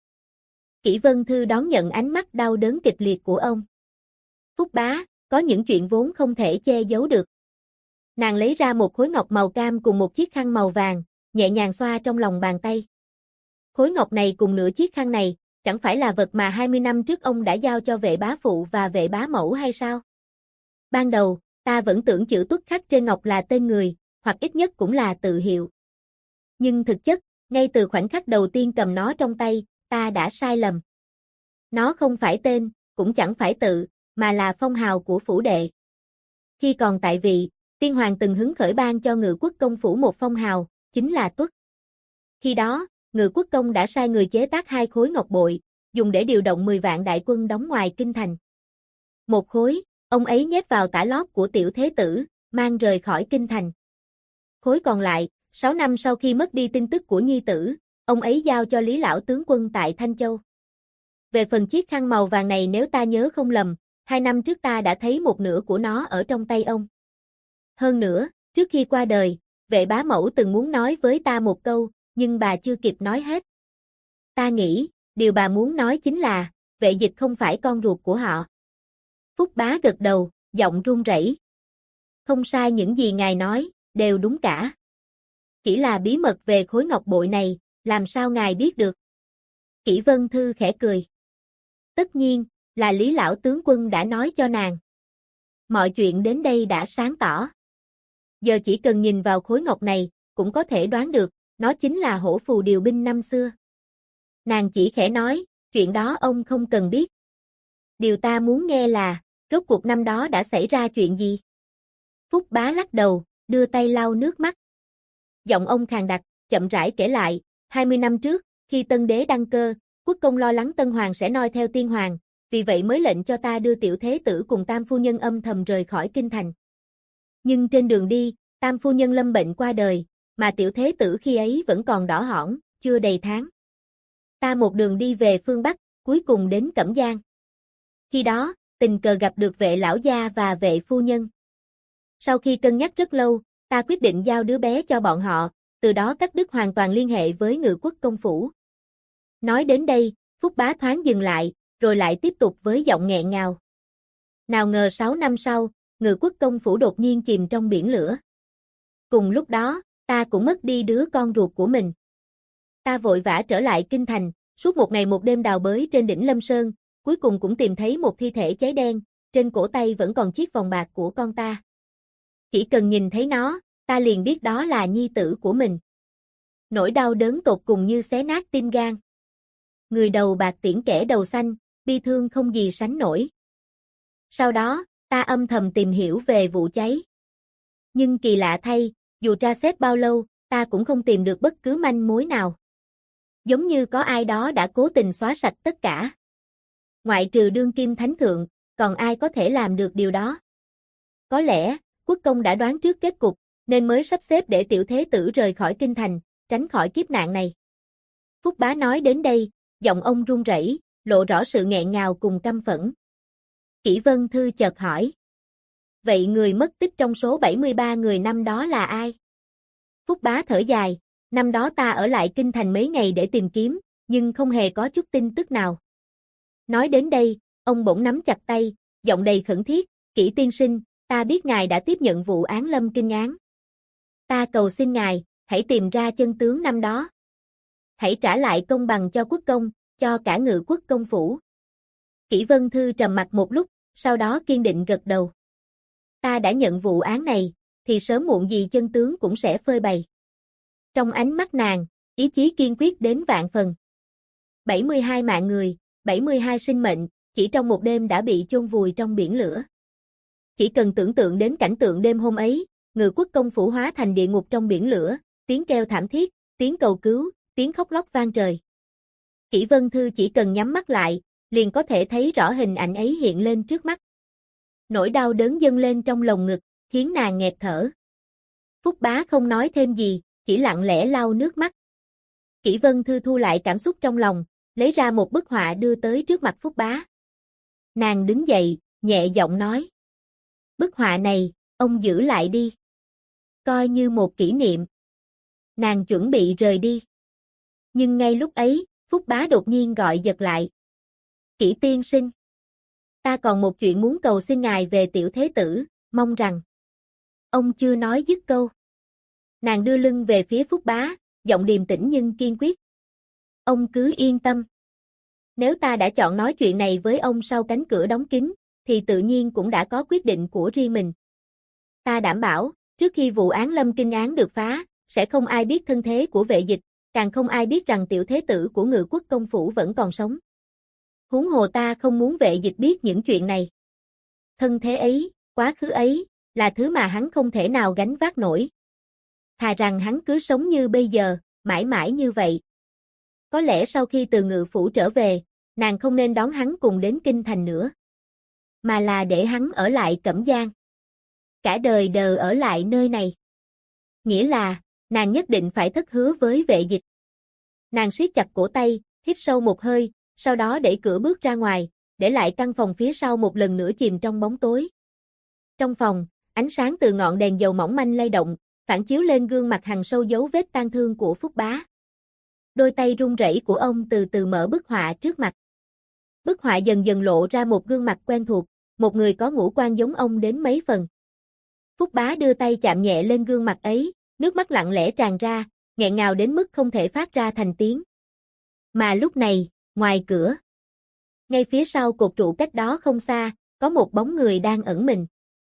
Kỷ Vân Thư đón nhận ánh mắt đau đớn kịch liệt của ông. Phúc bá, có những chuyện vốn không thể che giấu được. Nàng lấy ra một khối ngọc màu cam cùng một chiếc khăn màu vàng, nhẹ nhàng xoa trong lòng bàn tay. Khối ngọc này cùng nửa chiếc khăn này, chẳng phải là vật mà 20 năm trước ông đã giao cho vệ bá phụ và vệ bá mẫu hay sao? Ban đầu, ta vẫn tưởng chữ Tuất khắc trên ngọc là tên người, hoặc ít nhất cũng là tự hiệu. Nhưng thực chất, ngay từ khoảnh khắc đầu tiên cầm nó trong tay, ta đã sai lầm. Nó không phải tên, cũng chẳng phải tự, mà là phong hào của phủ đệ. Khi còn tại vị, tiên hoàng từng hứng khởi ban cho Ngự Quốc công phủ một phong hào, chính là Tuất. Khi đó, Ngự Quốc công đã sai người chế tác 2 khối ngọc bội, dùng để điều động 10 vạn đại quân đóng ngoài kinh thành. Một khối, ông ấy nhét vào tả lót của tiểu thế tử, mang rời khỏi kinh thành. Khối còn lại, 6 năm sau khi mất đi tin tức của nhi tử, ông ấy giao cho Lý lão tướng quân tại Thanh Châu. Về phần chiếc khăn màu vàng này, nếu ta nhớ không lầm, 2 năm trước ta đã thấy một nửa của nó ở trong tay ông. Hơn nữa, trước khi qua đời, vệ bá mẫu từng muốn nói với ta một câu, nhưng bà chưa kịp nói hết. Ta nghĩ, điều bà muốn nói chính là, vệ dịch không phải con ruột của họ. Phúc bá gật đầu, giọng run rẩy. Không sai, những gì ngài nói, đều đúng cả. Chỉ là bí mật về khối ngọc bội này, làm sao ngài biết được? Kỷ Vân Thư khẽ cười. Tất nhiên, là Lý lão tướng quân đã nói cho nàng. Mọi chuyện đến đây đã sáng tỏ. Giờ chỉ cần nhìn vào khối ngọc này, cũng có thể đoán được, nó chính là hổ phù điều binh năm xưa. Nàng chỉ khẽ nói, chuyện đó ông không cần biết. Điều ta muốn nghe là, rốt cuộc năm đó đã xảy ra chuyện gì? Phúc bá lắc đầu, đưa tay lau nước mắt. Giọng ông khàn đặc, chậm rãi kể lại, 20 năm trước, khi tân đế đăng cơ, quốc công lo lắng tân hoàng sẽ noi theo tiên hoàng, vì vậy mới lệnh cho ta đưa tiểu thế tử cùng tam phu nhân âm thầm rời khỏi kinh thành. Nhưng trên đường đi, tam phu nhân lâm bệnh qua đời, mà tiểu thế tử khi ấy vẫn còn đỏ hỏn, chưa đầy tháng. Ta một đường đi về phương Bắc, cuối cùng đến Cẩm Giang. Khi đó, tình cờ gặp được vệ lão gia và vệ phu nhân. Sau khi cân nhắc rất lâu, ta quyết định giao đứa bé cho bọn họ, từ đó cắt đứt hoàn toàn liên hệ với Ngự Quốc công phủ. Nói đến đây, Phúc bá thoáng dừng lại, rồi lại tiếp tục với giọng nghẹn ngào. Nào ngờ 6 năm sau, Ngự Quốc công phủ đột nhiên chìm trong biển lửa. Cùng lúc đó, ta cũng mất đi đứa con ruột của mình. Ta vội vã trở lại kinh thành, suốt một ngày một đêm đào bới trên đỉnh Lâm Sơn, cuối cùng cũng tìm thấy một thi thể cháy đen, trên cổ tay vẫn còn chiếc vòng bạc của con ta. Chỉ cần nhìn thấy nó, ta liền biết đó là nhi tử của mình. Nỗi đau đớn tột cùng như xé nát tim gan. Người đầu bạc tiễn kẻ đầu xanh, bi thương không gì sánh nổi. Sau đó, ta âm thầm tìm hiểu về vụ cháy. Nhưng kỳ lạ thay, dù tra xét bao lâu, ta cũng không tìm được bất cứ manh mối nào. Giống như có ai đó đã cố tình xóa sạch tất cả. Ngoại trừ đương kim thánh thượng, còn ai có thể làm được điều đó? Có lẽ, quốc công đã đoán trước kết cục, nên mới sắp xếp để tiểu thế tử rời khỏi kinh thành, tránh khỏi kiếp nạn này. Phúc bá nói đến đây, giọng ông run rẩy, lộ rõ sự nghẹn ngào cùng căm phẫn. Kỷ Vân Thư chợt hỏi. Vậy người mất tích trong số 73 người năm đó là ai? Phúc bá thở dài, năm đó ta ở lại kinh thành mấy ngày để tìm kiếm, nhưng không hề có chút tin tức nào. Nói đến đây, ông bỗng nắm chặt tay, giọng đầy khẩn thiết, Kỷ tiên sinh, ta biết ngài đã tiếp nhận vụ án Lâm Kinh án. Ta cầu xin ngài, hãy tìm ra chân tướng năm đó. Hãy trả lại công bằng cho quốc công, cho cả Ngự Quốc công phủ. Kỷ Vân Thư trầm mặc một lúc, sau đó kiên định gật đầu. Ta đã nhận vụ án này, thì sớm muộn gì chân tướng cũng sẽ phơi bày. Trong ánh mắt nàng, ý chí kiên quyết đến vạn phần. 72 mạng người, 72 sinh mệnh, chỉ trong một đêm đã bị chôn vùi trong biển lửa. Chỉ cần tưởng tượng đến cảnh tượng đêm hôm ấy, Ngự Quốc công phủ hóa thành địa ngục trong biển lửa, tiếng kêu thảm thiết, tiếng cầu cứu, tiếng khóc lóc vang trời. Kỷ Vân Thư chỉ cần nhắm mắt lại, liền có thể thấy rõ hình ảnh ấy hiện lên trước mắt. Nỗi đau đớn dâng lên trong lồng ngực, khiến nàng nghẹt thở. Phúc bá không nói thêm gì, chỉ lặng lẽ lau nước mắt. Kỷ Vân Thư thu lại cảm xúc trong lòng, lấy ra một bức họa đưa tới trước mặt Phúc bá. Nàng đứng dậy, nhẹ giọng nói. Bức họa này, Ông giữ lại đi. Coi như một kỷ niệm. Nàng chuẩn bị rời đi. Nhưng ngay lúc ấy, Phúc Bá đột nhiên gọi giật lại. Kỷ tiên sinh. Ta còn một chuyện muốn cầu xin ngài về tiểu thế tử, mong rằng. Ông chưa nói dứt câu. Nàng đưa lưng về phía Phúc Bá, giọng điềm tĩnh nhưng kiên quyết. Ông cứ yên tâm. Nếu ta đã chọn nói chuyện này với ông sau cánh cửa đóng kín, thì tự nhiên cũng đã có quyết định của riêng mình. Ta đảm bảo, trước khi vụ án Lâm Kinh án được phá, sẽ không ai biết thân thế của Vệ Dịch, càng không ai biết rằng tiểu thế tử của Ngự Quốc công phủ vẫn còn sống. Huống hồ ta không muốn Vệ Dịch biết những chuyện này. Thân thế ấy, quá khứ ấy, là thứ mà hắn không thể nào gánh vác nổi. Thà rằng hắn cứ sống như bây giờ, mãi mãi như vậy. Có lẽ sau khi từ Ngự phủ trở về, nàng không nên đón hắn cùng đến kinh thành nữa, mà là để hắn ở lại Cẩm Giang. Cả đời đờ ở lại nơi này. Nghĩa là, nàng nhất định phải thất hứa với Vệ Dịch. Nàng siết chặt cổ tay, hít sâu một hơi, sau đó đẩy cửa bước ra ngoài, để lại căn phòng phía sau một lần nữa chìm trong bóng tối. Trong phòng, ánh sáng từ ngọn đèn dầu mỏng manh lay động, phản chiếu lên gương mặt hằn sâu dấu vết tang thương của Phúc Bá. Đôi tay run rẩy của ông từ từ mở bức họa trước mặt. Bức họa dần dần lộ ra một gương mặt quen thuộc, một người có ngũ quan giống ông đến mấy phần. Phúc Bá đưa tay chạm nhẹ lên gương mặt ấy, nước mắt lặng lẽ tràn ra, nghẹn ngào đến mức không thể phát ra thành tiếng. Mà lúc này, ngoài cửa, ngay phía sau cột trụ cách đó không xa, có một bóng người đang ẩn mình.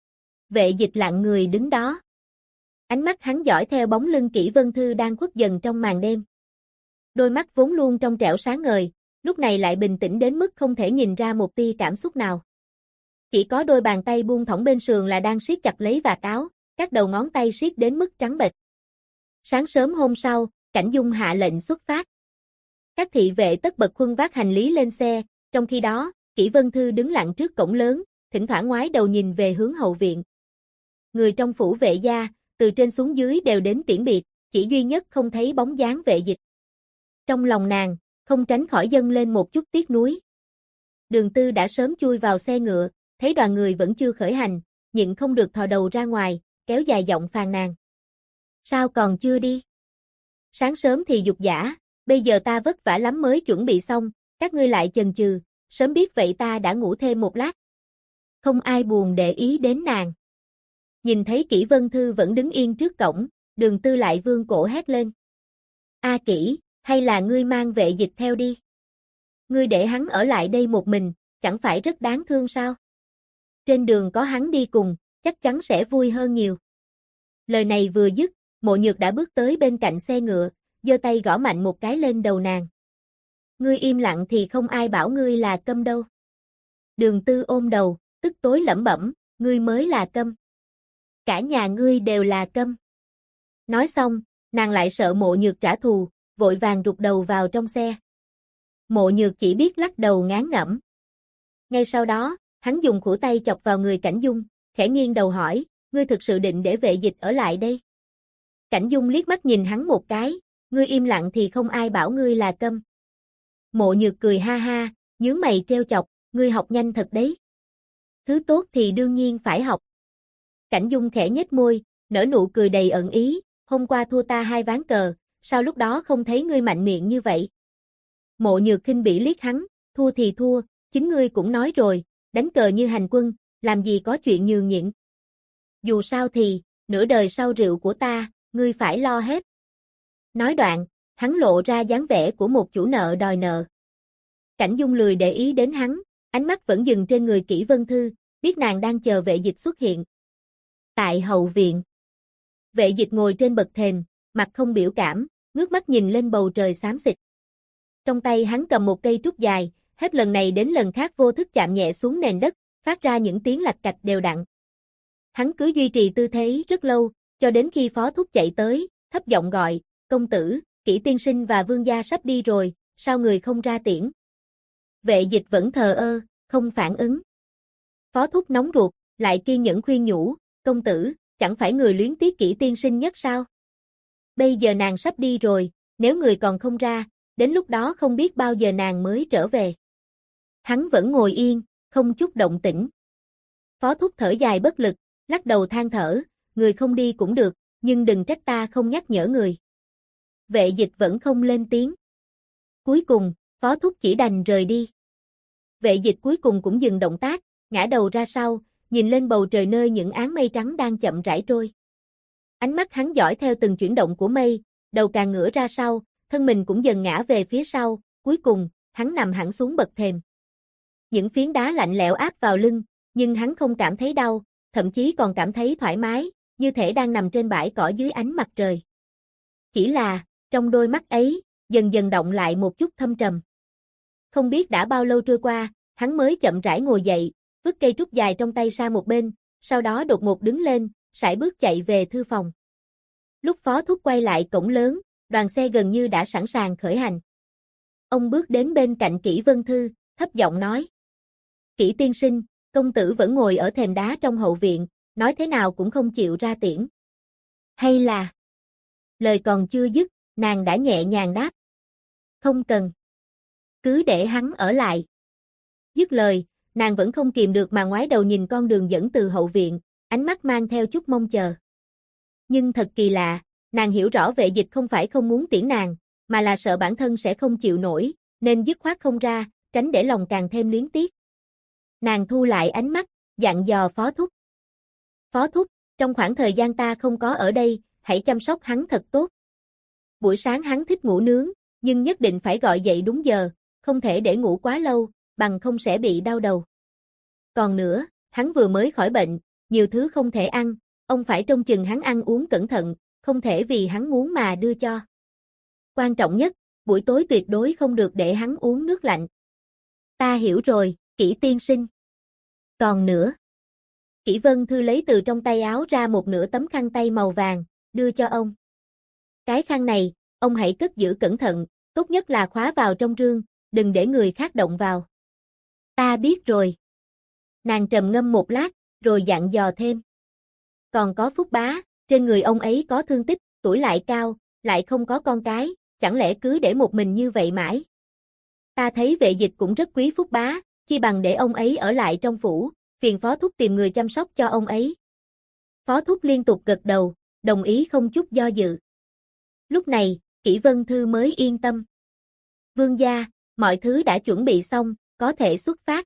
Vệ Dịch lặng người đứng đó. Ánh mắt hắn dõi theo bóng lưng Kỷ Vân Thư đang khuất dần trong màn đêm. Đôi mắt vốn luôn trong trẻo sáng ngời, lúc này lại bình tĩnh đến mức không thể nhìn ra một tia cảm xúc nào. Chỉ có đôi bàn tay buông thõng bên sườn là đang siết chặt lấy vạt áo, các đầu ngón tay siết đến mức trắng bệch. Sáng sớm hôm sau, Cảnh Dung hạ lệnh xuất phát. Các thị vệ tất bật khuân vác hành lý lên xe, trong khi đó, Kỷ Vân Thư đứng lặng trước cổng lớn, thỉnh thoảng ngoái đầu nhìn về hướng hậu viện. Người trong phủ Vệ gia, từ trên xuống dưới đều đến tiễn biệt, chỉ duy nhất không thấy bóng dáng Vệ Dịch. Trong lòng nàng, không tránh khỏi dâng lên một chút tiếc nuối. Đường Tư đã sớm chui vào xe ngựa, thấy đoàn người vẫn chưa khởi hành, nhịn không được thò đầu ra ngoài, kéo dài giọng phàn nàn. Sao còn chưa đi? Sáng sớm thì dục dã, bây giờ ta vất vả lắm mới chuẩn bị xong, các ngươi lại chần chừ, sớm biết vậy ta đã ngủ thêm một lát. Không ai buồn để ý đến nàng. Nhìn thấy Kỷ Vân Thư vẫn đứng yên trước cổng, Đường Tư lại vươn cổ hét lên. A Kỷ, hay là ngươi mang Vệ Dịch theo đi? Ngươi để hắn ở lại đây một mình, chẳng phải rất đáng thương sao? Trên đường có hắn đi cùng, chắc chắn sẽ vui hơn nhiều. Lời này vừa dứt, Mộ Nhược đã bước tới bên cạnh xe ngựa, giơ tay gõ mạnh một cái lên đầu nàng. Ngươi im lặng thì không ai bảo ngươi là câm đâu. Đường Tư ôm đầu, tức tối lẩm bẩm, ngươi mới là câm. Cả nhà ngươi đều là câm. Nói xong, nàng lại sợ Mộ Nhược trả thù, vội vàng rụt đầu vào trong xe. Mộ Nhược chỉ biết lắc đầu ngán ngẩm. Ngay sau đó, hắn dùng khuỷu tay chọc vào người Cảnh Dung, khẽ nghiêng đầu hỏi, ngươi thực sự định để Vệ Dịch ở lại đây? Cảnh Dung liếc mắt nhìn hắn một cái, ngươi im lặng thì không ai bảo ngươi là câm. Mộ Nhược cười ha ha, nhướng mày trêu chọc, ngươi học nhanh thật đấy. Thứ tốt thì đương nhiên phải học. Cảnh Dung khẽ nhếch môi, nở nụ cười đầy ẩn ý, hôm qua thua ta 2 ván cờ, sao lúc đó không thấy ngươi mạnh miệng như vậy? Mộ Nhược khinh bỉ liếc hắn, thua thì thua, chính ngươi cũng nói rồi, đánh cờ như hành quân, làm gì có chuyện nhường nhịn. Dù sao thì, nửa đời sau rượu của ta, ngươi phải lo hết. Nói đoạn, hắn lộ ra dáng vẻ của một chủ nợ đòi nợ. Cảnh Dung lười để ý đến hắn, ánh mắt vẫn dừng trên người Kỷ Vân Thư, biết nàng đang chờ Vệ Dịch xuất hiện. Tại hậu viện, Vệ Dịch ngồi trên bậc thềm, mặt không biểu cảm, ngước mắt nhìn lên bầu trời xám xịt. Trong tay hắn cầm một cây trúc dài, hết lần này đến lần khác vô thức chạm nhẹ xuống nền đất, phát ra những tiếng lạch cạch đều đặn. Hắn cứ duy trì tư thế rất lâu, cho đến khi Phó Thúc chạy tới, thấp giọng gọi, công tử, Kỷ tiên sinh và vương gia sắp đi rồi, sao người không ra tiễn? Vệ Dịch vẫn thờ ơ, không phản ứng. Phó Thúc nóng ruột, lại kiên nhẫn khuyên nhủ, công tử, chẳng phải người luyến tiếc Kỷ tiên sinh nhất sao? Bây giờ nàng sắp đi rồi, nếu người còn không ra, đến lúc đó không biết bao giờ nàng mới trở về. Hắn vẫn ngồi yên, không chút động tĩnh. Phó Thúc thở dài bất lực, lắc đầu than thở, người không đi cũng được, nhưng đừng trách ta không nhắc nhở người. Vệ dịch vẫn không lên tiếng. Cuối cùng, phó thúc chỉ đành rời đi. Vệ dịch cuối cùng cũng dừng động tác, ngã đầu ra sau, nhìn lên bầu trời nơi những áng mây trắng đang chậm rãi trôi. Ánh mắt hắn dõi theo từng chuyển động của mây, đầu càng ngửa ra sau, thân mình cũng dần ngã về phía sau, cuối cùng, hắn nằm hẳn xuống bậc thềm. Những phiến đá lạnh lẽo áp vào lưng, nhưng hắn không cảm thấy đau, thậm chí còn cảm thấy thoải mái, như thể đang nằm trên bãi cỏ dưới ánh mặt trời. Chỉ là, trong đôi mắt ấy, dần dần động lại một chút thâm trầm. Không biết đã bao lâu trôi qua, hắn mới chậm rãi ngồi dậy, vứt cây trúc dài trong tay sang một bên, sau đó đột ngột đứng lên, sải bước chạy về thư phòng. Lúc phó thúc quay lại cổng lớn, đoàn xe gần như đã sẵn sàng khởi hành. Ông bước đến bên cạnh Kỷ Vân Thư, thấp giọng nói. Kỷ tiên sinh, công tử vẫn ngồi ở thềm đá trong hậu viện, nói thế nào cũng không chịu ra tiễn. Hay là... Lời còn chưa dứt, nàng đã nhẹ nhàng đáp. Không cần. Cứ để hắn ở lại. Dứt lời, nàng vẫn không kìm được mà ngoái đầu nhìn con đường dẫn từ hậu viện, ánh mắt mang theo chút mong chờ. Nhưng thật kỳ lạ, nàng hiểu rõ vệ dịch không phải không muốn tiễn nàng, mà là sợ bản thân sẽ không chịu nổi, nên dứt khoát không ra, tránh để lòng càng thêm luyến tiếc. Nàng thu lại ánh mắt, dặn dò phó thúc. Phó thúc, trong khoảng thời gian ta không có ở đây, hãy chăm sóc hắn thật tốt. Buổi sáng hắn thích ngủ nướng, nhưng nhất định phải gọi dậy đúng giờ, không thể để ngủ quá lâu, bằng không sẽ bị đau đầu. Còn nữa, hắn vừa mới khỏi bệnh, nhiều thứ không thể ăn, ông phải trông chừng hắn ăn uống cẩn thận, không thể vì hắn muốn mà đưa cho. Quan trọng nhất, buổi tối tuyệt đối không được để hắn uống nước lạnh. Ta hiểu rồi, Kỷ tiên sinh. Còn nữa. Kỷ Vân Thư lấy từ trong tay áo ra một nửa tấm khăn tay màu vàng, đưa cho ông. Cái khăn này, ông hãy cất giữ cẩn thận, tốt nhất là khóa vào trong rương, đừng để người khác động vào. Ta biết rồi. Nàng trầm ngâm một lát, rồi dặn dò thêm. Còn có Phúc bá, trên người ông ấy có thương tích, tuổi lại cao, lại không có con cái, chẳng lẽ cứ để một mình như vậy mãi? Ta thấy vệ dịch cũng rất quý Phúc bá, chi bằng để ông ấy ở lại trong phủ, phiền phó thúc tìm người chăm sóc cho ông ấy. Phó thúc liên tục gật đầu, đồng ý không chút do dự. Lúc này, Kỷ Vân Thư mới yên tâm. Vương gia, mọi thứ đã chuẩn bị xong, có thể xuất phát.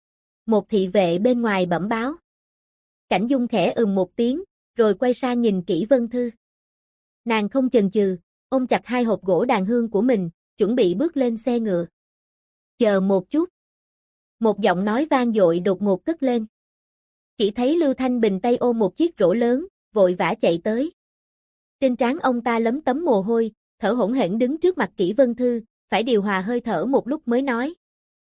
Một thị vệ bên ngoài bẩm báo. Cảnh Dung khẽ một tiếng, rồi quay sang nhìn Kỷ Vân Thư. Nàng không chần chừ, ôm chặt hai hộp gỗ đàn hương của mình, chuẩn bị bước lên xe ngựa. Chờ một chút. Một giọng nói vang dội đột ngột cất lên. Chỉ thấy Lưu Thanh Bình tay ôm một chiếc rổ lớn, vội vã chạy tới. Trên trán ông ta lấm tấm mồ hôi, thở hổn hển đứng trước mặt Kỷ Vân Thư, phải điều hòa hơi thở một lúc mới nói.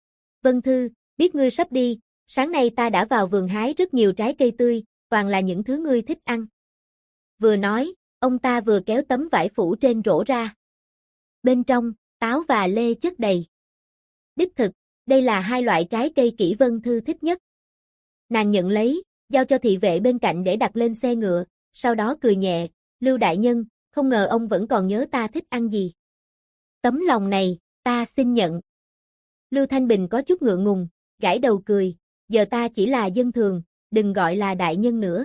Vân Thư, biết ngươi sắp đi, sáng nay ta đã vào vườn hái rất nhiều trái cây tươi, toàn là những thứ ngươi thích ăn. Vừa nói, ông ta vừa kéo tấm vải phủ trên rổ ra. Bên trong, táo và lê chất đầy. Đích thực, đây là hai loại trái cây Kỷ Vân Thư thích nhất. Nàng nhận lấy, giao cho thị vệ bên cạnh để đặt lên xe ngựa, sau đó cười nhẹ, Lưu đại nhân, không ngờ ông vẫn còn nhớ ta thích ăn gì. Tấm lòng này, ta xin nhận. Lưu Thanh Bình có chút ngượng ngùng, gãi đầu cười, giờ ta chỉ là dân thường, đừng gọi là đại nhân nữa.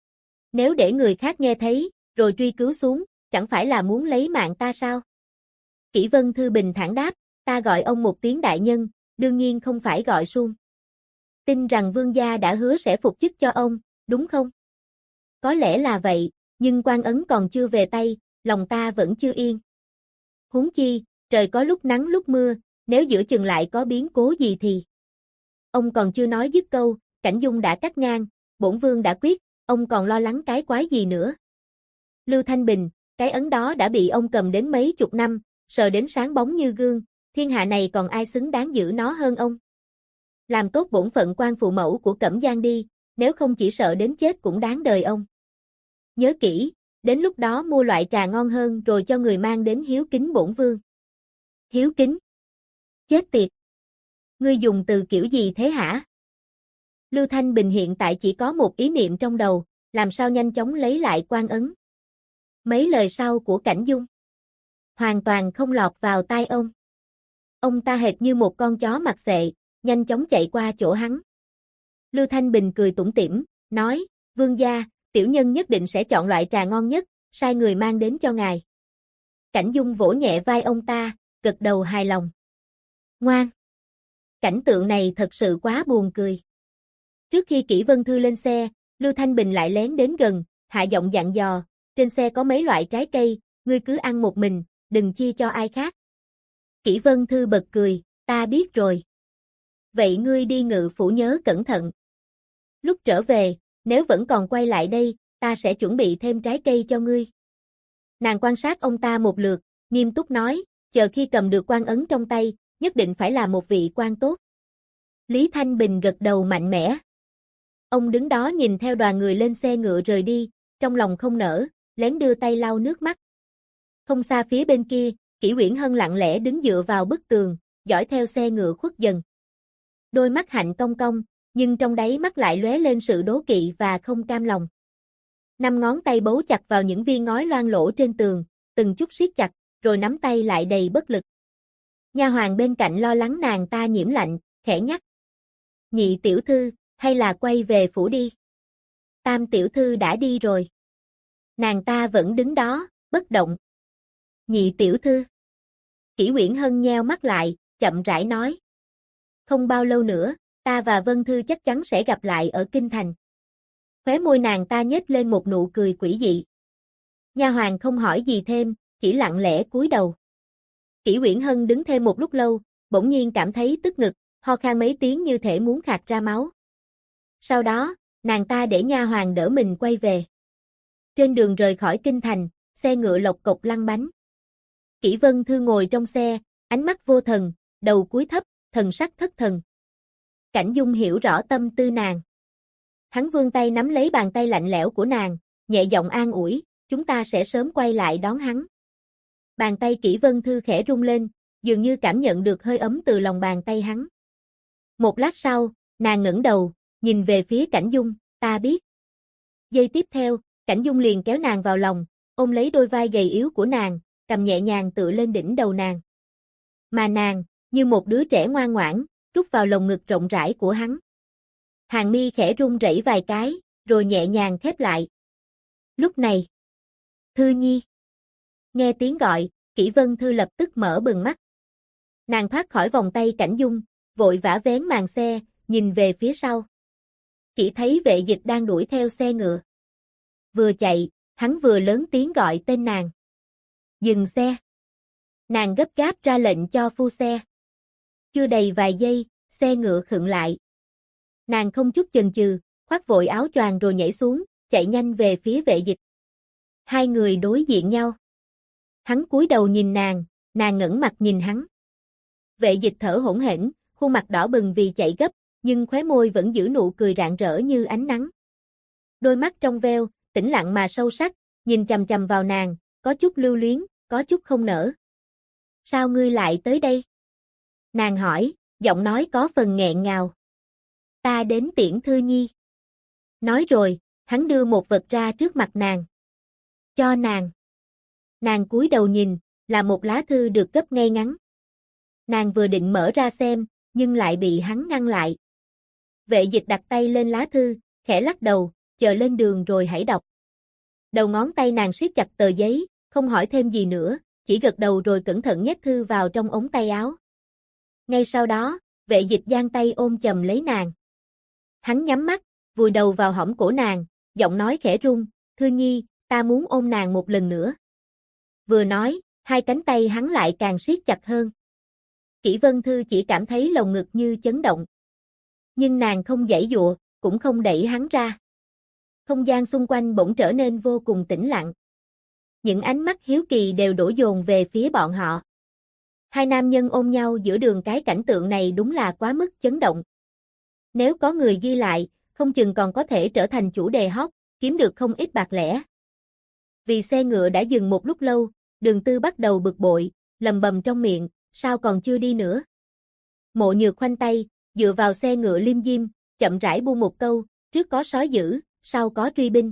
Nếu để người khác nghe thấy, rồi truy cứu xuống, chẳng phải là muốn lấy mạng ta sao? Kỷ Vân Thư bình thản đáp, ta gọi ông một tiếng đại nhân, đương nhiên không phải gọi suông. Tin rằng vương gia đã hứa sẽ phục chức cho ông, đúng không? Có lẽ là vậy, nhưng quan ấn còn chưa về tay, lòng ta vẫn chưa yên. Huống chi, trời có lúc nắng lúc mưa, nếu giữa chừng lại có biến cố gì thì... Ông còn chưa nói dứt câu, Cảnh Dung đã cắt ngang, bổn vương đã quyết, ông còn lo lắng cái quái gì nữa. Lưu Thanh Bình, cái ấn đó đã bị ông cầm đến mấy chục năm, sờ đến sáng bóng như gương, thiên hạ này còn ai xứng đáng giữ nó hơn ông. Làm tốt bổn phận quan phụ mẫu của Cẩm Giang đi, nếu không chỉ sợ đến chết cũng đáng đời ông. Nhớ kỹ, đến lúc đó mua loại trà ngon hơn rồi cho người mang đến hiếu kính bổn vương. Hiếu kính? Chết tiệt! Ngươi dùng từ kiểu gì thế hả? Lưu Thanh Bình hiện tại chỉ có một ý niệm trong đầu, làm sao nhanh chóng lấy lại quan ấn. Mấy lời sau của Cảnh Dung hoàn toàn không lọt vào tai ông. Ông ta hệt như một con chó mặc xệ, nhanh chóng chạy qua chỗ hắn. Lưu Thanh Bình cười tủm tỉm, nói, Vương gia, tiểu nhân nhất định sẽ chọn loại trà ngon nhất, sai người mang đến cho ngài. Cảnh Dung vỗ nhẹ vai ông ta, gật đầu hài lòng. Ngoan. Cảnh tượng này thật sự quá buồn cười. Trước khi Kỷ Vân Thư lên xe, Lưu Thanh Bình lại lén đến gần, hạ giọng dặn dò, trên xe có mấy loại trái cây, ngươi cứ ăn một mình, đừng chia cho ai khác. Kỷ Vân Thư bật cười, ta biết rồi. Vậy ngươi đi Ngự phủ nhớ cẩn thận. Lúc trở về, nếu vẫn còn quay lại đây, ta sẽ chuẩn bị thêm trái cây cho ngươi. Nàng quan sát ông ta một lượt, nghiêm túc nói, chờ khi cầm được quan ấn trong tay, nhất định phải là một vị quan tốt. Lý Thanh Bình gật đầu mạnh mẽ. Ông đứng đó nhìn theo đoàn người lên xe ngựa rời đi, trong lòng không nỡ, lén đưa tay lau nước mắt. Không xa phía bên kia, Kỷ Uyển Hân lặng lẽ đứng dựa vào bức tường, dõi theo xe ngựa khuất dần. Đôi mắt hạnh cong cong, nhưng trong đáy mắt lại lóe lên sự đố kỵ và không cam lòng. 5 ngón tay bấu chặt vào những viên ngói loang lỗ trên tường, từng chút siết chặt, rồi nắm tay lại đầy bất lực. Nha hoàn bên cạnh lo lắng nàng ta nhiễm lạnh, khẽ nhắc. Nhị tiểu thư, hay là quay về phủ đi. Tam tiểu thư đã đi rồi. Nàng ta vẫn đứng đó, bất động. Nhị tiểu thư. Kỷ Uyển Hân nheo mắt lại, chậm rãi nói. Không bao lâu nữa, ta và Vân Thư chắc chắn sẽ gặp lại ở Kinh Thành. Khóe môi nàng ta nhếch lên một nụ cười quỷ dị. Nha hoàn không hỏi gì thêm, chỉ lặng lẽ cúi đầu. Kỷ Uyển Hân đứng thêm một lúc lâu, bỗng nhiên cảm thấy tức ngực, ho khan mấy tiếng như thể muốn khạc ra máu. Sau đó, nàng ta để nha hoàn đỡ mình quay về. Trên đường rời khỏi Kinh Thành, xe ngựa lộc cộc lăn bánh. Kỷ Vân Thư ngồi trong xe, ánh mắt vô thần, đầu cúi thấp, thần sắc thất thần. Cảnh Dung hiểu rõ tâm tư nàng. Hắn vươn tay nắm lấy bàn tay lạnh lẽo của nàng, nhẹ giọng an ủi, chúng ta sẽ sớm quay lại đón hắn. Bàn tay Kỷ Vân Thư khẽ rung lên, dường như cảm nhận được hơi ấm từ lòng bàn tay hắn. Một lát sau, nàng ngẩng đầu, nhìn về phía Cảnh Dung, ta biết. Giây tiếp theo, Cảnh Dung liền kéo nàng vào lòng, ôm lấy đôi vai gầy yếu của nàng, cầm nhẹ nhàng tựa lên đỉnh đầu nàng. Mà nàng, như một đứa trẻ ngoan ngoãn, rút vào lồng ngực rộng rãi của hắn. Hàng mi khẽ run rẩy vài cái, rồi nhẹ nhàng khép lại. Lúc này, Thư Nhi. Nghe tiếng gọi, Kỷ Vân Thư lập tức mở bừng mắt. Nàng thoát khỏi vòng tay Cảnh Dung, vội vã vén màn xe, nhìn về phía sau. Chỉ thấy Vệ Dịch đang đuổi theo xe ngựa. Vừa chạy, hắn vừa lớn tiếng gọi tên nàng. Dừng xe. Nàng gấp gáp ra lệnh cho phu xe. Chưa đầy vài giây, xe ngựa khựng lại. Nàng không chút chần chừ, khoác vội áo choàng rồi nhảy xuống, chạy nhanh về phía Vệ Dịch. Hai người đối diện nhau. Hắn cúi đầu nhìn nàng ngẩng mặt nhìn hắn. Vệ Dịch thở hổn hển, khuôn mặt đỏ bừng vì chạy gấp, nhưng khóe môi vẫn giữ nụ cười rạng rỡ như ánh nắng. Đôi mắt trong veo, tĩnh lặng mà sâu sắc, nhìn chằm chằm vào nàng, có chút lưu luyến, có chút không nỡ. Sao ngươi lại tới đây? Nàng hỏi, giọng nói có phần nghẹn ngào. Ta đến tiễn Thư Nhi. Nói rồi, hắn đưa một vật ra trước mặt nàng. Cho nàng. Nàng cúi đầu nhìn, là một lá thư được gấp ngay ngắn. Nàng vừa định mở ra xem, nhưng lại bị hắn ngăn lại. Vệ Dịch đặt tay lên lá thư, khẽ lắc đầu, chờ lên đường rồi hãy đọc. Đầu ngón tay nàng siết chặt tờ giấy, không hỏi thêm gì nữa, chỉ gật đầu rồi cẩn thận nhét thư vào trong ống tay áo. Ngay sau đó, Vệ Dịch giang tay ôm chầm lấy nàng. Hắn nhắm mắt, vùi đầu vào hõm cổ nàng, giọng nói khẽ run, Thư Nhi, ta muốn ôm nàng một lần nữa. Vừa nói, hai cánh tay hắn lại càng siết chặt hơn. Kỷ Vân Thư chỉ cảm thấy lồng ngực như chấn động. Nhưng nàng không giãy giụa, cũng không đẩy hắn ra. Không gian xung quanh bỗng trở nên vô cùng tĩnh lặng. Những ánh mắt hiếu kỳ đều đổ dồn về phía bọn họ. Hai nam nhân ôm nhau giữa đường cái cảnh tượng này đúng là quá mức chấn động. Nếu có người ghi lại, không chừng còn có thể trở thành chủ đề hot, kiếm được không ít bạc lẻ. Vì xe ngựa đã dừng một lúc lâu, Đường Tư bắt đầu bực bội, lầm bầm trong miệng, sao còn chưa đi nữa. Mộ Nhược khoanh tay, dựa vào xe ngựa liêm diêm, chậm rãi buông một câu, trước có sói dữ, sau có truy binh.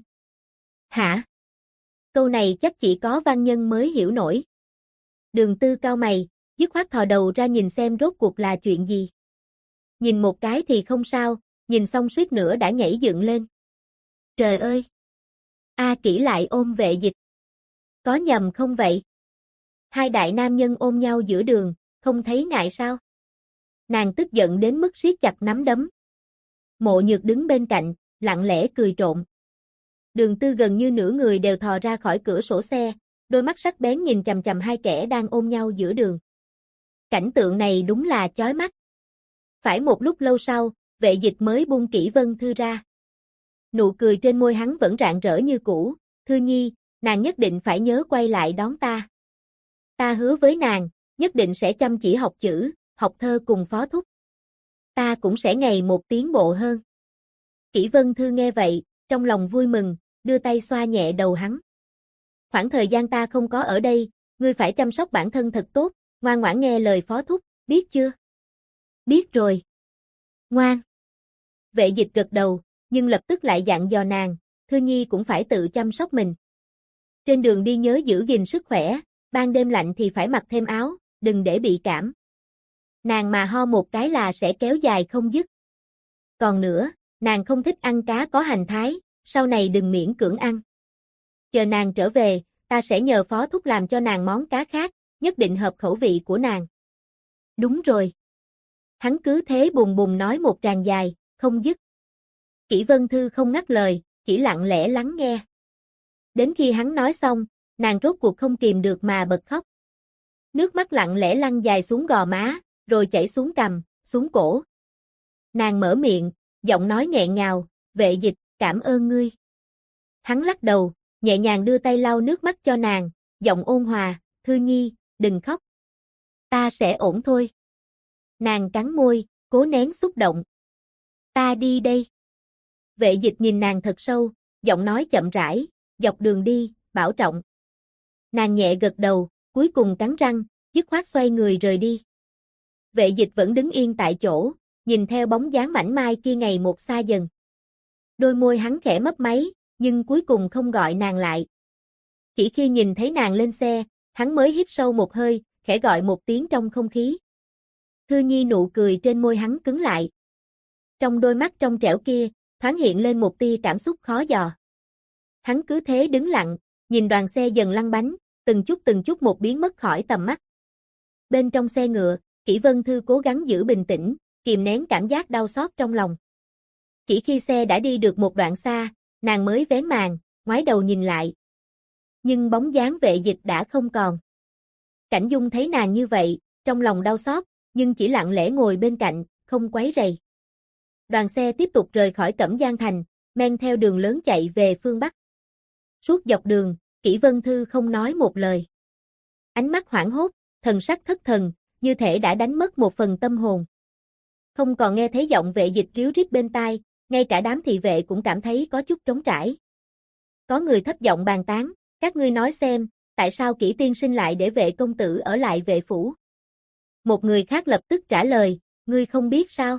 Hả? Câu này chắc chỉ có văn nhân mới hiểu nổi. Đường Tư cau mày, dứt khoát thò đầu ra nhìn xem rốt cuộc là chuyện gì. Nhìn một cái thì không sao, nhìn xong suýt nữa đã nhảy dựng lên. Trời ơi! A Kỷ lại ôm Vệ Dịch. Có nhầm không vậy? Hai đại nam nhân ôm nhau giữa đường, không thấy ngại sao? Nàng tức giận đến mức siết chặt nắm đấm. Mộ Nhược đứng bên cạnh, lặng lẽ cười trộm. Đường Tư gần như nửa người đều thò ra khỏi cửa sổ xe, đôi mắt sắc bén nhìn chằm chằm hai kẻ đang ôm nhau giữa đường. Cảnh tượng này đúng là chói mắt. Phải một lúc lâu sau, Vệ Dịch mới buông Kỷ Vân Thư ra. Nụ cười trên môi hắn vẫn rạng rỡ như cũ. Thư Nhi, nàng nhất định phải nhớ quay lại đón ta. Ta hứa với nàng, nhất định sẽ chăm chỉ học chữ, học thơ cùng Phó Thúc. Ta cũng sẽ ngày một tiến bộ hơn. Kỷ Vân Thư nghe vậy, trong lòng vui mừng, đưa tay xoa nhẹ đầu hắn. Khoảng thời gian ta không có ở đây, ngươi phải chăm sóc bản thân thật tốt, ngoan ngoãn nghe lời Phó Thúc, biết chưa? Biết rồi. Ngoan. Vệ Dịch gật đầu, nhưng lập tức lại dặn dò nàng, Thư Nhi cũng phải tự chăm sóc mình. Trên đường đi nhớ giữ gìn sức khỏe, ban đêm lạnh thì phải mặc thêm áo, đừng để bị cảm. Nàng mà ho một cái là sẽ kéo dài không dứt. Còn nữa, nàng không thích ăn cá có hành thái, sau này đừng miễn cưỡng ăn. Chờ nàng trở về, ta sẽ nhờ Phó Thúc làm cho nàng món cá khác, nhất định hợp khẩu vị của nàng. Đúng rồi. Hắn cứ thế bùng bùng nói một tràng dài, không dứt. Kỷ Vân Thư không ngắt lời, chỉ lặng lẽ lắng nghe. Đến khi hắn nói xong, nàng rốt cuộc không kìm được mà bật khóc. Nước mắt lặng lẽ lăn dài xuống gò má, rồi chảy xuống cằm, xuống cổ. Nàng mở miệng, giọng nói nghẹn ngào, Vệ Dịch, cảm ơn ngươi. Hắn lắc đầu, nhẹ nhàng đưa tay lau nước mắt cho nàng, giọng ôn hòa, Thư Nhi, đừng khóc. Ta sẽ ổn thôi. Nàng cắn môi, cố nén xúc động. Ta đi đây. Vệ Dịch nhìn nàng thật sâu, giọng nói chậm rãi, dọc đường đi, bảo trọng. Nàng nhẹ gật đầu, cuối cùng cắn răng, dứt khoát xoay người rời đi. Vệ Dịch vẫn đứng yên tại chỗ, nhìn theo bóng dáng mảnh mai kia ngày một xa dần. Đôi môi hắn khẽ mấp máy, nhưng cuối cùng không gọi nàng lại. Chỉ khi nhìn thấy nàng lên xe, hắn mới hít sâu một hơi, khẽ gọi một tiếng trong không khí. Thư Nhi, nụ cười trên môi hắn cứng lại. Trong đôi mắt trong trẻo kia, thoáng hiện lên một tia cảm xúc khó dò. Hắn cứ thế đứng lặng, nhìn đoàn xe dần lăn bánh, từng chút một biến mất khỏi tầm mắt. Bên trong xe ngựa, Kỷ Vân Thư cố gắng giữ bình tĩnh, kìm nén cảm giác đau xót trong lòng. Chỉ khi xe đã đi được một đoạn xa, nàng mới vén màn, ngoái đầu nhìn lại. Nhưng bóng dáng Vệ Dịch đã không còn. Cảnh Dung thấy nàng như vậy, trong lòng đau xót, nhưng chỉ lặng lẽ ngồi bên cạnh, không quấy rầy. Đoàn xe tiếp tục rời khỏi Cẩm Giang Thành, men theo đường lớn chạy về phương Bắc. Suốt dọc đường, Kỷ Vân Thư không nói một lời. Ánh mắt hoảng hốt, thần sắc thất thần, như thể đã đánh mất một phần tâm hồn. Không còn nghe thấy giọng Vệ Dịch ríu rít bên tai, ngay cả đám thị vệ cũng cảm thấy có chút trống trải. Có người thấp giọng bàn tán, các ngươi nói xem, tại sao Kỷ tiên sinh lại để Vệ công tử ở lại Vệ phủ? Một người khác lập tức trả lời, ngươi không biết sao?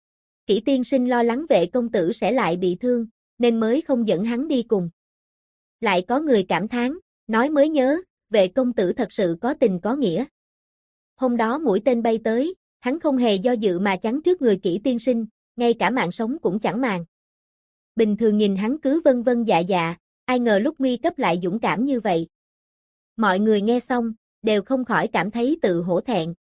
Kỷ tiên sinh lo lắng Vệ công tử sẽ lại bị thương, nên mới không dẫn hắn đi cùng. Lại có người cảm thán, nói mới nhớ, Vệ công tử thật sự có tình có nghĩa. Hôm đó mũi tên bay tới, hắn không hề do dự mà chắn trước người Kỷ tiên sinh, ngay cả mạng sống cũng chẳng màng. Bình thường nhìn hắn cứ vân vân dạ dạ, ai ngờ lúc nguy cấp lại dũng cảm như vậy. Mọi người nghe xong, đều không khỏi cảm thấy tự hổ thẹn.